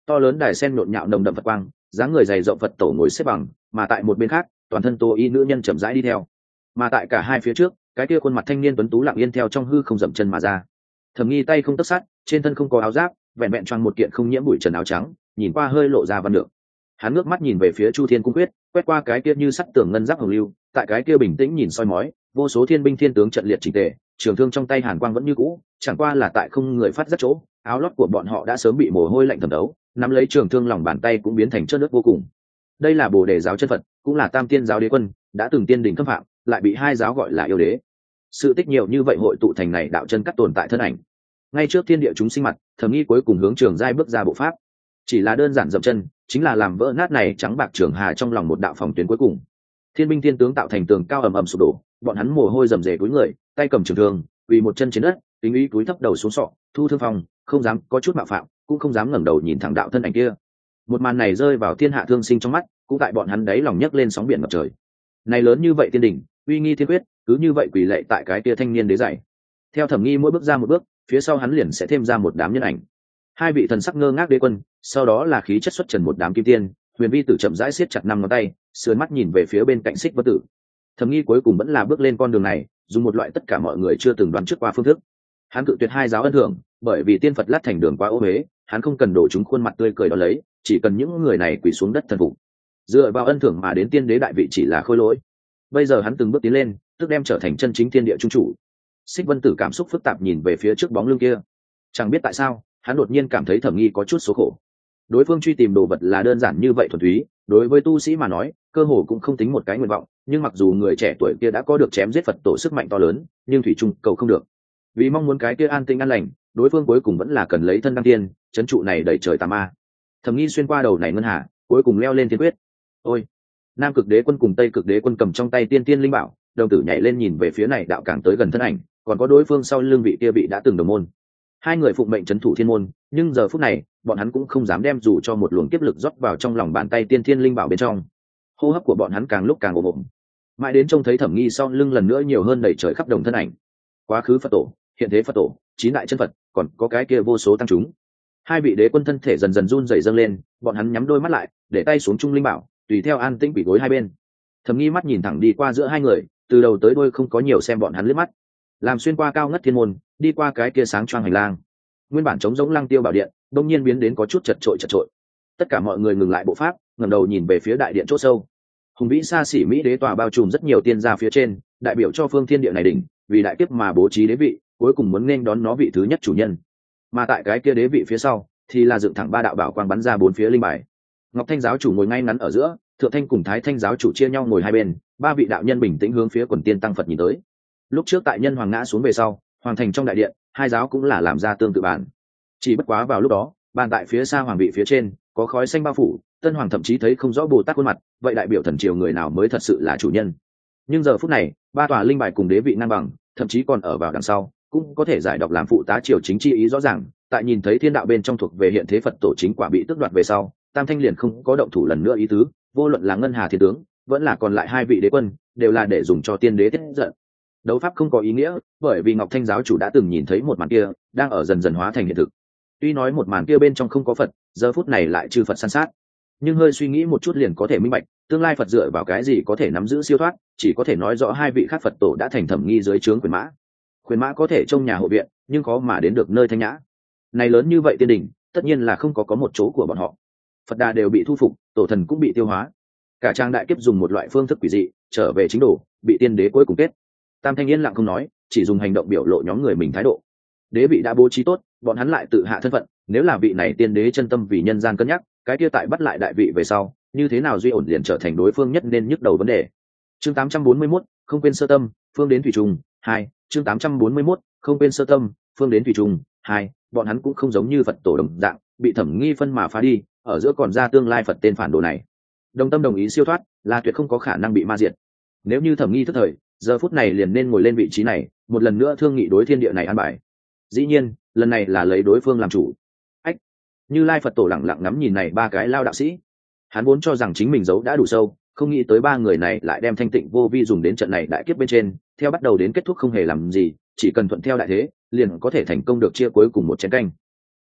To lớn đài sen nhộn nhạo nồng đậm Phật quang, dáng người dày rộng Phật tổ ngồi xếp bằng, mà tại một bên khác, toàn thân tô y nữ nhân chậm rãi đi theo. Mà tại cả hai phía trước, cái kia khuôn mặt thanh niên tuấn tú lặng yên theo trong hư không dậm chân mà ra. Thẩm Nghi tay không tấc sắt, trên thân không có áo giáp, vẹn vẹn choàng một kiện không nhiễm bụi trần áo trắng, nhìn qua hơi lộ ra văn lượng. Hắn ngước mắt nhìn về phía Chu Thiên cung quyết, quét qua cái kia như sắt tường ngân giáp hồng lưu, tại cái kia bình tĩnh nhìn soi mói, vô số thiên binh thiên tướng trận liệt chỉnh tề, trường thương trong tay hàn quang vẫn như cũ, chẳng qua là tại không người phát rất chỗ, áo lót của bọn họ đã sớm bị mồ hôi lạnh thẩm thấu, nắm lấy trường thương lòng bàn tay cũng biến thành trơn nước vô cùng. Đây là Bồ Đề giáo chân Phật, cũng là Tam Tiên giáo đế quân, đã từng tiên đỉnh khâm phạm, lại bị hai giáo gọi là yêu đế. Sự tích nhiều như vậy hội tụ thành này đạo chân cắt tồn tại thân ảnh. Ngay trước thiên địa chúng sinh mặt, Thẩm Nghi cuối cùng hướng Trường Giai bước ra bộ pháp, chỉ là đơn giản dậm chân, chính là làm vỡ nát này trắng bạc trường hà trong lòng một đạo phòng tuyến cuối cùng. Thiên binh thiên tướng tạo thành tường cao ầm ầm sụp đổ, bọn hắn mồ hôi rầm rề cúi người, tay cầm trường thương, quỳ một chân trên đất, tính ý cúi thấp đầu xuống sọ, thu thương phòng, không dám có chút mạo phạm, cũng không dám ngẩng đầu nhìn thẳng đạo thân ảnh kia. Một màn này rơi vào thiên hạ thương sinh trong mắt, cũng tại bọn hắn đấy lòng nhấc lên sóng biển ngập trời. Này lớn như vậy tiên đỉnh, uy nghi thiên quyết, cứ như vậy quỳ lệ tại cái kia thanh niên đế dạy. Theo Thẩm Nghi mỗi bước ra một bước, phía sau hắn liền sẽ thêm ra một đám nhân ảnh. Hai vị thần sắc ngơ ngác đế quân, sau đó là khí chất xuất trần một đám kim tiên. Huyền Vi Tử chậm rãi siết chặt năm ngón tay, sườn mắt nhìn về phía bên cạnh Xích Vân Tử. Thẩm Nghi cuối cùng vẫn là bước lên con đường này, dùng một loại tất cả mọi người chưa từng đoán trước qua phương thức. Hắn cự tuyệt hai giáo ân thưởng, bởi vì tiên Phật lát thành đường quá ô uế, hắn không cần đổ chúng khuôn mặt tươi cười đó lấy, chỉ cần những người này quỳ xuống đất thần phục. Dựa vào ân thưởng mà đến tiên đế đại vị chỉ là khôi lỗi. Bây giờ hắn từng bước tiến lên, tức đem trở thành chân chính thiên địa trung chủ. Xích Vân Tử cảm xúc phức tạp nhìn về phía trước bóng lưng kia. Chẳng biết tại sao, hắn đột nhiên cảm thấy Thẩm Nghi có chút số khổ. Đối phương truy tìm đồ vật là đơn giản như vậy thuần túy, đối với tu sĩ mà nói, cơ hồ cũng không tính một cái nguyện vọng, nhưng mặc dù người trẻ tuổi kia đã có được chém giết Phật tổ sức mạnh to lớn, nhưng thủy chung cầu không được. Vì mong muốn cái kia an tinh an lành, đối phương cuối cùng vẫn là cần lấy thân đăng tiên, trấn trụ này đẩy trời tà ma. Thẩm Nghi xuyên qua đầu này ngân hà, cuối cùng leo lên thiên quyết. Ôi, Nam Cực Đế quân cùng Tây Cực Đế quân cầm trong tay tiên tiên linh bảo, đồng tử nhảy lên nhìn về phía này đạo càng tới gần thân ảnh, còn có đối phương sau lưng vị kia bị đã từng đồng môn. Hai người phụng mệnh trấn thủ thiên môn, nhưng giờ phút này, bọn hắn cũng không dám đem dù cho một luồng kiếp lực rót vào trong lòng bàn tay tiên thiên linh bảo bên trong. Hô hấp của bọn hắn càng lúc càng ồm ồm, mãi đến trông thấy Thẩm Nghi sau lưng lần nữa nhiều hơn đầy trời khắp đồng thân ảnh. Quá khứ Phật tổ, hiện thế Phật tổ, chín đại chân Phật, còn có cái kia vô số tăng chúng. Hai vị đế quân thân thể dần dần run rẩy dâng lên, bọn hắn nhắm đôi mắt lại, để tay xuống trung linh bảo, tùy theo an tĩnh quỳ gối hai bên. Thẩm Nghi mắt nhìn thẳng đi qua giữa hai người, từ đầu tới đuôi không có nhiều xem bọn hắn liếc mắt, làm xuyên qua cao ngất thiên môn, đi qua cái kia sáng choang hành lang. Nguyên bản trống rỗng lăng tiêu bảo điện, đông nhiên biến đến có chút chật trội. Tất cả mọi người ngừng lại bộ pháp, ngẩng đầu nhìn về phía đại điện chỗ sâu. Hùng vĩ xa xỉ mỹ đế tòa bao trùm rất nhiều tiên gia phía trên, đại biểu cho phương thiên địa này đỉnh, vì đại kiếp mà bố trí đế vị, cuối cùng muốn nên đón nó vị thứ nhất chủ nhân. Mà tại cái kia đế vị phía sau, thì là dựng thẳng ba đạo bảo quang bắn ra bốn phía linh bài. Ngọc Thanh giáo chủ ngồi ngay ngắn ở giữa, Thượng Thanh cùng Thái Thanh giáo chủ chia nhau ngồi hai bên, ba vị đạo nhân bình tĩnh hướng phía quần tiên tăng Phật nhìn tới. Lúc trước tại nhân hoàng ngã xuống về sau, hoàng thành trong đại điện, hai giáo cũng là làm ra tương tự bản. Chỉ bất quá vào lúc đó, bàn tại phía xa hoàng vị phía trên, có khói xanh bao phủ, tân hoàng thậm chí thấy không rõ Bồ Tát khuôn mặt, vậy đại biểu thần triều người nào mới thật sự là chủ nhân. Nhưng giờ phút này, ba tòa linh bài cùng đế vị ngang bằng, thậm chí còn ở vào đằng sau, cũng có thể giải đọc làm phụ tá triều chính chi ý rõ ràng. Tại nhìn thấy thiên đạo bên trong thuộc về hiện thế Phật tổ chính quả bị tước đoạt về sau, Tam Thanh liền không có động thủ lần nữa ý tứ, vô luận là ngân hà thiên tướng, vẫn là còn lại hai vị đế quân, đều là để dùng cho tiên đế tiết giận. Đấu pháp không có ý nghĩa, bởi vì Ngọc Thanh giáo chủ đã từng nhìn thấy một màn kia, đang ở dần dần hóa thành hiện thực. Tuy nói một màn kia bên trong không có Phật, giờ phút này lại trừ Phật san sát, nhưng hơi suy nghĩ một chút liền có thể minh bạch, tương lai Phật dựa vào cái gì có thể nắm giữ siêu thoát, chỉ có thể nói rõ hai vị khác Phật tổ đã thành Thẩm Nghi dưới trướng quyền mã. Quyền mã có thể trông nhà hộ viện, nhưng khó mà đến được nơi thanh nhã. Này lớn như vậy tiên đỉnh, tất nhiên là không có một chỗ của bọn họ. Phật đà đều bị thu phục, tổ thần cũng bị tiêu hóa. Cả trang đại kiếp dùng một loại phương thức quỷ dị, trở về chính đồ, bị tiên đế cuối cùng kết. Tam Thanh yên lặng không nói, chỉ dùng hành động biểu lộ nhóm người mình thái độ. Đế vị đã bố trí tốt, bọn hắn lại tự hạ thân phận, nếu là vị này tiên đế chân tâm vì nhân gian cân nhắc, cái kia tại bắt lại đại vị về sau, như thế nào duy ổn liền trở thành đối phương nhất nên nhức đầu vấn đề. Chương 841, không quên sơ tâm, phương đến thủy trùng 2, chương 841, không quên sơ tâm, phương đến thủy trùng 2, bọn hắn cũng không giống như Phật tổ đồng dạng, bị Thẩm Nghi phân mà phá đi, ở giữa còn ra tương lai Phật tên phản đồ này. Đồng tâm đồng ý siêu thoát, là tuyệt không có khả năng bị ma diệt. Nếu như Thẩm Nghi thất thời, giờ phút này liền nên ngồi lên vị trí này, một lần nữa thương nghị đối thiên địa này an bài. Dĩ nhiên, lần này là lấy đối phương làm chủ. Ách, Như Lai Phật tổ lặng lặng ngắm nhìn này ba cái lao đạo sĩ, hắn vốn cho rằng chính mình giấu đã đủ sâu, không nghĩ tới ba người này lại đem thanh tịnh vô vi dùng đến trận này đại kiếp bên trên, theo bắt đầu đến kết thúc không hề làm gì, chỉ cần thuận theo đại thế, liền có thể thành công được chia cuối cùng một chén canh.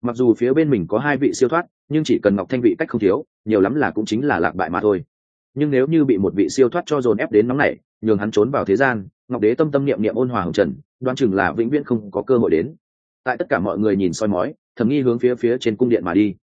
mặc dù phía bên mình có hai vị siêu thoát, nhưng chỉ cần ngọc thanh vị cách không thiếu, nhiều lắm là cũng chính là lạc bại mà thôi. Nhưng nếu như bị một vị siêu thoát cho dồn ép đến nóng này, nhường hắn trốn vào thế gian, ngọc đế tâm tâm niệm niệm ôn hòa hồng trần, đoán chừng là vĩnh viễn không có cơ hội đến. Tại tất cả mọi người nhìn soi mói, Thẩm Nghi hướng phía trên cung điện mà đi.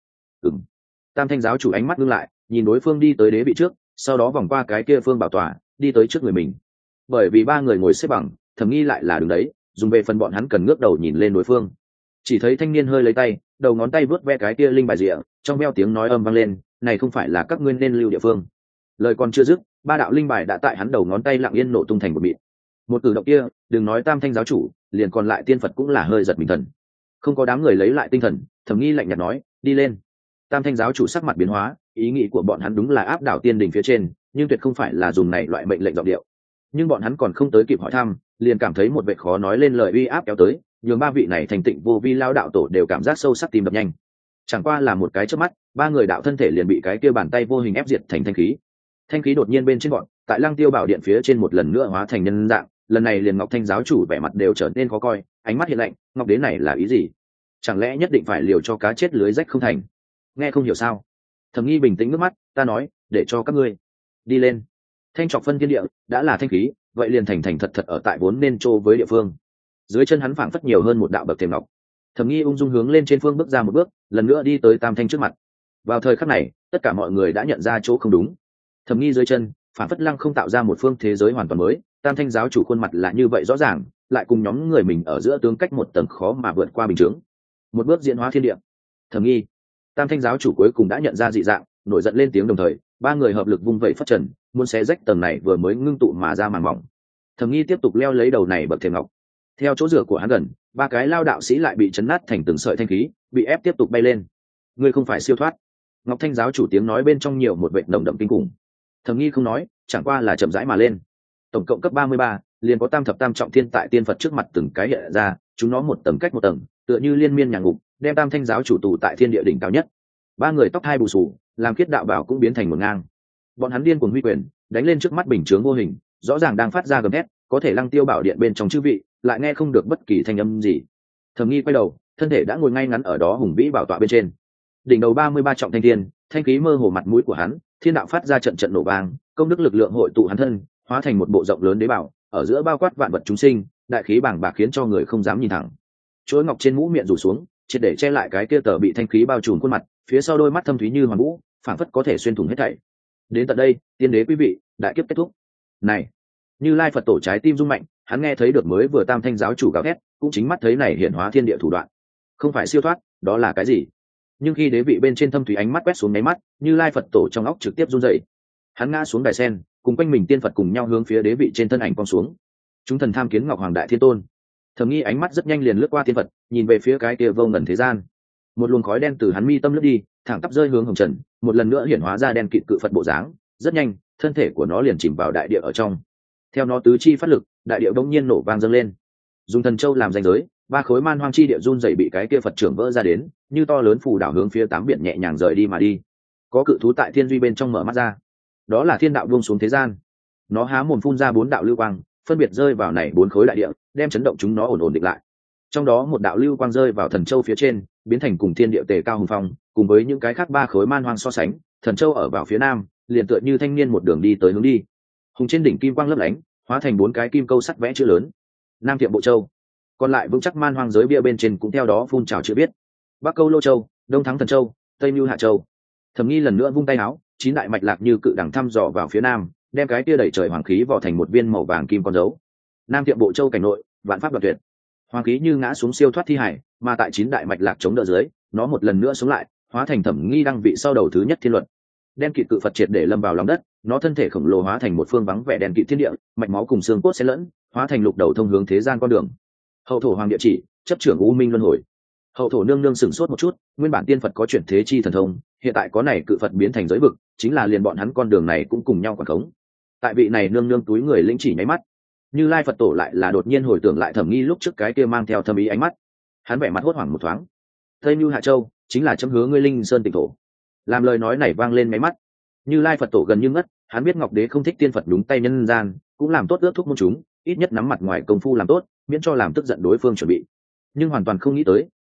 Tam thanh giáo chủ ánh mắt ngưng lại, nhìn đối phương đi tới đế vị trước, sau đó vòng qua cái kia phương bảo tọa, đi tới trước người mình. Bởi vì ba người ngồi xếp bằng, Thẩm Nghi lại là đứng đấy, dùng về phần bọn hắn cần ngước đầu nhìn lên đối phương. Chỉ thấy thanh niên hơi lấy tay, đầu ngón tay vớt ve cái kia linh bài rịa, trong veo tiếng nói âm vang lên, này không phải là các ngươi nên lưu địa phương. Lời còn chưa dứt, ba đạo linh bài đã tại hắn đầu ngón tay lặng yên nổ tung thành một mịn. Một cử động kia, đừng nói tam thanh giáo chủ, liền còn lại tiên phật cũng là hơi giật mình thần. Không có đám người lấy lại tinh thần, Thẩm Nghi lạnh nhạt nói, đi lên. Tam thanh giáo chủ sắc mặt biến hóa, ý nghĩ của bọn hắn đúng là áp đảo tiên đỉnh phía trên, nhưng tuyệt không phải là dùng này loại mệnh lệnh giọng điệu. Nhưng bọn hắn còn không tới kịp hỏi thăm, liền cảm thấy một vệ khó nói lên lời uy áp kéo tới, nhường ba vị này thành tịnh vô vi lao đạo tổ đều cảm giác sâu sắc tim đập nhanh. Chẳng qua là một cái chớp mắt, ba người đạo thân thể liền bị cái kia bàn tay vô hình ép diệt thành thanh khí. Thanh khí đột nhiên bên trên bọn, tại Lăng Tiêu Bảo Điện phía trên một lần nữa hóa thành nhân dạng, lần này liền Ngọc Thanh giáo chủ vẻ mặt đều trở nên khó coi, ánh mắt hiện lạnh, Ngọc Đế này là ý gì? Chẳng lẽ nhất định phải liều cho cá chết lưới rách không thành? Nghe không hiểu sao? Thẩm Nghi bình tĩnh nước mắt, ta nói, để cho các ngươi đi lên. Thanh trọc phân thiên địa, đã là thanh khí, vậy liền thành thành thật thật ở tại vốn nên trô với địa phương. Dưới chân hắn phảng phất nhiều hơn một đạo bậc thềm ngọc. Thẩm Nghi ung dung hướng lên trên phương bước ra một bước, lần nữa đi tới Tam Thanh trước mặt. Vào thời khắc này, tất cả mọi người đã nhận ra chỗ không đúng. Thẩm Nghi dưới chân, phảng phất lăng không tạo ra một phương thế giới hoàn toàn mới. Tam Thanh giáo chủ khuôn mặt là như vậy rõ ràng, lại cùng nhóm người mình ở giữa tương cách một tầng khó mà vượt qua bình chướng. Một bước diễn hóa thiên địa. Thẩm Nghi, Tam Thanh giáo chủ cuối cùng đã nhận ra dị dạng, nổi giận lên tiếng, đồng thời ba người hợp lực vung vẩy phất trần, muốn xé rách tầng này vừa mới ngưng tụ mà ra màn mỏng. Thẩm Nghi tiếp tục leo lấy đầu này bậc thềm ngọc. Theo chỗ rửa của hắn gần, ba cái lao đạo sĩ lại bị chấn nát thành từng sợi thanh khí, bị ép tiếp tục bay lên. Ngươi không phải siêu thoát. Ngọc Thanh giáo chủ tiếng nói bên trong nhiều một vệ nồng đậm kinh khủng. Thẩm Nghi không nói, chẳng qua là chậm rãi mà lên. Tổng cộng cấp 33, liền có tam thập tam trọng thiên tại tiên Phật trước mặt từng cái hiện ra, chúng nó một tầng cách một tầng, tựa như liên miên nhà ngục, đem Tam Thanh giáo chủ tù tại thiên địa đỉnh cao nhất. Ba người tóc hai bù xù, làm khiết đạo bảo cũng biến thành một ngang. Bọn hắn điên cuồng huy quyền, đánh lên trước mắt bình chướng vô hình, rõ ràng đang phát ra gầm thét, có thể Lăng Tiêu Bảo Điện bên trong chư vị, lại nghe không được bất kỳ thanh âm gì. Thẩm Nghi quay đầu, thân thể đã ngồi ngay ngắn ở đó hùng vĩ bảo tọa bên trên. Đỉnh đầu 33 trọng thanh thiên, thanh khí mơ hồ mặt mũi của hắn, thiên đạo phát ra trận trận nổ vang, công đức lực lượng hội tụ hắn thân, hóa thành một bộ rộng lớn đế bảo, ở giữa bao quát vạn vật chúng sinh, đại khí bàng bạc khiến cho người không dám nhìn thẳng. Chuỗi ngọc trên mũ miệng rủ xuống, triệt để che lại cái kia tờ bị thanh khí bao trùm khuôn mặt, phía sau đôi mắt thâm thúy như hoàn vũ, phảng phất có thể xuyên thủng hết thảy. Đến tận đây, tiên đế quý vị, đại kiếp kết thúc. Này, Như Lai Phật tổ trái tim rung mạnh, hắn nghe thấy được mới vừa Tam Thanh giáo chủ gào thét, cũng chính mắt thấy này hiển hóa thiên địa thủ đoạn. Không phải siêu thoát, đó là cái gì? Nhưng khi đế vị bên trên thâm thúy ánh mắt quét xuống mấy mắt, Như Lai Phật tổ trong óc trực tiếp run rẩy. Hắn ngã xuống đài sen, cùng quanh mình tiên Phật cùng nhau hướng phía đế vị trên thân ảnh cong xuống. Chúng thần tham kiến Ngọc Hoàng Đại Thiên Tôn. Thẩm Nghi ánh mắt rất nhanh liền lướt qua tiên Phật, nhìn về phía cái kia vô ngần thế gian. Một luồng khói đen từ hắn mi tâm lướt đi, thẳng tắp rơi hướng hồng trần, một lần nữa hiển hóa ra đen kịt cự Phật bộ dáng. Rất nhanh, thân thể của nó liền chìm vào đại địa ở trong. Theo nó tứ chi phát lực, đại địa bỗng nhiên nổ vang dâng lên. Dùng thần châu làm ranh giới, ba khối man hoang chi địa run dậy bị cái kia Phật trưởng vỡ ra đến, như to lớn phù đảo hướng phía tám biển nhẹ nhàng rời đi mà đi. Có cự thú tại thiên duy bên trong mở mắt ra, đó là thiên đạo buông xuống thế gian. Nó há mồm phun ra 4 đạo lưu quang, phân biệt rơi vào này 4 khối đại địa, đem chấn động chúng nó ổn định lại. Trong đó một đạo lưu quang rơi vào thần châu phía trên, biến thành cùng thiên địa tề cao hùng phong, cùng với những cái khác 3 khối man hoang so sánh, thần châu ở vào phía nam, liền tựa như thanh niên một đường đi tới hướng đi. Hùng trên đỉnh kim quang lấp lánh, hóa thành 4 cái kim câu sắt vẽ chữ lớn. Nam Tiệm Bộ Châu. Còn lại vững chắc man hoang giới bia bên trên cũng theo đó phun trào chữ viết. Bắc Câu Lô Châu, Đông Thắng Thần Châu, Tây Nưu Hạ Châu. Thẩm Nghi lần nữa vung tay áo, 9 đại mạch lạc như cự đằng thăm dò vào phía nam, đem cái kia đẩy trời hoàng khí vò thành một viên màu vàng kim con dấu. Nam Tiệm Bộ Châu cảnh nội, vạn pháp đoạt tuyệt. Hoàng khí như ngã xuống siêu thoát thi hải, mà tại 9 đại mạch lạc chống đỡ dưới, nó một lần nữa sống lại, hóa thành Thẩm Nghi đăng vị sau đầu thứ nhất thiên luật. Đen kịt cự Phật triệt để lâm vào lòng đất, nó thân thể khổng lồ hóa thành một phương vắng vẻ đen kịt thiên địa, mạch máu cùng xương cốt xen lẫn, hóa thành lục đầu thông hướng thế gian con đường. Hậu thổ hoàng địa chỉ, chấp trưởng u minh luân hồi. Hậu thổ nương nương sửng sốt một chút, nguyên bản tiên Phật có chuyển thế chi thần thông, hiện tại có này cự Phật biến thành giới vực, chính là liền bọn hắn con đường này cũng cùng nhau quản khống. Tại vị này nương nương túi người lĩnh chỉ nháy mắt, Như Lai Phật tổ lại là đột nhiên hồi tưởng lại Thẩm Nghi lúc trước cái kia mang theo thâm ý ánh mắt. Hắn vẻ mặt hốt hoảng một thoáng. Tây Nưu Hạ Châu chính là chấm hứa ngươi linh sơn tịnh thổ. Làm lời nói này vang lên mấy mắt, Như Lai Phật tổ gần như ngất, hắn biết Ngọc Đế không thích tiên Phật đúng tay nhân gian, cũng làm tốt ước thúc môn chúng, ít nhất nắm mặt ngoài công phu làm tốt, miễn cho làm tức giận đối phương chuẩn bị. Nhưng hoàn toàn không nghĩ tới,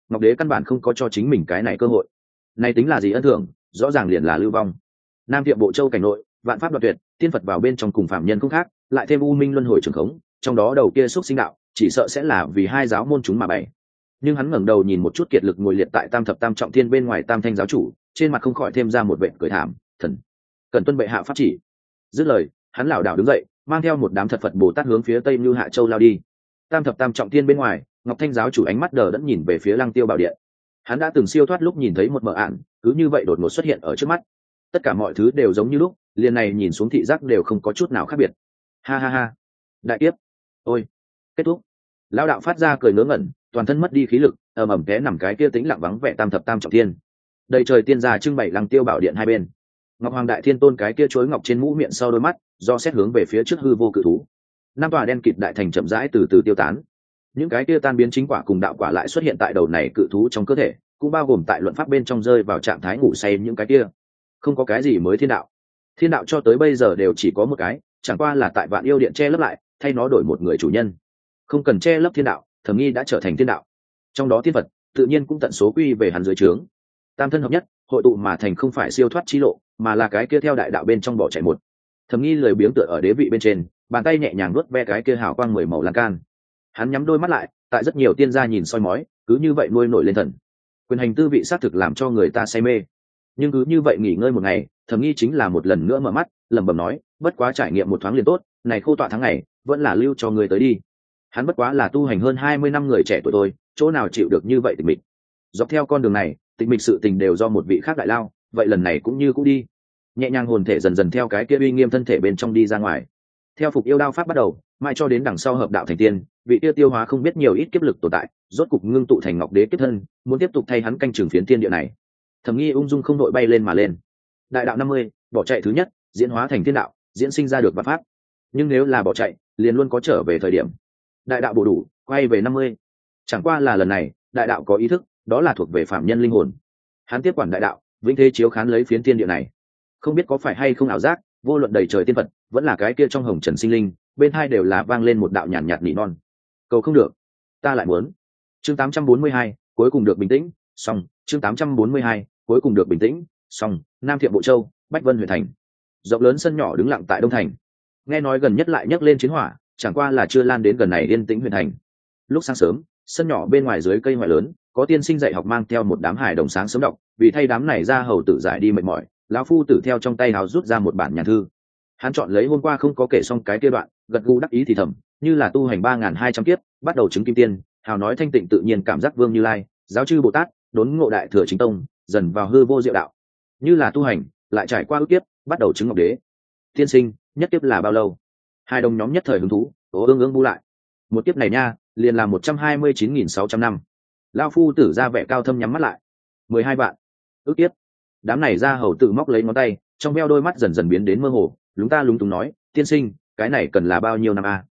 ngọc đế căn bản không có cho chính mình cái này cơ hội. Này tính là gì ân thưởng, rõ ràng liền là lưu vong. Nam Thiệm Bộ Châu cảnh nội, vạn pháp đoạt tuyệt, tiên Phật vào bên trong cùng phạm nhân không khác, lại thêm u minh luân hồi trường khống, trong đó đầu kia xúc sinh đạo, chỉ sợ sẽ là vì hai giáo môn chúng mà bày. Nhưng hắn ngẩng đầu nhìn một chút kiệt lực ngồi liệt tại Tam Thập Tam Trọng Thiên bên ngoài Tam Thanh giáo chủ, trên mặt không khỏi thêm ra một vệt cười thảm, thần, cần tuân bệ hạ pháp chỉ. Dứt lời, hắn lảo đảo đứng dậy, mang theo một đám thật Phật Bồ Tát hướng phía Tây Như Hạ Châu lao đi. Tam Thập Tam Trọng Thiên bên ngoài, Ngọc Thanh giáo chủ ánh mắt đờ đẫn nhìn về phía Lăng Tiêu Bảo Điện. Hắn đã từng siêu thoát lúc nhìn thấy một mờ ạn, cứ như vậy đột ngột xuất hiện ở trước mắt. Tất cả mọi thứ đều giống như lúc, liền này nhìn xuống thị giác đều không có chút nào khác biệt. Ha ha ha, đại kiếp, ôi, kết thúc. Lão đạo phát ra cười ngớ ngẩn, toàn thân mất đi khí lực, ầm ầm té nằm cái kia tĩnh lặng vắng vẻ Tam Thập Tam Trọng Thiên. Đầy trời tiên gia trưng bày Lăng Tiêu Bảo Điện hai bên. Ngọc Hoàng Đại Thiên Tôn cái kia chối ngọc trên mũ miệng sau đôi mắt, do xét hướng về phía trước hư vô cự thú. Năm tòa đen kịt đại thành chậm rãi từ từ tiêu tán. Những cái kia tan biến chính quả cùng đạo quả lại xuất hiện tại đầu này cự thú trong cơ thể, cũng bao gồm tại luận pháp bên trong rơi vào trạng thái ngủ say những cái kia. Không có cái gì mới thiên đạo. Thiên đạo cho tới bây giờ đều chỉ có một cái, chẳng qua là tại Vạn Yêu Điện che lấp lại, thay nó đổi một người chủ nhân. Không cần che lấp thiên đạo, Thẩm Nghi đã trở thành thiên đạo. Trong đó thiên Phật, tự nhiên cũng tận số quy về hắn dưới trướng. Tam thân hợp nhất, hội tụ mà thành không phải siêu thoát chi lộ, mà là cái kia theo đại đạo bên trong bỏ chạy một. Thẩm Nghi lười biếng tựa ở đế vị bên trên, bàn tay nhẹ nhàng nuốt ve cái kia hào quang 10 màu lan can. Hắn nhắm đôi mắt lại, tại rất nhiều tiên gia nhìn soi mói, cứ như vậy nuôi nổi lên thần. Quyền hành tư vị xác thực làm cho người ta say mê. Nhưng cứ như vậy nghỉ ngơi một ngày, Thẩm Nghi chính là một lần nữa mở mắt, lẩm bẩm nói, bất quá trải nghiệm một thoáng liền tốt, này khô tọa tháng ngày, vẫn là lưu cho người tới đi. Hắn bất quá là tu hành hơn 20 năm người trẻ tuổi tôi, chỗ nào chịu được như vậy tịch mịch. Dọc theo con đường này, tịch mịch sự tình đều do một vị khác đại lao, vậy lần này cũng như cũ đi. Nhẹ nhàng hồn thể dần dần theo cái kia uy nghiêm thân thể bên trong đi ra ngoài. Theo phục yêu đao pháp bắt đầu, mãi cho đến đằng sau hợp đạo thành tiên, vị kia tiêu hóa không biết nhiều ít kiếp lực tồn tại, rốt cục ngưng tụ thành ngọc đế kiếp thân, muốn tiếp tục thay hắn canh trường phiến thiên địa này. Thẩm Nghi ung dung không đội bay lên mà lên. Đại đạo 50, bỏ chạy thứ nhất, diễn hóa thành thiên đạo, diễn sinh ra được vạn pháp. Nhưng nếu là bỏ chạy, liền luôn có trở về thời điểm. Đại đạo bổ đủ, quay về 50. Chẳng qua là lần này, đại đạo có ý thức, đó là thuộc về phạm nhân linh hồn. Hắn tiếp quản đại đạo, vĩnh thế chiếu khán lấy phiến thiên địa này. Không biết có phải hay không ảo giác, vô luận đầy trời tiên Phật, vẫn là cái kia trong hồng trần sinh linh, bên hai đều là vang lên một đạo nhàn nhạt nỉ non. Cầu không được, ta lại muốn. Chương 842, cuối cùng được bình tĩnh, xong. Chương 842, cuối cùng được bình tĩnh, xong. Nam Thiệm Bộ Châu, Bách Vân huyện thành. Rộng lớn sân nhỏ đứng lặng tại Đông Thành. Nghe nói gần nhất lại nhấc lên chiến hỏa, chẳng qua là chưa lan đến gần này yên tĩnh huyện thành. Lúc sáng sớm, sân nhỏ bên ngoài dưới cây ngoại lớn, có tiên sinh dạy học mang theo một đám hài đồng sáng sớm đọc, vì thay đám này ra hầu tử giải đi mệt mỏi, lão phu tử theo trong tay hào rút ra một bản nhàn thư. Hắn chọn lấy hôm qua không có kể xong cái kia đoạn, gật gù đắc ý thì thầm, như là tu hành 3.200 kiếp, bắt đầu chứng kim tiên, hào nói thanh tịnh tự nhiên cảm giác Vương Như Lai, giáo chư Bồ Tát, đốn ngộ đại thừa chính tông, dần vào hư vô diệu đạo. Như là tu hành, lại trải qua ước kiếp, bắt đầu chứng ngọc đế. Tiên sinh, nhất kiếp là bao lâu? Hai đồng nhóm nhất thời hứng thú, ương ương bu lại. Một kiếp này nha, liền là 129.600 năm. Lão phu tử ra vẻ cao thâm nhắm mắt lại. 12 vạn. Ước kiếp. Đám này ra hầu tử móc lấy ngón tay, trong veo đôi mắt dần dần biến đến mơ hồ, lúng ta lúng túng nói, tiên sinh, cái này cần là bao nhiêu năm a?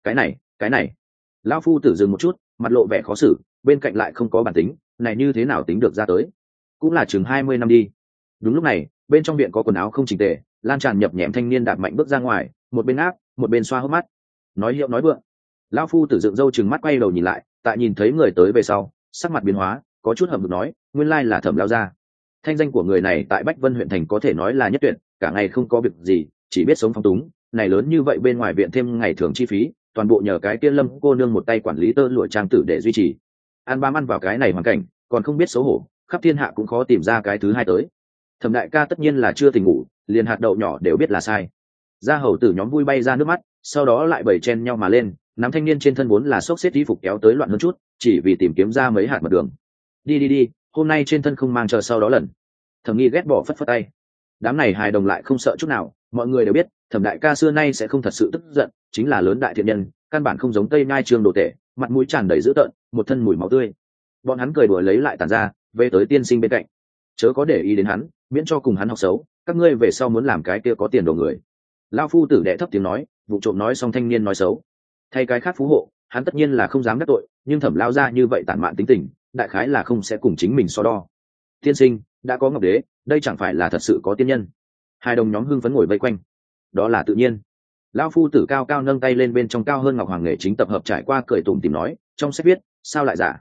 Cái này. Lão phu tử dừng một chút, mặt lộ vẻ khó xử, bên cạnh lại không có bản tính, này như thế nào tính được ra tới? Cũng là chừng 20 năm đi. Đúng lúc này, bên trong viện có quần áo không chỉnh tề, lan tràn nhập nhẹm thanh niên đạp mạnh bước ra ngoài, một bên áp, một bên xoa hốc mắt. Nói hiệu nói vượng. Lão phu tử dựng râu trừng mắt quay đầu nhìn lại, tại nhìn thấy người tới về sau, sắc mặt biến hóa, có chút hậm hực nói, nguyên lai là Thẩm lão gia. Thanh danh của người này tại Bách Vân huyện thành có thể nói là nhất tuyệt, cả ngày không có việc gì, chỉ biết sống phóng túng, này lớn như vậy bên ngoài viện thêm ngày thường chi phí, toàn bộ nhờ cái kia Lâm cô nương một tay quản lý tơ lụa trang tử để duy trì. Ăn bám ăn vào cái này hoàn cảnh, còn không biết xấu hổ, khắp thiên hạ cũng khó tìm ra cái thứ hai tới. Thẩm đại ca tất nhiên là chưa tỉnh ngủ, liền hạt đậu nhỏ đều biết là sai. Gia hầu tử nhóm vui bay ra nước mắt, sau đó lại bày chen nhau mà lên, nắm thanh niên trên thân vốn là xốc xếp y phục kéo tới loạn hơn chút, chỉ vì tìm kiếm ra mấy hạt mật đường. Đi, hôm nay trên thân không mang chờ sau đó lần. Thẩm Nghi ghét bỏ phất phất tay. Đám này hài đồng lại không sợ chút nào, mọi người đều biết, Thẩm đại ca xưa nay sẽ không thật sự tức giận, chính là lớn đại thiện nhân, căn bản không giống Tây Nhai Trương đồ tể, mặt mũi tràn đầy dữ tợn, một thân mùi máu tươi. Bọn hắn cười đùa lấy lại tàn ra, về tới tiên sinh bên cạnh. Chớ có để ý đến hắn, miễn cho cùng hắn học xấu, các ngươi về sau muốn làm cái kia có tiền đồ người. Lão phu tử đệ thấp tiếng nói, vụ trộm nói xong thanh niên nói xấu. Thay cái khác phú hộ, hắn tất nhiên là không dám đắc tội, nhưng Thẩm lão gia như vậy tản mạn tính tình, đại khái là không sẽ cùng chính mình so đo. Tiên sinh, đã có ngọc đế, đây chẳng phải là thật sự có tiên nhân? Hai đồng nhóm hưng phấn ngồi vây quanh. Đó là tự nhiên. Lão phu tử cao cao nâng tay lên bên trong cao hơn ngọc hoàng nghệ chính tập hợp trải qua cười tủm tỉm nói, trong sách viết, sao lại giả?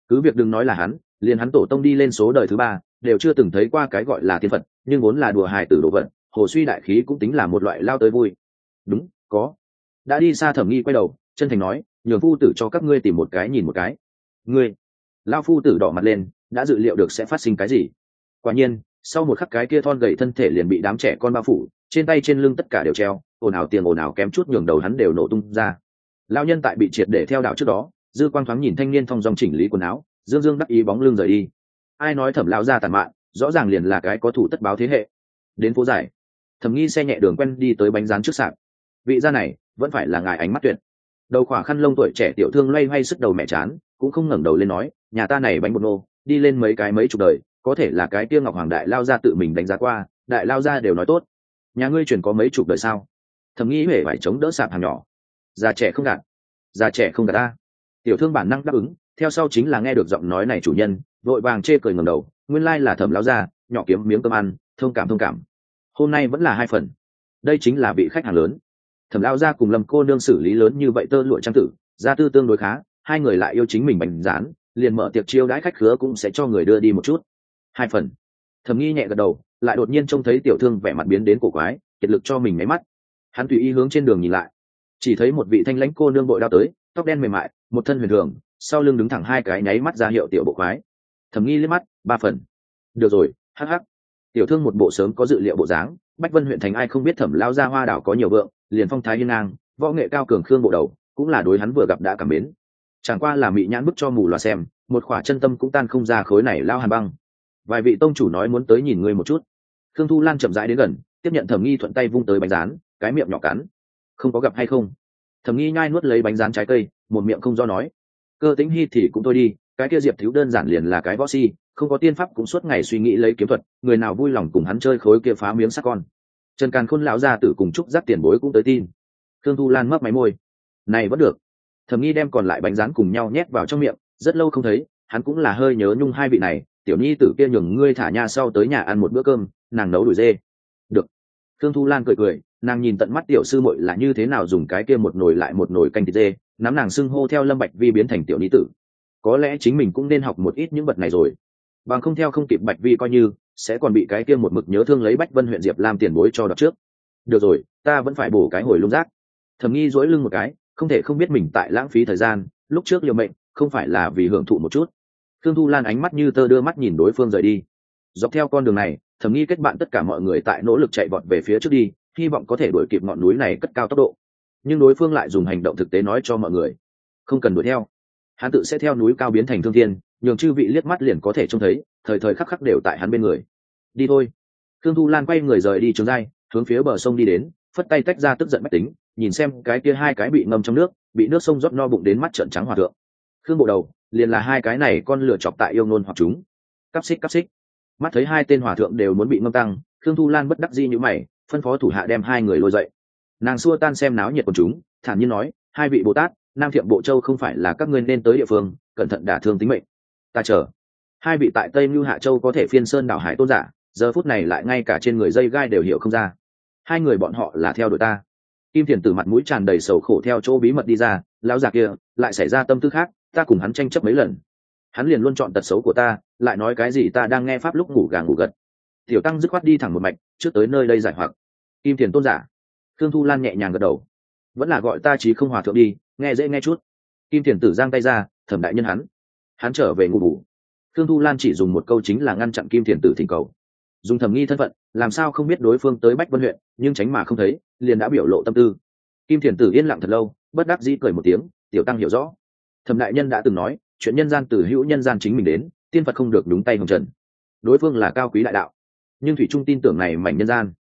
cứ việc đừng nói là hắn, liền hắn tổ tông đi lên số đời thứ ba đều chưa từng thấy qua cái gọi là tiên phật, nhưng vốn là đùa hài tử đồ vật, hồ suy đại khí cũng tính là một loại lao tới vui. Đúng, có. Đã đi xa Thẩm Nghi quay đầu chân thành nói, nhường phu tử cho các ngươi tìm một cái nhìn một cái. Ngươi? Lao phu tử đỏ mặt lên, đã dự liệu được sẽ phát sinh cái gì. Quả nhiên sau một khắc cái kia thon gầy thân thể liền bị đám trẻ con bao phủ, trên tay trên lưng tất cả đều treo, ồn ào tiền ồn ào kém chút nhường đầu hắn đều nổ tung ra. Lao nhân tại bị triệt để theo đạo trước đó, dư quang thoáng nhìn thanh niên thong dong chỉnh lý quần áo, dương dương đắc ý bóng lưng rời đi. Ai nói Thẩm lão gia tàn mạn, rõ ràng liền là cái có thủ tất báo thế hệ. Đến phố dài, Thẩm Nghi xe nhẹ đường quen đi tới bánh rán trước sạp. Vị gia này vẫn phải là ngài ánh mắt tuyệt. Đầu khỏa khăn lông tuổi trẻ tiểu thương loay hoay sức đầu mẹ chán, cũng không ngẩng đầu lên nói, nhà ta này bánh bột nô đi lên mấy chục đời, có thể là cái kia Ngọc Hoàng đại lao gia tự mình đánh giá qua, đại lao gia đều nói tốt. Nhà ngươi chuyển có mấy chục đời sao? Thẩm Nghi huệ phải chống đỡ sạp hàng nhỏ. Già trẻ không gạt, già trẻ không gạt ta. Tiểu thương bản năng đáp ứng, theo sau chính là nghe được giọng nói này chủ nhân vội vàng chê cười ngẩng đầu, nguyên lai là Thẩm lão gia, nhỏ kiếm miếng cơm ăn, thông cảm. Hôm nay vẫn là 2 phần. Đây chính là vị khách hàng lớn. Thẩm lão gia cùng Lâm cô nương xử lý lớn như vậy tơ lụa trang tử, gia tư tương đối khá, hai người lại yêu chính mình bánh rán, liền mở tiệc chiêu đãi khách khứa cũng sẽ cho người đưa đi một chút. 2 phần. Thẩm Nghi nhẹ gật đầu, lại đột nhiên trông thấy tiểu thương vẻ mặt biến đến cổ quái, kiệt lực cho mình máy mắt. Hắn tùy ý hướng trên đường nhìn lại, chỉ thấy một vị thanh lãnh cô nương bội đao tới, tóc đen mềm mại, một thân huyền thường, sau lưng đứng thẳng 2 cái nháy mắt ra hiệu tiểu bộ khoái. Thẩm Nghi liếc mắt, 3 phần. Được rồi, hắc hắc. Tiểu thương một bộ sớm có dự liệu bộ dáng, Bách Vân huyện thành ai không biết Thẩm lão gia hoa đảo có nhiều vượng, liền phong thái hiên ngang, võ nghệ cao cường khương bộ đầu, cũng là đối hắn vừa gặp đã cảm mến. Chẳng qua là mị nhãn bức cho mù loà xem, một khỏa chân tâm cũng tan không ra khối này lao hàn băng. Vài vị tông chủ nói muốn tới nhìn ngươi một chút. Khương Thu Lan chậm rãi đến gần, tiếp nhận Thẩm Nghi thuận tay vung tới bánh rán, cái miệng nhỏ cắn. Không có gặp hay không? Thẩm Nghi nhai nuốt lấy bánh rán trái cây, một miệng không do nói. Cơ Tĩnh Hi thì cũng thôi đi, cái kia Diệp thiếu đơn giản liền là cái võ si, không có tiên pháp cũng suốt ngày suy nghĩ lấy kiếm thuật, người nào vui lòng cùng hắn chơi khối kia phá miếng sắt con. Trần Càn Khôn lão gia tử cùng trúc giác tiền bối cũng tới tin. Khương Thu Lan mấp máy môi, này vẫn được. Thẩm Nghi đem còn lại bánh rán cùng nhau nhét vào trong miệng, rất lâu không thấy, hắn cũng là hơi nhớ nhung hai vị này. Tiểu nhi tử kia nhường ngươi thả nha sau tới nhà ăn một bữa cơm, nàng nấu đùi dê. Được. Khương Thu Lan cười, nàng nhìn tận mắt tiểu sư muội là như thế nào dùng cái kia một nồi lại một nồi canh thịt dê, nắm nàng xưng hô theo Lâm Bạch Vi biến thành tiểu nhi tử. Có lẽ chính mình cũng nên học một ít những vật này rồi, bằng không theo không kịp Bạch Vi coi như sẽ còn bị cái kia một mực nhớ thương lấy Bách Vân huyện Diệp Lam tiền bối cho đợt trước. Được rồi, ta vẫn phải bổ cái hồi lung rác. Thẩm Nghi duỗi lưng một cái, không thể không biết mình tại lãng phí thời gian, lúc trước liều mệnh không phải là vì hưởng thụ một chút. Khương Thu Lan ánh mắt như tơ đưa mắt nhìn đối phương rời đi. Dọc theo con đường này, Thẩm Nghi kết bạn tất cả mọi người tại nỗ lực chạy vọt về phía trước đi, hy vọng có thể đuổi kịp ngọn núi này cất cao tốc độ. Nhưng đối phương lại dùng hành động thực tế nói cho mọi người, không cần đuổi theo, hắn tự sẽ theo núi cao biến thành thương thiên, nhường chư vị liếc mắt liền có thể trông thấy, thời thời khắc khắc đều tại hắn bên người. Đi thôi. Khương Thu Lan quay người rời đi trường giai, hướng phía bờ sông đi đến, phất tay tách ra tức giận bách tính, nhìn xem cái kia 2 cái bị ngâm trong nước, bị nước sông rót no bụng đến mắt trợn trắng hòa thượng. Khương bộ đầu, liền là 2 cái này con lửa chọc tại yêu nôn hoặc chúng. Cắp xích. Mắt thấy 2 tên hòa thượng đều muốn bị ngâm tăng, Khương Thu Lan bất đắc dĩ như mày, phân phó thủ hạ đem 2 người lôi dậy. Nàng xua tan xem náo nhiệt của chúng, thản nhiên nói, 2 vị Bồ Tát, Nam Thiệm Bộ Châu không phải là các ngươi nên tới địa phương, cẩn thận đả thương tính mệnh. Ta chờ. 2 vị tại Tây Nưu Hạ Châu có thể phiên sơn đảo hải tôn giả, giờ phút này lại ngay cả trên người dây gai đều hiểu không ra. 2 người bọn họ là theo đuổi ta. Kim Thiền Tử mặt mũi tràn đầy sầu khổ theo chỗ bí mật đi ra, lão già kia lại xảy ra tâm tư khác, ta cùng hắn tranh chấp mấy lần, hắn liền luôn chọn tật xấu của ta, lại nói cái gì ta đang nghe pháp lúc ngủ gà ngủ gật. Tiểu tăng dứt khoát đi thẳng một mạch trước tới nơi đây giải hoặc. Kim Thiền tôn giả. Khương Thu Lan nhẹ nhàng gật đầu, vẫn là gọi ta Chí Không hòa thượng đi, nghe dễ nghe chút. Kim Thiền Tử giang tay ra, Thẩm đại nhân hắn trở về ngủ bù. Khương Thu Lan chỉ dùng một câu chính là ngăn chặn Kim Thiền Tử thỉnh cầu. Dùng Thẩm Nghi thân phận, làm sao không biết đối phương tới Bách Vân huyện, nhưng tránh mà không thấy, liền đã biểu lộ tâm tư. Kim Thiền Tử yên lặng thật lâu, bất đắc dĩ cười một tiếng, tiểu tăng hiểu rõ. Thẩm đại nhân đã từng nói, chuyện nhân gian từ hữu nhân gian chính mình đến, tiên Phật không được đúng tay hồng trần. Đối phương là cao quý đại đạo, nhưng thủy trung tin tưởng này mảnh nhân gian.